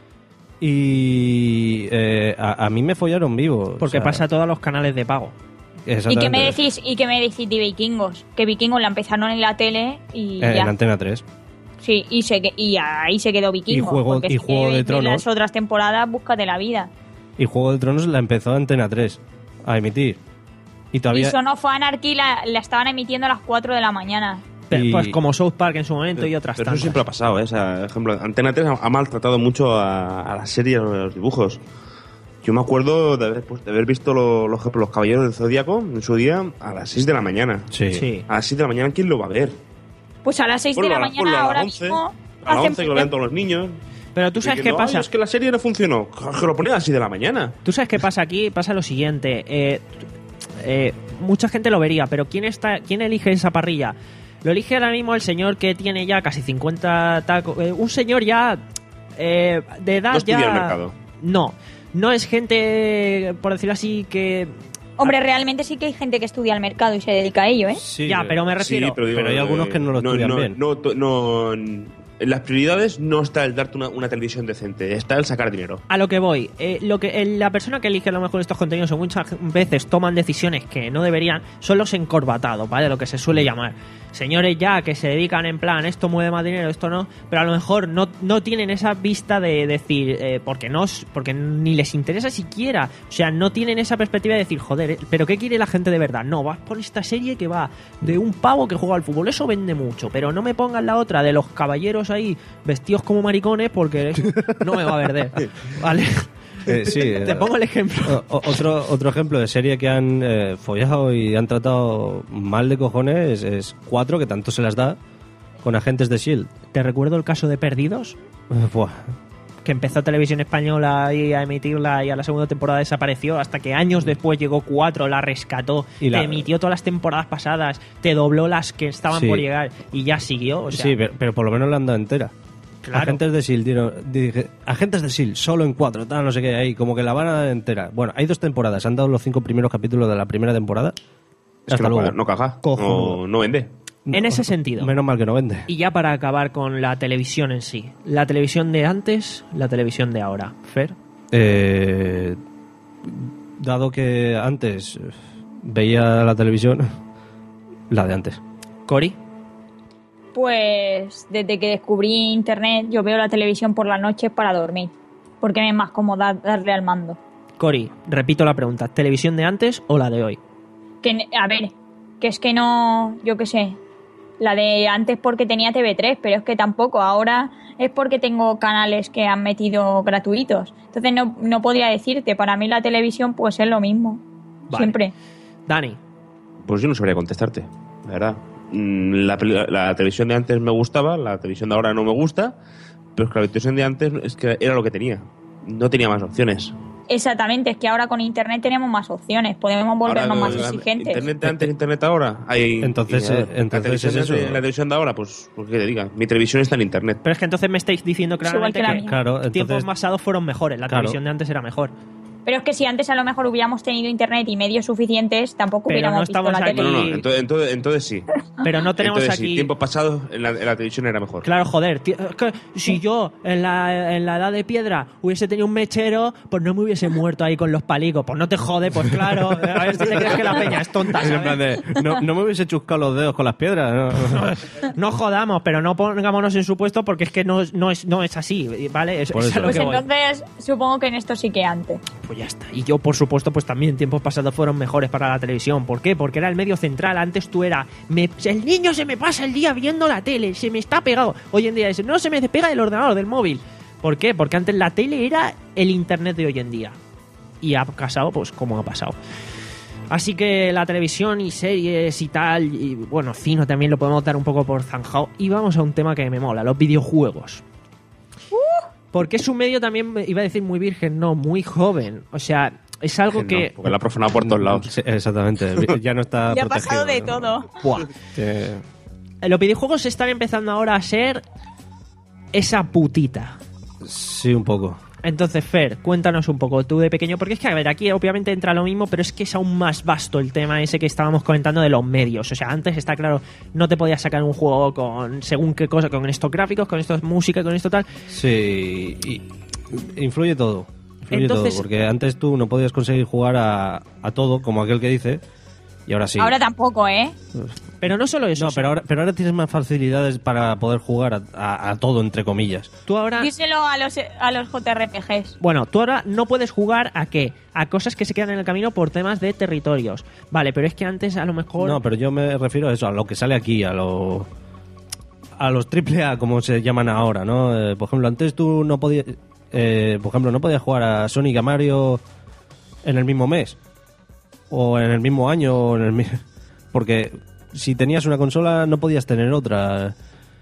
y eh, a, a mí me follaron vivo. Porque o sea, pasa a todos los canales de pago. ¿Y qué exactamente. me decís y qué me decís de Vikingos? Que Vikingos la empezaron en la tele y Eh, ya. en Antena tres. Sí, y, se, que- y ahí se quedó Vikingos. Y Juego- porque y es que Juego de de Tronos. las otras temporadas, búscate la vida. Y Juego de Tronos la empezó Antena tres a emitir. Y todavía... Y Son of Anarchy la, la estaban emitiendo a las cuatro de la mañana. Pero, Y- Pues como South Park en su momento y otras Pero eso tantas. siempre ha pasado, ¿eh? O sea, por ejemplo, Antena tres ha, ha maltratado mucho a, a las series, a los dibujos. Yo me acuerdo de haber, pues, de haber visto lo- los, los Caballeros del Zodíaco en su día a las seis de la mañana. Sí. Sí. A las seis de la mañana, ¿quién lo va a ver? Pues a las seis de Ponlo la a las- ponlo mañana, a las ahora once, mismo. A las hacen- once que lo vean todos los niños. Pero tú sabes qué Diciendo, pasa. "Ay, es que la serie no funcionó. Que lo ponía a las seis de la mañana. Tú sabes qué pasa aquí, pasa lo siguiente. Eh, eh, mucha gente lo vería, pero ¿quién está, quién elige esa parrilla? Lo elige ahora mismo el señor que tiene ya casi cincuenta tacos. Eh, un señor ya eh, de edad No estudia ya. el mercado. No, no es gente, por decirlo así, que. Hombre, realmente sí que hay gente que estudia el mercado y se dedica a ello, ¿eh? Sí, ya, pero me refiero. Sí, pero, digo, pero hay algunos eh, que no lo estudian no, bien. No, to- no, En las prioridades no está el darte una, una televisión decente, está el sacar dinero. A lo que voy, eh, lo que eh, la persona que elige a lo mejor estos contenidos o muchas veces toman decisiones que no deberían, son los encorbatados, ¿vale? Lo que se suele llamar. Señores ya que se dedican en plan, esto mueve más dinero, esto no, pero a lo mejor no, no tienen esa vista de decir, eh, porque no, porque ni les interesa siquiera, o sea, no tienen esa perspectiva de decir, joder, eh, pero ¿qué quiere la gente de verdad? No, vas por esta serie que va de un pavo que juega al fútbol, eso vende mucho, pero no me pongan la otra de los caballeros ahí vestidos como maricones porque no me va a vender, ¿vale? Eh, sí, Te eh, pongo el ejemplo. o- otro, otro ejemplo de serie que han eh, follado y han tratado mal de cojones es, es Cuatro, que tanto se las da con Agentes de S H I E L D. ¿Te recuerdo el caso de Perdidos? Eh, buah. Que empezó Televisión Española y a emitirla y a la segunda temporada desapareció hasta que años después llegó Cuatro, la rescató, Y la- te emitió todas las temporadas pasadas, te dobló las que estaban Sí. por llegar y ya siguió. O sea, Sí, pero, pero por lo menos la han dado entera. Claro. Agentes de S H I E L D, dieron- dije, Agentes de S H I E L D, solo en cuatro, tal, no sé qué, ahí, como que la van a dar entera. Bueno, hay dos temporadas, han dado los cinco primeros capítulos de la primera temporada. Es Hasta que no, luego. caga- no caga, Cojonudo. no, no vende. en ese sentido. Menos mal que no vende. Y ya para acabar con la televisión en sí. La televisión de antes, la televisión de ahora. Fer. Eh, dado que antes veía la televisión, la de antes. Cori. Pues desde que descubrí internet yo veo la televisión por las noches para dormir, porque me es más cómodo darle al mando. Cori, repito la pregunta. ¿Televisión de antes o la de hoy? Que, a ver, que es que no, yo qué sé, la de antes porque tenía T V tres, pero es que tampoco, ahora es porque tengo canales que han metido gratuitos. Entonces no, no podría decirte, para mí la televisión pues es lo mismo, Vale. siempre. Dani. Pues yo no sabría contestarte, la verdad. Mm, La, peli- la televisión de antes me gustaba, la televisión de ahora no me gusta, pero es que la televisión de antes es que era lo que tenía. No tenía más opciones. Exactamente, es que ahora con internet tenemos más opciones, podemos volvernos Ahora, más la- exigentes. Internet de antes, internet ahora. Hay, Entonces, y, eh, la entonces televisión es de- eso. La televisión de ahora, pues, pues que te diga, mi televisión está en internet. Pero es que entonces me estáis diciendo Es igual claramente que la que, mía. Claro, entonces- tiempos pasados fueron mejores. La Claro. televisión de antes era mejor. Pero es que si antes a lo mejor hubiéramos tenido internet y medios suficientes, tampoco Pero hubiéramos no visto estamos la aquí- tele. No, no, no, entonces, entonces, entonces sí. Pero no tenemos entonces aquí... sí, tiempos pasados en la, en la televisión era mejor. Claro, joder, tío, es que si yo en la, en la edad de piedra hubiese tenido un mechero, pues no me hubiese muerto ahí con los palicos. Pues no te jode, pues claro. A ver si te crees que la peña es tonta, En plan ¿sabes? de, no, no me hubiese chuscado los dedos con las piedras. No. No jodamos, pero no pongámonos en su puesto porque es que no, no, es, no es así, ¿vale? Es, Por es a eso. lo Pues que voy. entonces supongo que en esto sí que antes. Pues ya está. Y yo, por supuesto, pues también tiempos pasados fueron mejores para la televisión. ¿Por qué? Porque era el medio central. Antes tú era... Me, el niño se me pasa el día viendo la tele, se me está pegado. Hoy en día es... No se me despega del ordenador, del móvil. ¿Por qué? Porque antes la tele era el internet de hoy en día. Y ha pasado, pues, como ha pasado. Así que la televisión y series y tal, y bueno, cine también lo podemos dar un poco por zanjado. Y vamos a un tema que me mola, los videojuegos. Porque es un medio también, iba a decir muy virgen, no, muy joven. O sea, es algo No, que... porque la ha profanado por todos lados. Sí, exactamente, ya no está Ya ha protegido. pasado de ¿no? todo. Buah. Que- Los videojuegos están empezando ahora a ser esa putita. sí, un poco. Entonces, Fer, cuéntanos un poco tú de pequeño, porque es que, a ver, aquí obviamente entra lo mismo, pero es que es aún más vasto el tema ese que estábamos comentando de los medios. O sea, antes está claro, no te podías sacar un juego con según qué cosa, con estos gráficos, con esto música, con esto tal. Sí, y influye todo. Influye Entonces- todo, porque antes tú no podías conseguir jugar a, a todo, como aquel que dice, y ahora sí. Ahora tampoco, ¿eh? Pero no solo eso. No, o sea, pero ahora, pero ahora tienes más facilidades para poder jugar a, a- a todo, entre comillas. tú ahora... Díselo a los, a los J R P Gs. Bueno, tú ahora no puedes jugar a qué? A cosas que se quedan en el camino por temas de territorios. Vale, pero es que antes a lo mejor... No, pero yo me refiero a eso, a lo que sale aquí, a lo a los triple A, como se llaman ahora, ¿no? Eh, por ejemplo, antes tú no podías, eh, por ejemplo, no podías jugar a Sonic y a Mario en el mismo mes o en el mismo año, o en el mi- porque si tenías una consola no podías tener otra.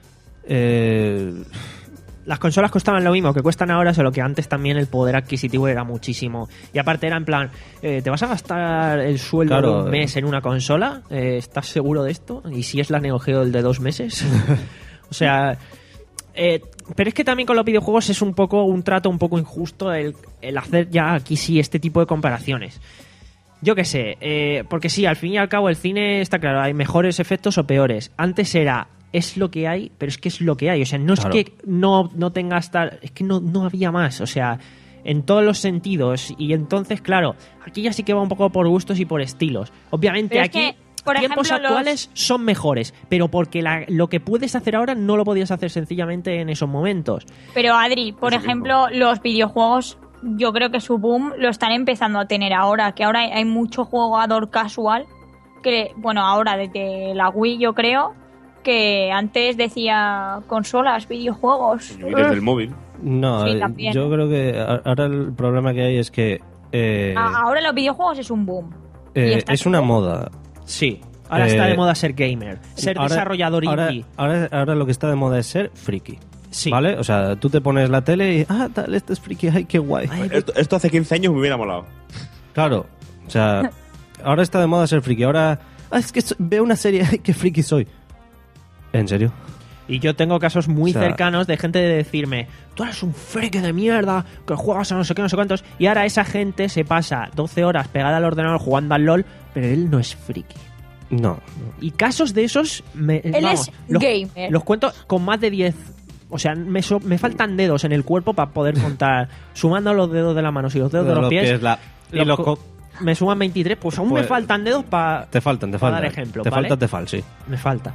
Eh, Las consolas costaban lo mismo que cuestan ahora, solo que antes también el poder adquisitivo era muchísimo. Y aparte era en plan, eh, ¿te vas a gastar el sueldo Claro, de un mes en una consola? Eh, ¿Estás seguro de esto? ¿Y si es la Neo Geo el de dos meses? O sea... eh, pero es que también con los videojuegos es un poco un trato un poco injusto el, el hacer ya aquí sí este tipo de comparaciones. Yo qué sé, eh, porque sí, al fin y al cabo el cine está claro, hay mejores efectos o peores. Antes era es lo que hay, pero es que es lo que hay. O sea, no Claro. es que no, no tengas tal... Es que no, no había más. O sea, en todos los sentidos. Y entonces, claro, aquí ya sí que va un poco por gustos y por estilos. Obviamente Pero es aquí... que, por tiempos ejemplo, actuales son mejores, pero porque la- lo que puedes hacer ahora no lo podías hacer sencillamente en esos momentos. Pero Adri, por Eso ejemplo, los videojuegos, yo creo que su boom lo están empezando a tener ahora, que ahora hay, hay mucho jugador casual, que, bueno, ahora desde la Wii yo creo, que antes decía consolas, videojuegos. Y desde el móvil. No, Sí, eh, también. yo creo que a- ahora el problema que hay es que eh, A- ahora los videojuegos es un boom. eh, y está es una moda. Sí, ahora Eh, está de moda ser gamer, ser ahora- desarrollador ahora, indie. Ahora, ahora lo que está de moda es ser friki. Sí. ¿Vale? O sea, tú te pones la tele y, ah, tal, este es friki, ay, qué guay. Esto, esto hace quince años me hubiera molado. Claro, o sea, ahora está de moda ser friki. Ahora, ah, es que so- veo una serie, ay, qué friki soy. ¿En serio? Y yo tengo casos muy O sea- cercanos de gente de decirme, tú eres un friki de mierda, que juegas a no sé qué, no sé cuántos. Y ahora esa gente se pasa doce horas pegada al ordenador jugando al LOL, pero él no es friki. No. Y casos de esos, me, Él vamos, es los, gamer. los cuento con más de diez. O sea, me, so- me faltan dedos en el cuerpo para poder contar. Sumando los dedos de las manos y los dedos de los, Los pies, pies, la- y los los co- co- me suman veintitrés, pues aún Pues- me faltan dedos para Te faltan, te para faltan. dar ejemplo. te ¿vale? falta, te falta, sí. Me falta.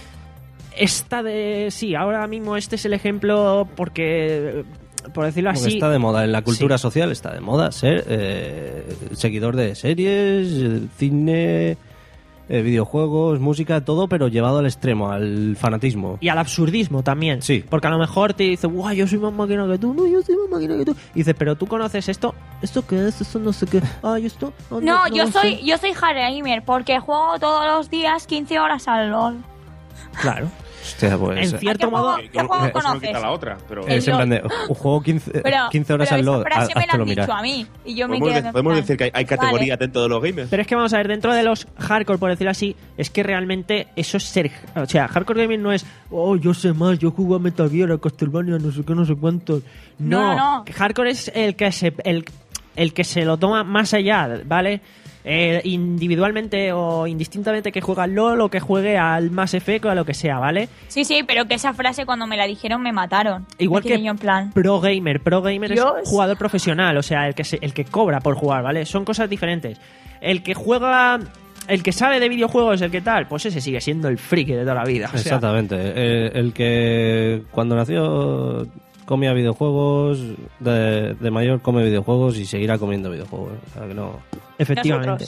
Esta de... Sí, ahora mismo este es el ejemplo porque, por decirlo Porque así... está de moda. En la cultura Sí. social está de moda ser eh, seguidor de series, eh, cine, eh, videojuegos, música, todo, pero llevado al extremo, al fanatismo. Y al absurdismo también. Sí. Porque a lo mejor te dice, guau, yo soy más máquina que tú. No, yo soy más máquina que tú. Y dices, pero tú conoces esto. ¿Esto qué es? Esto no sé qué. Ay, esto... oh, No, yo lo soy sé". yo soy hard gamer porque juego todos los días quince horas al LOL. Claro. Hostia, pues, En cierto ¿A qué modo... juego- qué juego Eso no conoces? quita la otra, pero... El Es en LOL. plan de, un juego quince, Pero, quince horas pero al esa LOL. frase me la háztelo han dicho mirar. a mí y yo me Podemos, quedo de- en podemos plan, decir que hay, hay categoría vale. dentro de los gamers. Pero es que vamos a ver, dentro de los hardcore, por decirlo así, es que realmente eso es ser... O sea, hardcore gaming no es, oh, yo sé más, yo juego a Metal Gear, a Castlevania, no sé qué, no sé cuántos. No, No, no. hardcore es el que se el, el que se lo toma más allá, ¿vale? Eh, individualmente o indistintamente que juegue al LOL o que juegue al Mass Effect o a lo que sea, ¿vale? Sí, sí, pero que esa frase cuando me la dijeron me mataron. Igual Me quedé que yo en plan. pro gamer, pro gamer Dios. es jugador profesional, o sea, el que se- el que cobra por jugar, ¿vale? Son cosas diferentes. El que juega, el que sabe de videojuegos, el que tal, pues ese sigue siendo el friki de toda la vida. O sea, Exactamente. Eh, el que cuando nació comía videojuegos, de, de mayor come videojuegos y seguirá comiendo videojuegos. O sea, que no... efectivamente.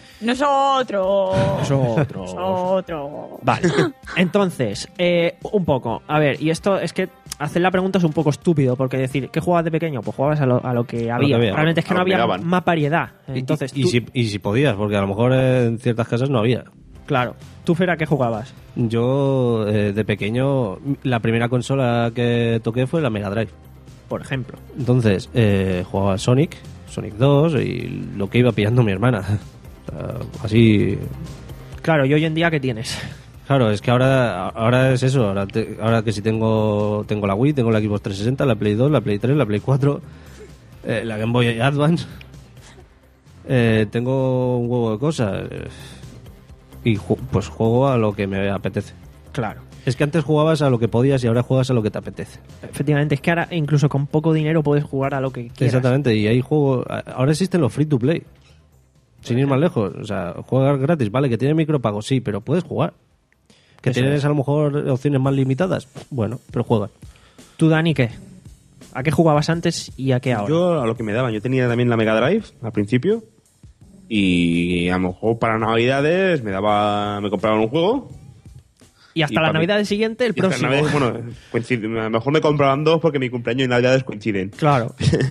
Nosotros. Nosotros. Nosotros. Vale. Entonces, eh, un poco. A ver, y esto es que hacer la pregunta es un poco estúpido, porque decir, ¿qué jugabas de pequeño? Pues jugabas a lo, a lo que había. había. Realmente es que A no lo que había daban. más variedad. Y- Entonces, y, tú- si, y si podías, porque a lo mejor en ciertas casas no había. claro. ¿Tú, Fera, qué jugabas? Yo, eh, de pequeño, la primera consola que toqué fue la Mega Drive. Por ejemplo. Entonces, eh, jugaba a Sonic, Sonic dos y lo que iba pillando mi hermana. O sea, así... Claro, ¿y hoy en día qué tienes? Claro, es que ahora ahora es eso. Ahora, te- ahora que si tengo tengo la Wii, tengo la Xbox trescientos sesenta, la Play dos, la Play tres, la Play cuatro, eh, la Game Boy Advance. Eh, tengo un huevo de cosas. eh, Y ju- pues juego a lo que me apetece. Claro. Es que antes jugabas a lo que podías y ahora juegas a lo que te apetece. Efectivamente, es que ahora incluso con poco dinero puedes jugar a lo que quieras. Exactamente, y hay juegos... Ahora existen los free to play. Sin ir más lejos. O sea, jugar gratis, vale, que tiene micropago, sí, pero puedes jugar. Que Eso tienes es. a lo mejor opciones más limitadas. Bueno, pero juega. ¿Tú, Dani, qué? ¿A qué jugabas antes y a qué ahora? Yo a lo que me daban. Yo tenía también la Mega Drive al principio. Y a lo mejor para Navidades me daba me compraban un juego. y hasta y la para mí- Navidad del siguiente, el y hasta próximo. Navidades, bueno, coincide- a lo mejor me compraban dos porque mi cumpleaños y Navidades coinciden. Claro.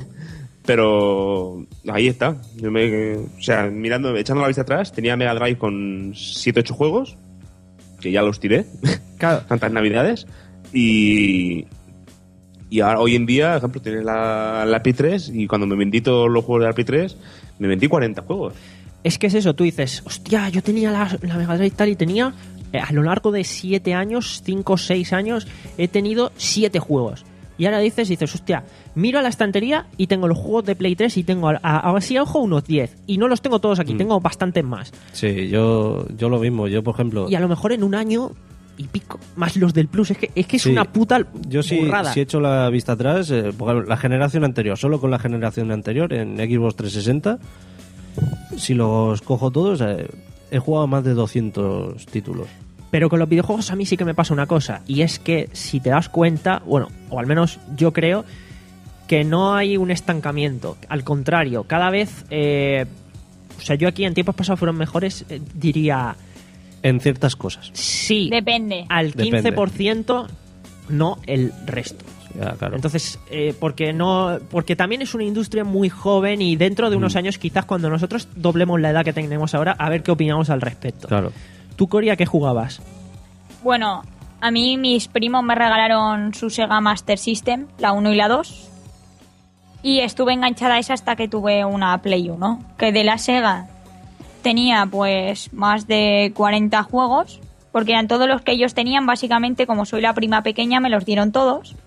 Pero ahí está. Yo me, o sea, mirando, echando la vista atrás, tenía Mega Drive con siete ocho juegos, que ya los tiré, Claro. tantas navidades. Y, y ahora, hoy en día, por ejemplo, tienes la, la Play tres y cuando me vendí todos los juegos de la Play tres, me vendí cuarenta juegos. Es que es eso, tú dices, hostia, yo tenía la, la Mega Drive tal y tenía, eh, a lo largo de siete años, cinco o seis años, he tenido siete juegos. Y ahora dices, dices, hostia, miro a la estantería y tengo los juegos de Play tres y tengo, a, a, así a ojo, unos diez. Y no los tengo todos aquí, Mm. tengo bastantes más. Sí, yo, yo lo mismo. Yo, por ejemplo... Y a lo mejor en un año y pico, más los del Plus. Es que es, que es Sí. una puta Yo sí, burrada. sí he hecho la vista atrás, eh, porque la generación anterior, solo con la generación anterior, en Xbox trescientos sesenta, si los cojo todos, eh, he jugado más de doscientos títulos. Pero con los videojuegos a mí sí que me pasa una cosa, y es que si te das cuenta, bueno, o al menos yo creo que no hay un estancamiento. Al contrario, cada vez... Eh, o sea, yo aquí en tiempos pasados fueron mejores, eh, diría... En ciertas cosas. Sí. Depende. Al quince por ciento, no el resto. Ya, claro. Entonces, eh, porque no, porque también es una industria muy joven y dentro de unos Mm. años, quizás cuando nosotros doblemos la edad que tenemos ahora, a ver qué opinamos al respecto. Claro. ¿Tú, Coria, qué jugabas? Bueno, a mí mis primos me regalaron su Sega Master System, la uno y la dos. Y estuve enganchada a esa hasta que tuve una Play uno. Que de la Sega tenía pues más de cuarenta juegos. Porque eran todos los que ellos tenían, básicamente, como soy la prima pequeña, me los dieron todos.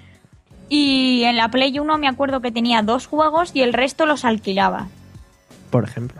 Y en la Play uno me acuerdo que tenía dos juegos y el resto los alquilaba. Por ejemplo.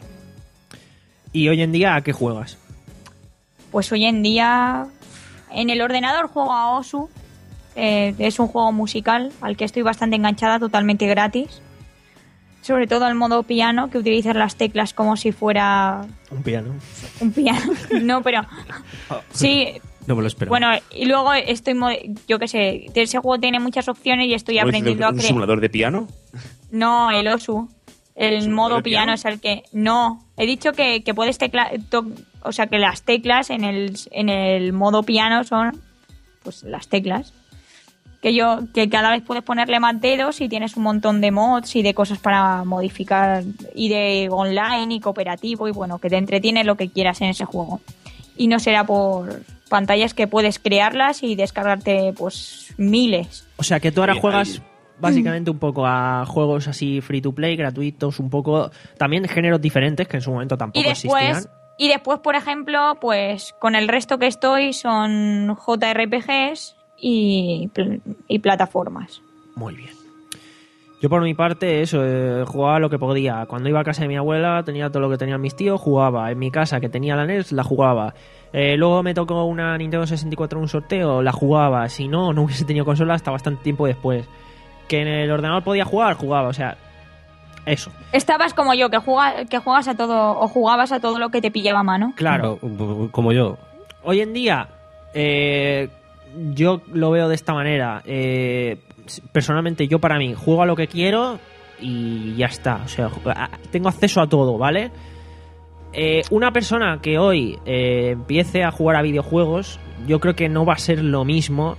¿Y hoy en día a qué juegas? Pues hoy en día en el ordenador juego a Osu. Eh, es un juego musical al que estoy bastante enganchada, totalmente gratis. Sobre todo el modo piano, que utilizas las teclas como si fuera Un piano. un piano. No, pero sí. No me lo esperaba. Bueno, y luego estoy, mo- yo qué sé, ese juego tiene muchas opciones y estoy ¿Cómo aprendiendo a dices, ¿Un crear. simulador de piano? No, el Osu. El ¿Simulador modo de piano piano? es el que... No, he dicho que, que puedes tecla... to- o sea, que las teclas en el, en el modo piano son pues las teclas. Que yo que cada vez puedes ponerle más dedos y tienes un montón de mods y de cosas para modificar y de online y cooperativo y bueno, que te entretiene lo que quieras en ese juego. Y no será por pantallas que puedes crearlas y descargarte pues miles. O sea, que tú ahora Bien, juegas ahí. básicamente un poco a juegos así free to play, gratuitos, un poco... También géneros diferentes que en su momento tampoco Y después, existían. y después, por ejemplo, pues con el resto que estoy son J R P Gs y, pl- y plataformas. Muy bien. Yo por mi parte, eso, eh, jugaba lo que podía. Cuando iba a casa de mi abuela tenía todo lo que tenían mis tíos, jugaba. En mi casa, que tenía la N E S, la jugaba. Eh, luego me tocó una Nintendo sesenta y cuatro en un sorteo, la jugaba. Si no, no hubiese tenido consola hasta bastante tiempo después. Que en el ordenador podía jugar, jugaba. O sea, eso. Estabas como yo, que, juega, que juegas a todo, o jugabas a todo lo que te pillaba a mano. Claro. Como yo. Hoy en día, eh, yo lo veo de esta manera. Eh, personalmente, yo para mí, juego a lo que quiero y ya está. O sea, tengo acceso a todo, ¿vale? Eh, una persona que hoy eh, empiece a jugar a videojuegos, yo creo que no va a ser lo mismo.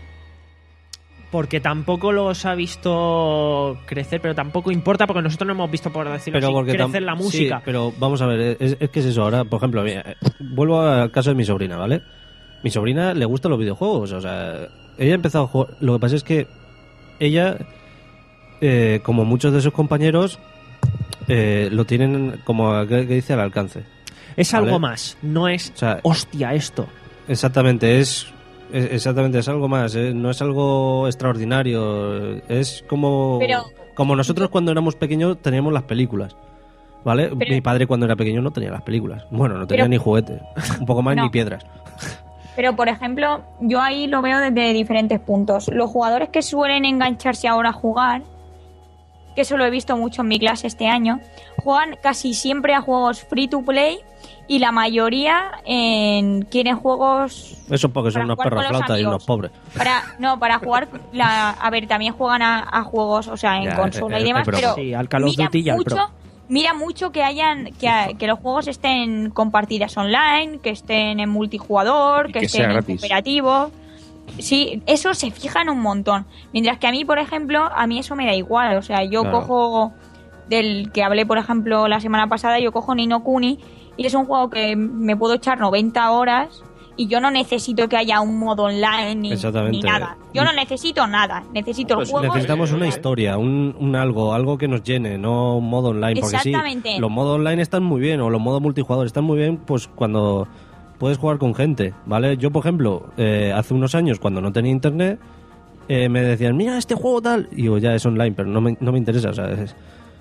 Porque tampoco los ha visto crecer, pero tampoco importa porque nosotros no hemos visto, por decirlo Pero así, porque crecer tam- la música. Sí, pero vamos a ver, es, es que es eso. Ahora, por ejemplo, mira, eh, vuelvo al caso de mi sobrina, ¿vale? Mi sobrina le gustan los videojuegos, o sea, ella ha empezado a jugar. Lo que pasa es que ella, eh, como muchos de sus compañeros, eh, lo tienen, como que, que dice, al alcance. Es ¿vale? algo más, no es, O sea, hostia, esto. Exactamente, es, es- exactamente, es algo más, eh, no es algo extraordinario, es como, Pero- como nosotros cuando éramos pequeños teníamos las películas, ¿vale? Pero- Mi padre cuando era pequeño no tenía las películas, bueno, no tenía Pero- ni juguetes, un poco más No. ni piedras. Pero, por ejemplo, yo ahí lo veo desde diferentes puntos. Los jugadores que suelen engancharse ahora a jugar, que eso lo he visto mucho en mi clase este año, juegan casi siempre a juegos free to play y la mayoría en, quieren juegos Eso porque son para unos jugar perros con los flautas y amigos. unos pobres. para no para jugar la, a ver, también juegan a, a juegos, o sea, en Ya, consola eh, y eh, demás, pero- pero Sí, al Call of mira Duty y al mucho Pro. mira mucho que hayan que, a- que los juegos estén con partidas online, que estén en multijugador, Y que, que sea estén en gratis. cooperativo. Sí, eso se fijan un montón. Mientras que a mí, por ejemplo, a mí eso me da igual. O sea, yo Claro. cojo del que hablé, por ejemplo, la semana pasada, yo cojo Ni no Kuni y es un juego que me puedo echar noventa horas y yo no necesito que haya un modo online ni, Exactamente. ni nada. Yo no necesito nada. Necesito el Pues juego. Necesitamos y- una historia, un, un algo, algo que nos llene, no un modo online. Porque sí, Exactamente. los modos online están muy bien, o los modos multijugador están muy bien, pues cuando puedes jugar con gente, ¿vale? Yo, por ejemplo, eh, hace unos años, cuando no tenía internet, eh, me decían, mira, este juego tal, y yo, ya es online, pero no me, no me interesa, o sea, es-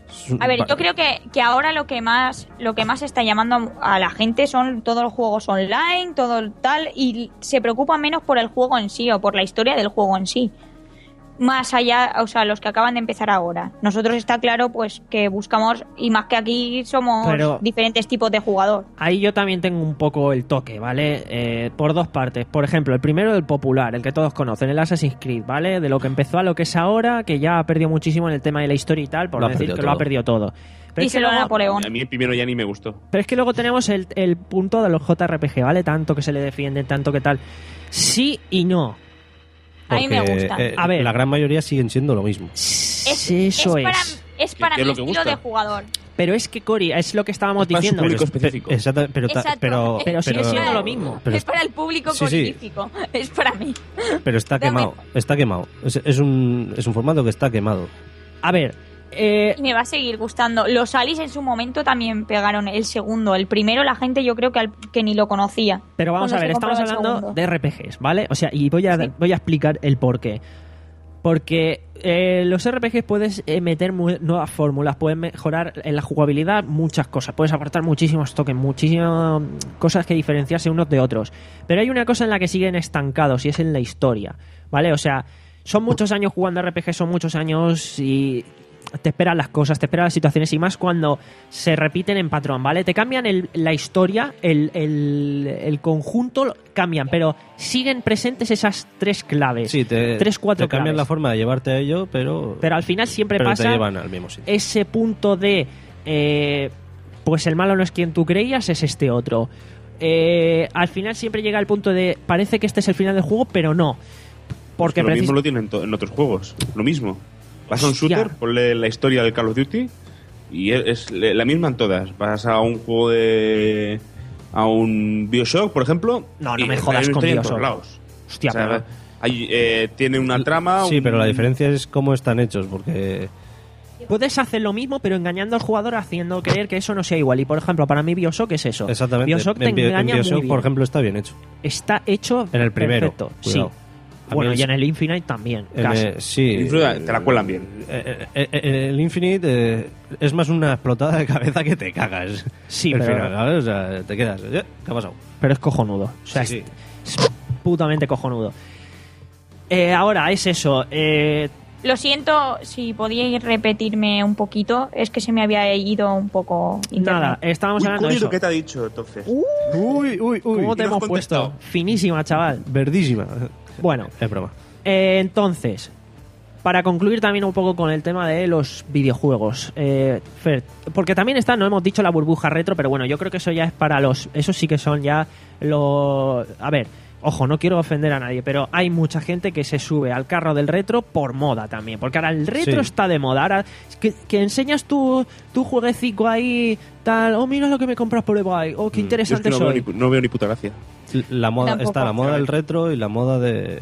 A ver, yo creo que, que ahora lo que más lo que más está llamando a la gente son todos los juegos online, todo tal, y se preocupan menos por el juego en sí o por la historia del juego en sí. Más allá, o sea, los que acaban de empezar ahora. Nosotros está claro pues que buscamos, y más que aquí somos Pero diferentes tipos de jugador. ahí yo también tengo un poco el toque, ¿vale? Eh, por dos partes. Por ejemplo, el primero, el popular, el que todos conocen, el Assassin's Creed, ¿vale? De lo que empezó a lo que es ahora, que ya ha perdido muchísimo en el tema de la historia y tal, por Lo ha decir que perdido lo ha todo. perdido todo. Pero Y es se que lo da luego- Napoleón. A mí el primero ya ni me gustó. Pero es que luego tenemos el, el punto de los J R P G, ¿vale? Tanto que se le defienden, tanto que tal. Sí y no. A mí me Porque, gusta. eh, A ver. la gran mayoría siguen siendo lo mismo. Es, Eso es para, es. es para ¿Qué mi es lo que estilo gusta? de jugador. Pero es que, Cori, es lo que estábamos Es para su diciendo. público Pero- específico. Exacto, pero, ta- Exacto. pero, Pero sigue pero- siendo lo mismo. pero- es para el público Sí, sí. cognitivo. Es para mí. pero está Dame. quemado, está quemado. Es, es un, es un formato que está quemado. A ver, eh, Y me va a seguir gustando. Los Alice en su momento también pegaron el segundo. El primero la gente yo creo que, al- que ni lo conocía. pero vamos cuando a ver, se estamos compraba el hablando segundo. de R P Gs, ¿vale? O sea, y voy a, Sí. voy a explicar el por qué. Porque eh, los R P Gs puedes eh, meter mu- nuevas fórmulas, puedes mejorar en la jugabilidad muchas cosas, puedes aportar muchísimos tokens, muchísimas cosas que diferenciarse unos de otros. Pero hay una cosa en la que siguen estancados y es en la historia, ¿vale? O sea, son muchos años jugando R P G, son muchos años y te esperan las cosas, te esperan las situaciones y más cuando se repiten en patrón, ¿vale? Te cambian el- la historia, el, el- el conjunto, lo- cambian, pero siguen presentes esas tres claves. Sí, te, tres, cuatro te cambian claves. la forma de llevarte a ello, pero, Pero al final siempre pero pasa te llevan al mismo sitio. ese punto de eh, pues el malo no es quien tú creías, es este otro. Eh, al final siempre llega el punto de parece que este es el final del juego, pero no. Porque lo precis- mismo lo tienen en, to- en otros juegos. Lo mismo. Vas a un Hostia. shooter, ponle la historia del Call of Duty y es, es le- la misma en todas. Vas a un juego de... a un Bioshock, por ejemplo. No, no y me hay jodas una con historia en Bioshock. todos lados. Hostia, O sea, pero- hay, eh, tiene una trama... Sí, un- pero la diferencia es cómo están hechos, porque Puedes hacer lo mismo, pero engañando al jugador, haciendo creer que eso no sea igual. Y por ejemplo, para mí Bioshock es eso. exactamente. Bioshock te en, Bi- en engaña Bioshock, muy bien. por ejemplo, está bien hecho. Está hecho En el primero, perfecto. cuidado. Sí. A mí Bueno, el- y en el Infinite también. En, casi. eh, sí. Influye, te la cuelan bien. Eh, eh, eh, el Infinite eh, es más una explotada de cabeza que te cagas. Sí, al pero- final, ¿sabes? O sea, te quedas. ¿eh? ¿Qué ha pasado? Pero es cojonudo. O sea, Sí, es, es putamente cojonudo. Eh, ahora, es eso. Eh, Lo siento, si podíais repetirme un poquito, es que se me había ido un poco internet. nada, estábamos Uy, hablando de Curi, eso. lo que te ha dicho, entonces. Uy, uy, uy. ¿Cómo te no has hemos puesto? contestado. Finísima, chaval. Verdísima. Bueno, Es broma. eh, entonces, para concluir también un poco con el tema de los videojuegos. Eh, Fer, porque también está, no hemos dicho la burbuja retro, pero bueno, yo creo que eso ya es para los... Eso sí que son ya los... A ver, ojo, no quiero ofender a nadie, pero hay mucha gente que se sube al carro del retro por moda también. Porque ahora el retro Sí. está de moda. Ahora que, que enseñas tu, tu jueguecico ahí, tal... Oh, mira lo que me compras por eBay. Oh, qué Yo es interesante que no, veo soy. ni, no veo ni puta gracia. La moda, Tampoco. está la moda del retro y la moda de.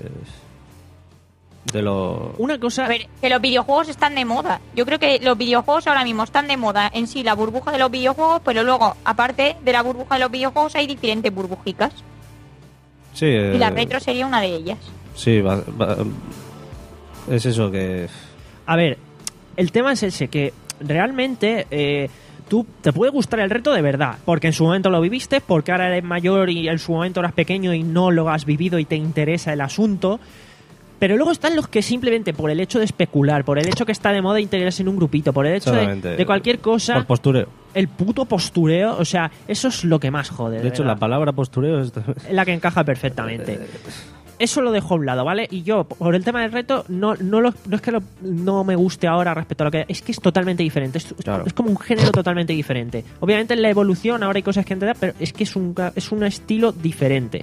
de lo. Una cosa... A ver, que los videojuegos están de moda. Yo creo que los videojuegos ahora mismo están de moda en sí, la burbuja de los videojuegos, pero luego, aparte de la burbuja de los videojuegos, hay diferentes burbujicas. Sí, eh, Y la retro sería una de ellas. Sí, va- va- es eso que. A ver, el tema es ese, que realmente eh, tú te puede gustar el reto de verdad, porque en su momento lo viviste, porque ahora eres mayor y en su momento eras pequeño y no lo has vivido y te interesa el asunto. Pero luego están los que simplemente por el hecho de especular, por el hecho que está de moda integrarse en un grupito, por el hecho de, Exactamente. de cualquier cosa, Por postureo. el puto postureo, o sea, eso es lo que más jode. De hecho, la verdad. palabra postureo es. Es la que encaja perfectamente. Eso lo dejo a un lado, ¿vale? Y yo, por el tema del reto, no, no, lo- no es que lo- no me guste ahora respecto a lo que... Es que es totalmente diferente. Es, Claro. es como un género totalmente diferente. Obviamente en la evolución ahora hay cosas que entender, pero es que es un, ca- es un estilo diferente.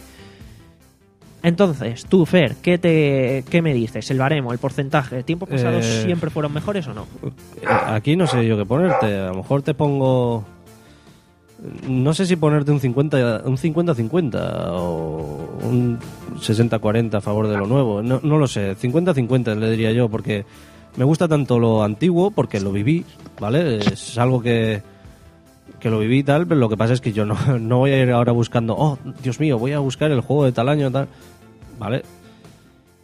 Entonces, tú, Fer, ¿qué, te, ¿qué me dices? ¿El baremo, el porcentaje? ¿Tiempos pasados Eh, siempre fueron mejores o no? Eh, Aquí no sé yo qué ponerte. A lo mejor te pongo. No sé si ponerte un cincuenta un cincuenta cincuenta o un sesenta cuarenta a favor de lo nuevo. No, no lo sé. cincuenta cincuenta le diría yo, porque me gusta tanto lo antiguo, porque lo viví, ¿vale? Es algo que, que lo viví y tal, pero lo que pasa es que yo no, no voy a ir ahora buscando, oh, Dios mío, voy a buscar el juego de tal año, tal, ¿vale?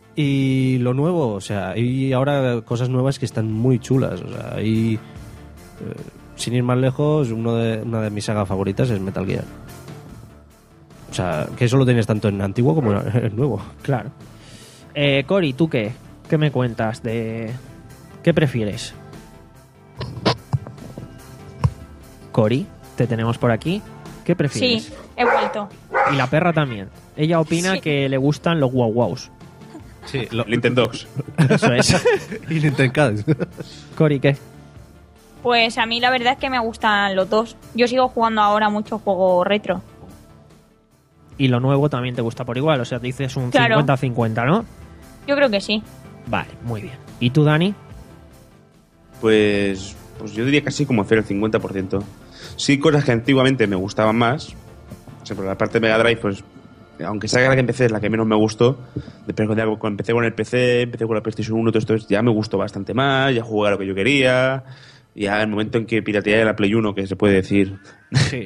Y lo nuevo, o sea, hay ahora cosas nuevas que están muy chulas, o sea, hay Eh, sin ir más lejos, uno de, una de mis sagas favoritas es Metal Gear. O sea, que eso lo tienes tanto en antiguo como en el nuevo. Claro. Eh, Cory, ¿tú qué? ¿Qué me cuentas de... ¿Qué prefieres? Cory, te tenemos por aquí. ¿Qué prefieres? Sí, he vuelto. Y la perra también. Ella opina Sí. que le gustan los guau guaus. Sí, lo... Nintendogs. Eso es. y Nintendo. Cory, ¿qué? Pues a mí la verdad es que me gustan los dos. Yo sigo jugando ahora mucho juego retro. Y lo nuevo también te gusta por igual. O sea, te dices un Claro. cincuenta cincuenta, ¿no? Yo creo que sí. Vale, muy bien. ¿Y tú, Dani? Pues, pues yo diría casi como hacer el cincuenta por ciento. Sí, cosas que antiguamente me gustaban más. O sea, por la parte de Mega Drive, pues, aunque sea la que empecé, es la que menos me gustó. Después cuando empecé con el P C, empecé con la PlayStation uno, todo esto ya me gustó bastante más, ya jugué a lo que yo quería. Ya el momento en que pirateé la Play uno, que se puede decir, Sí.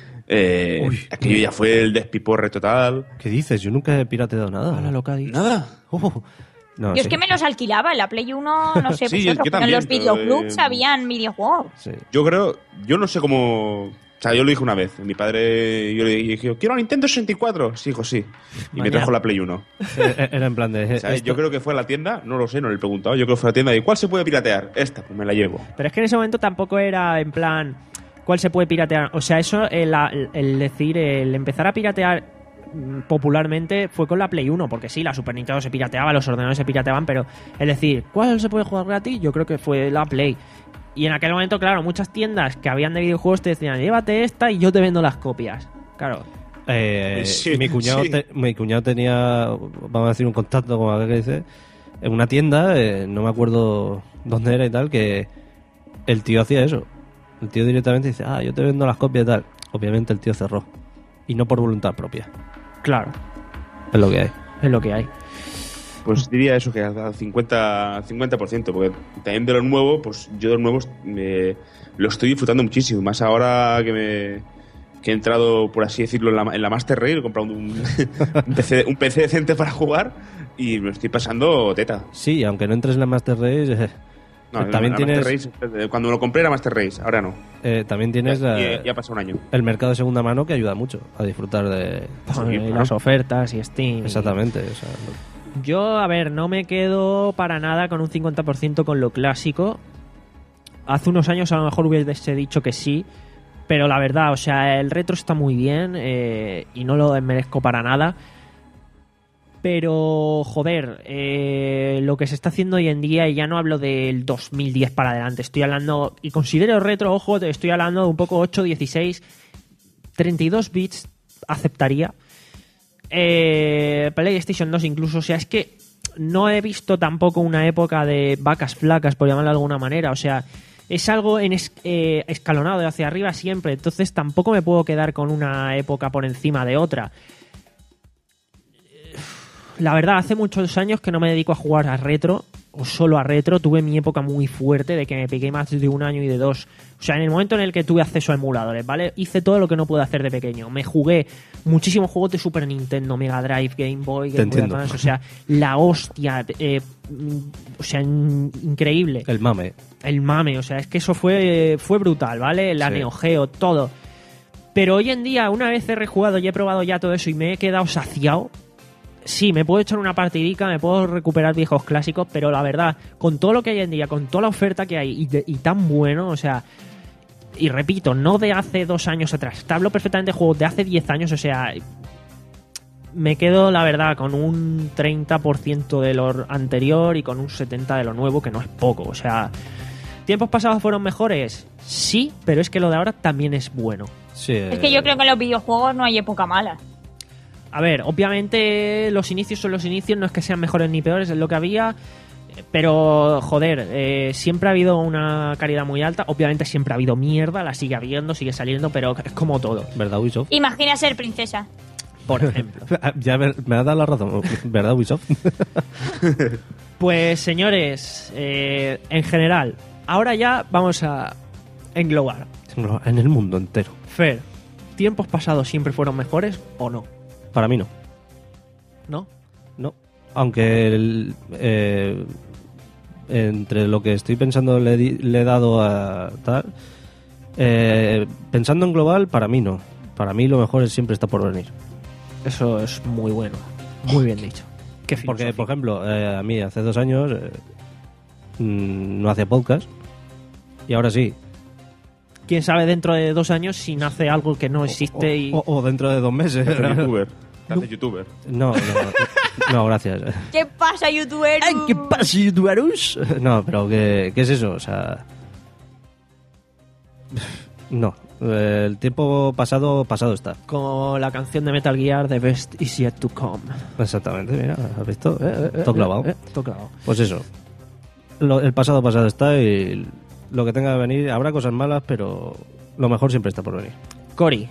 eh, Uy. aquello ya fue el despiporre total. ¿Qué dices? Yo nunca he pirateado nada. Hola, lo que ha dicho. Nada. Oh, no, Yo es sí. que me los alquilaba en la Play uno, no sé, Sí, yo- vosotros, yo pero en los también, pero, videoclubs eh, habían videojuegos. Sí. Yo creo, yo no sé cómo... O sea, yo lo dije una vez. Mi padre, yo le dije, quiero una Nintendo sesenta y cuatro. Sí, hijo, sí. Y me Mañana. trajo la Play uno. Eh, Era en plan de... ¿Sabes? esto- Yo creo que fue a la tienda, no lo sé, no le he preguntado. Yo creo que fue a la tienda y ¿cuál se puede piratear? Esta, pues me la llevo. Pero es que en ese momento tampoco era en plan cuál se puede piratear. O sea, eso, el, el- el decir, el empezar a piratear mm, popularmente fue con la Play uno, porque sí, la Super Nintendo se pirateaba, los ordenadores se pirateaban, pero el decir, ¿cuál se puede jugar gratis? Yo creo que fue la Play. Y en aquel momento, claro, muchas tiendas que habían de videojuegos te decían, llévate esta y yo te vendo las copias. Claro. Eh, Sí, mi, cuñado sí. te- mi cuñado tenía, vamos a decir, un contacto, como aquel que dice, en una tienda, eh, no me acuerdo dónde era y tal, que el tío hacía eso. El tío directamente dice, ah, yo te vendo las copias y tal. Obviamente el tío cerró. Y no por voluntad propia. Claro, Es lo que hay. es lo que hay. Pues diría eso, que al cincuenta, cincuenta por ciento, porque también de lo nuevo, pues yo de lo nuevo me, lo estoy disfrutando muchísimo. Más ahora que me que he entrado, por así decirlo, en la, en la Master Race, he comprado un, un, P C, un P C decente para jugar y me estoy pasando teta. Sí, aunque no entres en la Master Race, eh, No, también la tienes, Master Race, eh, cuando lo compré era Master Race, ahora no. eh, también tienes ya, la- ya, ya pasó un año. el mercado de segunda mano que ayuda mucho a disfrutar de... Y las ofertas y Steam. y- Exactamente. O sea, Yo, a ver, no me quedo para nada con un cincuenta por ciento con lo clásico. Hace unos años a lo mejor hubiese dicho que sí, pero la verdad, o sea, el retro está muy bien eh, y no lo desmerezco para nada. Pero, joder, eh, lo que se está haciendo hoy en día, y ya no hablo del dos mil diez para adelante, estoy hablando, y considero retro, ojo, te estoy hablando de un poco ocho, dieciséis, treinta y dos bits, aceptaría. Eh, PlayStation dos incluso, o sea, es que no he visto tampoco una época de vacas flacas, por llamarlo de alguna manera, o sea, es algo en es- eh, escalonado de hacia arriba siempre, entonces tampoco me puedo quedar con una época por encima de otra. La verdad, hace muchos años que no me dedico a jugar a retro, o solo a retro. Tuve mi época muy fuerte de que me pegué más de un año y de dos. O sea, en el momento en el que tuve acceso a emuladores, ¿vale? Hice todo lo que no pude hacer de pequeño. Me jugué muchísimos juegos de Super Nintendo, Mega Drive, Game Boy, Te Game Boy entiendo. Advance. O sea, la hostia. eh, mm, o sea, in- increíble. el mame. El mame, o sea, es que eso fue, fue brutal, ¿vale? La Sí. Neo Geo, todo. Pero hoy en día, una vez he rejugado y he probado ya todo eso y me he quedado saciado, sí, me puedo echar una partidica, me puedo recuperar viejos clásicos, pero la verdad, con todo lo que hay en día, con toda la oferta que hay y, de- y tan bueno, o sea, y repito, no de hace dos años atrás, te hablo perfectamente de juegos de hace diez años, o sea, me quedo, la verdad, con un treinta por ciento de lo anterior y con un setenta por ciento de lo nuevo, que no es poco, o sea, ¿tiempos pasados fueron mejores? Sí, pero es que lo de ahora también es bueno. Sí, Es que yo creo que en los videojuegos no hay época mala. A ver, obviamente los inicios son los inicios, no es que sean mejores ni peores, es lo que había, pero joder, eh, siempre ha habido una calidad muy alta, obviamente siempre ha habido mierda, la sigue habiendo, sigue saliendo, pero es como todo, ¿Verdad, Ubisoft? Imagina ser princesa. por ejemplo. Ya me, me has dado la razón, ¿verdad, Ubisoft? Pues señores, eh, en general, ahora ya vamos a englobar. En el mundo entero. Fer, ¿tiempos pasados siempre fueron mejores o no? Para mí no. ¿No? No. Aunque el, eh, entre lo que estoy pensando le, di- le he dado a tal. Eh, pensando en global, para mí no. Para mí lo mejor es siempre está por venir. Eso es muy bueno. Muy bien dicho. Qué Porque, filosofía. por ejemplo, eh, a mí hace dos años eh, mm, no hacía podcast y ahora sí. Quién sabe dentro de dos años si nace algo que no existe o, y... o, o dentro de dos meses. Te hace youtuber. Te hace youtuber. No, no, no, gracias. ¿Qué pasa, youtuber? ¡Ay, qué pasa, youtuberus! No, pero ¿qué, qué es eso? O sea... No. El tiempo pasado, pasado está. Como la canción de Metal Gear, The Best Is Yet To Come. Exactamente, mira, ¿has visto? Eh, eh, Todo eh, clavado. eh, todo clavado. Pues eso. Lo- el pasado, pasado está y lo que tenga que venir, habrá cosas malas, pero lo mejor siempre está por venir. Cory.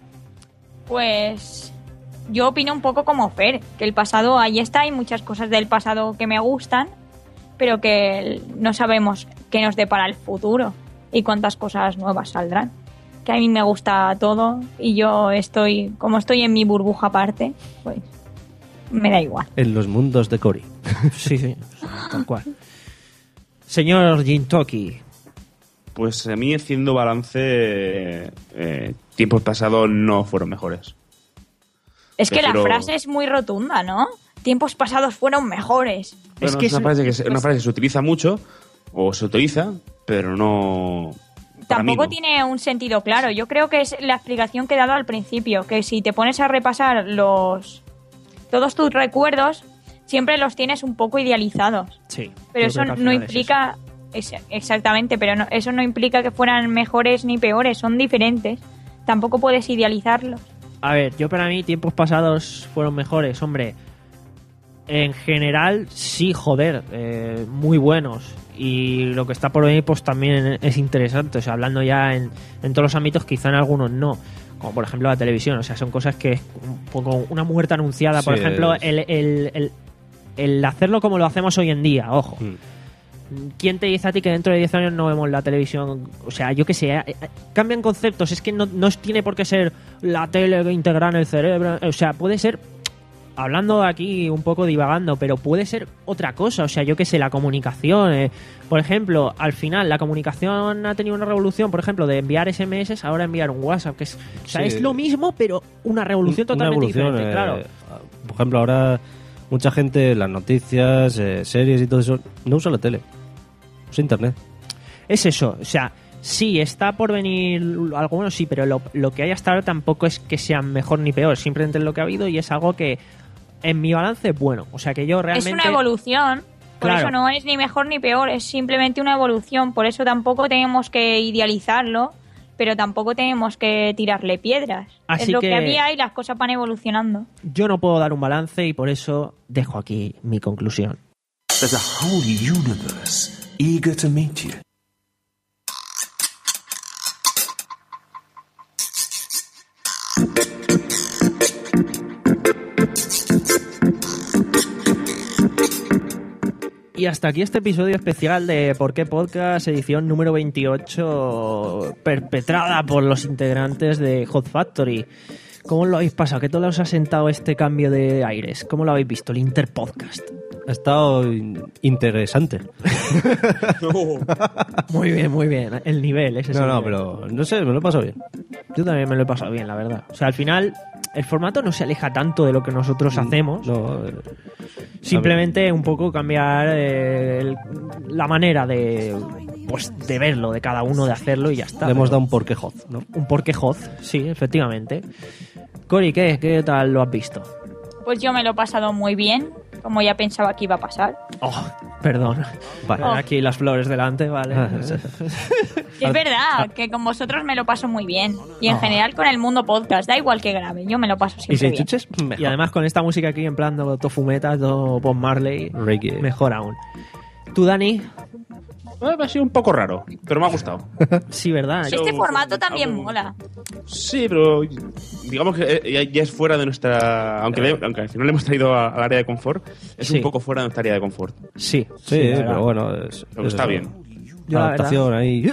Pues yo opino un poco como Fer, que el pasado ahí está, hay muchas cosas del pasado que me gustan, pero que no sabemos qué nos depara el futuro y cuántas cosas nuevas saldrán. Que a mí me gusta todo y yo estoy, como estoy en mi burbuja aparte, pues me da igual. En los mundos de Cory. Sí, sí, tal cual. Señor Jintoki. Pues a mí, haciendo balance, eh, eh, tiempos pasados no fueron mejores. Es que la Prefiero- frase es muy rotunda, ¿no? Tiempos pasados fueron mejores. Bueno, es que es una, es- frase que se, una frase que se utiliza mucho, o se utiliza, pero no... para mí Tampoco no. tiene un sentido claro. Yo creo que es la explicación que he dado al principio, que si te pones a repasar los todos tus recuerdos, siempre los tienes un poco idealizados. Sí. Pero yo eso creo que al no final es implica... es- exactamente, pero no- eso no implica que fueran mejores ni peores, son diferentes. Tampoco puedes idealizarlos. A ver, yo para mí tiempos pasados fueron mejores, hombre. En general, sí, joder, eh, muy buenos. Y lo que está por venir, pues también es interesante. O sea, hablando ya en, en todos los ámbitos, quizá en algunos no. Como por ejemplo la televisión. O sea, son cosas que es un poco una muerte anunciada. Por Sí, ejemplo, es- el, el, el, el hacerlo como lo hacemos hoy en día, ojo. Mm. ¿Quién te dice a ti que dentro de diez años no vemos la televisión? O sea, yo qué sé, eh, eh, cambian conceptos. Es que no, no tiene por qué ser la tele que integra en el cerebro. O sea, puede ser, hablando aquí un poco divagando, pero puede ser otra cosa. O sea, yo qué sé, la comunicación. eh. Por ejemplo, al final, la comunicación ha tenido una revolución, por ejemplo, de enviar ese eme ese, ahora enviar un WhatsApp. Que es, o sea, Sí. es lo mismo, pero una revolución Una totalmente evolución, diferente, eh, claro. Por ejemplo, ahora mucha gente, las noticias, eh, series y todo eso, no usa la tele. Usa internet. Es eso, o sea, sí, está por venir algo bueno, sí, pero lo, lo que hay hasta ahora tampoco es que sea mejor ni peor, simplemente es lo que ha habido y es algo que en mi balance es bueno. O sea, que yo realmente... Es una evolución. Por Claro. eso no es ni mejor ni peor, es simplemente una evolución. Por eso tampoco tenemos que idealizarlo, pero tampoco tenemos que tirarle piedras. Así es lo que... que- había y las cosas van evolucionando. Yo no puedo dar un balance y por eso dejo aquí mi conclusión. There's a whole universe eager to meet you. Y hasta aquí este episodio especial de ¿Por qué Podcast? Edición número veintiocho, perpetrada por los integrantes de Hot Factory. ¿Cómo lo habéis pasado? ¿Qué tal os ha sentado este cambio de aires? ¿Cómo lo habéis visto, el Interpodcast? Ha estado in- interesante. Muy bien, muy bien. El nivel, ese es No, el no, nivel. pero no sé, me lo he pasado bien. Yo también me lo he pasado bien, la verdad. O sea, al final, el formato no se aleja tanto de lo que nosotros hacemos. No, eh, Simplemente un poco cambiar eh, el- la manera de pues de verlo, de cada uno, de hacerlo y ya está. le hemos Pero- dado un porqué hot, ¿no? un porqué hoz, sí, efectivamente. Cory, ¿qué? ¿Qué tal lo has visto? Pues yo me lo he pasado muy bien, como ya pensaba que iba a pasar. Oh, perdón. Vale. Oh. Aquí las flores delante, vale. Es verdad que con vosotros me lo paso muy bien. Y en Oh. general con el mundo podcast, da igual que grabe, yo me lo paso Y siempre si bien. chuches, mejor. Y además con esta música aquí en plan todo, todo fumeta, todo Bob Marley, Reggae. mejor aún. ¿Tú, Dani? Eh, ha sido un poco raro, pero me ha gustado. Sí, ¿verdad? Sí. Este Yo- formato también algo- mola. Sí, pero digamos que eh, ya, ya es fuera de nuestra... Aunque, le- aunque al final le hemos traído a- al área de confort, es Sí. un poco fuera de nuestra área de confort. Sí, Sí, la verdad. pero bueno, es, Pero es está eso. bien. Yo, la Adaptación ahí.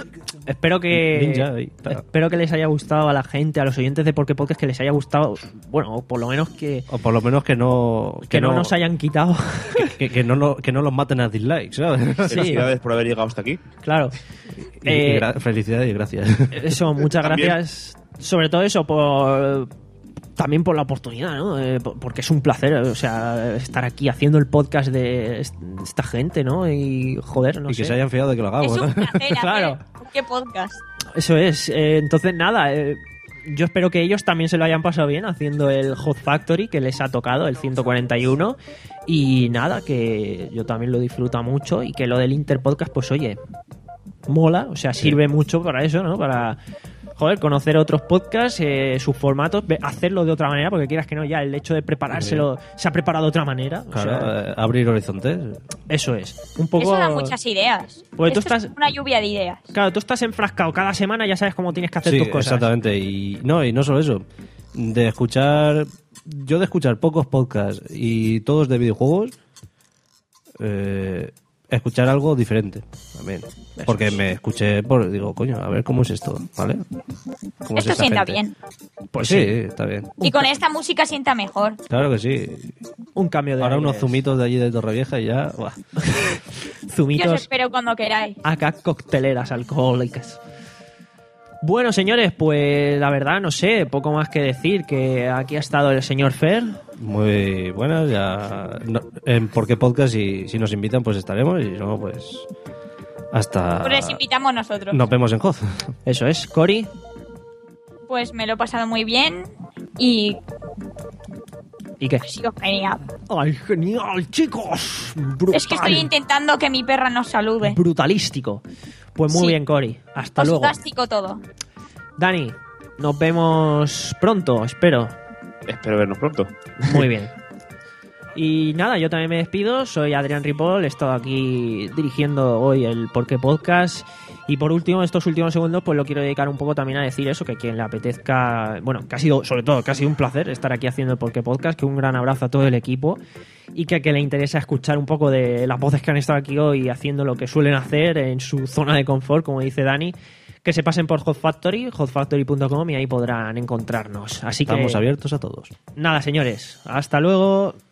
espero que Ninja y tal. espero que les haya gustado a la gente, a los oyentes de Porque Podcast, que les haya gustado, bueno, o por lo menos que O por lo menos que no... que no nos hayan quitado. Que, que, no, no, que no los maten a dislikes, ¿sabes? Felicidades por haber llegado hasta aquí. Claro. Y, Eh, y gra- felicidades y gracias. Eso, muchas También. gracias. Sobre todo eso, por también por la oportunidad, ¿no? Eh, por- porque es un placer, o sea, estar aquí haciendo el podcast de est- esta gente, ¿no? Y joder, no y sé. que se hayan fiado de que lo Es hagamos, un ¿no? placer Claro. hacer qué podcast. Eso es. Eh, entonces, nada, eh, yo espero que ellos también se lo hayan pasado bien haciendo el Hot Factory que les ha tocado, el ciento cuarenta y uno. Y nada, que yo también lo disfruto mucho y que lo del Interpodcast, pues oye, mola, o sea, sirve mucho para eso, ¿no? Para, joder, conocer otros podcasts, eh, sus formatos, ve- hacerlo de otra manera, porque quieras que no, ya el hecho de preparárselo se ha preparado de otra manera. o Claro, sea, eh, abrir horizontes. eso es. Un poco. Eso da muchas ideas. Porque tú Esto estás- es una lluvia de ideas. Claro, tú estás enfrascado cada semana, ya sabes cómo tienes que hacer Sí, tus cosas. exactamente. Y no, y no solo eso. De escuchar... Yo de escuchar pocos podcasts y todos de videojuegos, eh, escuchar algo diferente también. Porque me escuché por... Digo, coño, a ver cómo es esto, ¿vale? ¿Cómo es Esto esta sienta gente? bien. Pues sí, está bien. Y con esta música sienta mejor. Claro que sí. Un cambio de Ahora unos aires. zumitos de allí de Torrevieja y ya... buah. Yo os Zumitos espero cuando queráis. acá, cocteleras alcohólicas. Bueno, señores, pues la verdad, no sé, poco más que decir, que aquí ha estado el señor Fer. Muy buenas, ya... no- en ¿Por qué podcast? Si, si nos invitan, pues estaremos. Y si no, pues... Hasta... Pues les invitamos nosotros. Nos vemos en Hoz. Eso es, Cori. Pues me lo he pasado muy bien y ¿Y qué? ha sido genial. ¡Ay, genial, chicos! Brutal. Es que estoy intentando que mi perra nos salude. Brutalístico. Pues muy Sí. bien, Cori. Hasta luego. Fantástico todo. Dani, nos vemos pronto, espero. Espero vernos pronto. Muy bien. Y nada, yo también me despido. Soy Adrián Ripoll. He estado aquí dirigiendo hoy el Porqué Podcast. Y por último, estos últimos segundos, pues lo quiero dedicar un poco también a decir eso, que quien le apetezca, bueno, que ha sido, sobre todo, que ha sido un placer estar aquí haciendo el Porqué Podcast, que un gran abrazo a todo el equipo y que a que le interesa escuchar un poco de las voces que han estado aquí hoy haciendo lo que suelen hacer en su zona de confort, como dice Dani, que se pasen por Hot Factory, hot factory punto com y ahí podrán encontrarnos. Así que Estamos abiertos a todos. nada, señores, hasta luego.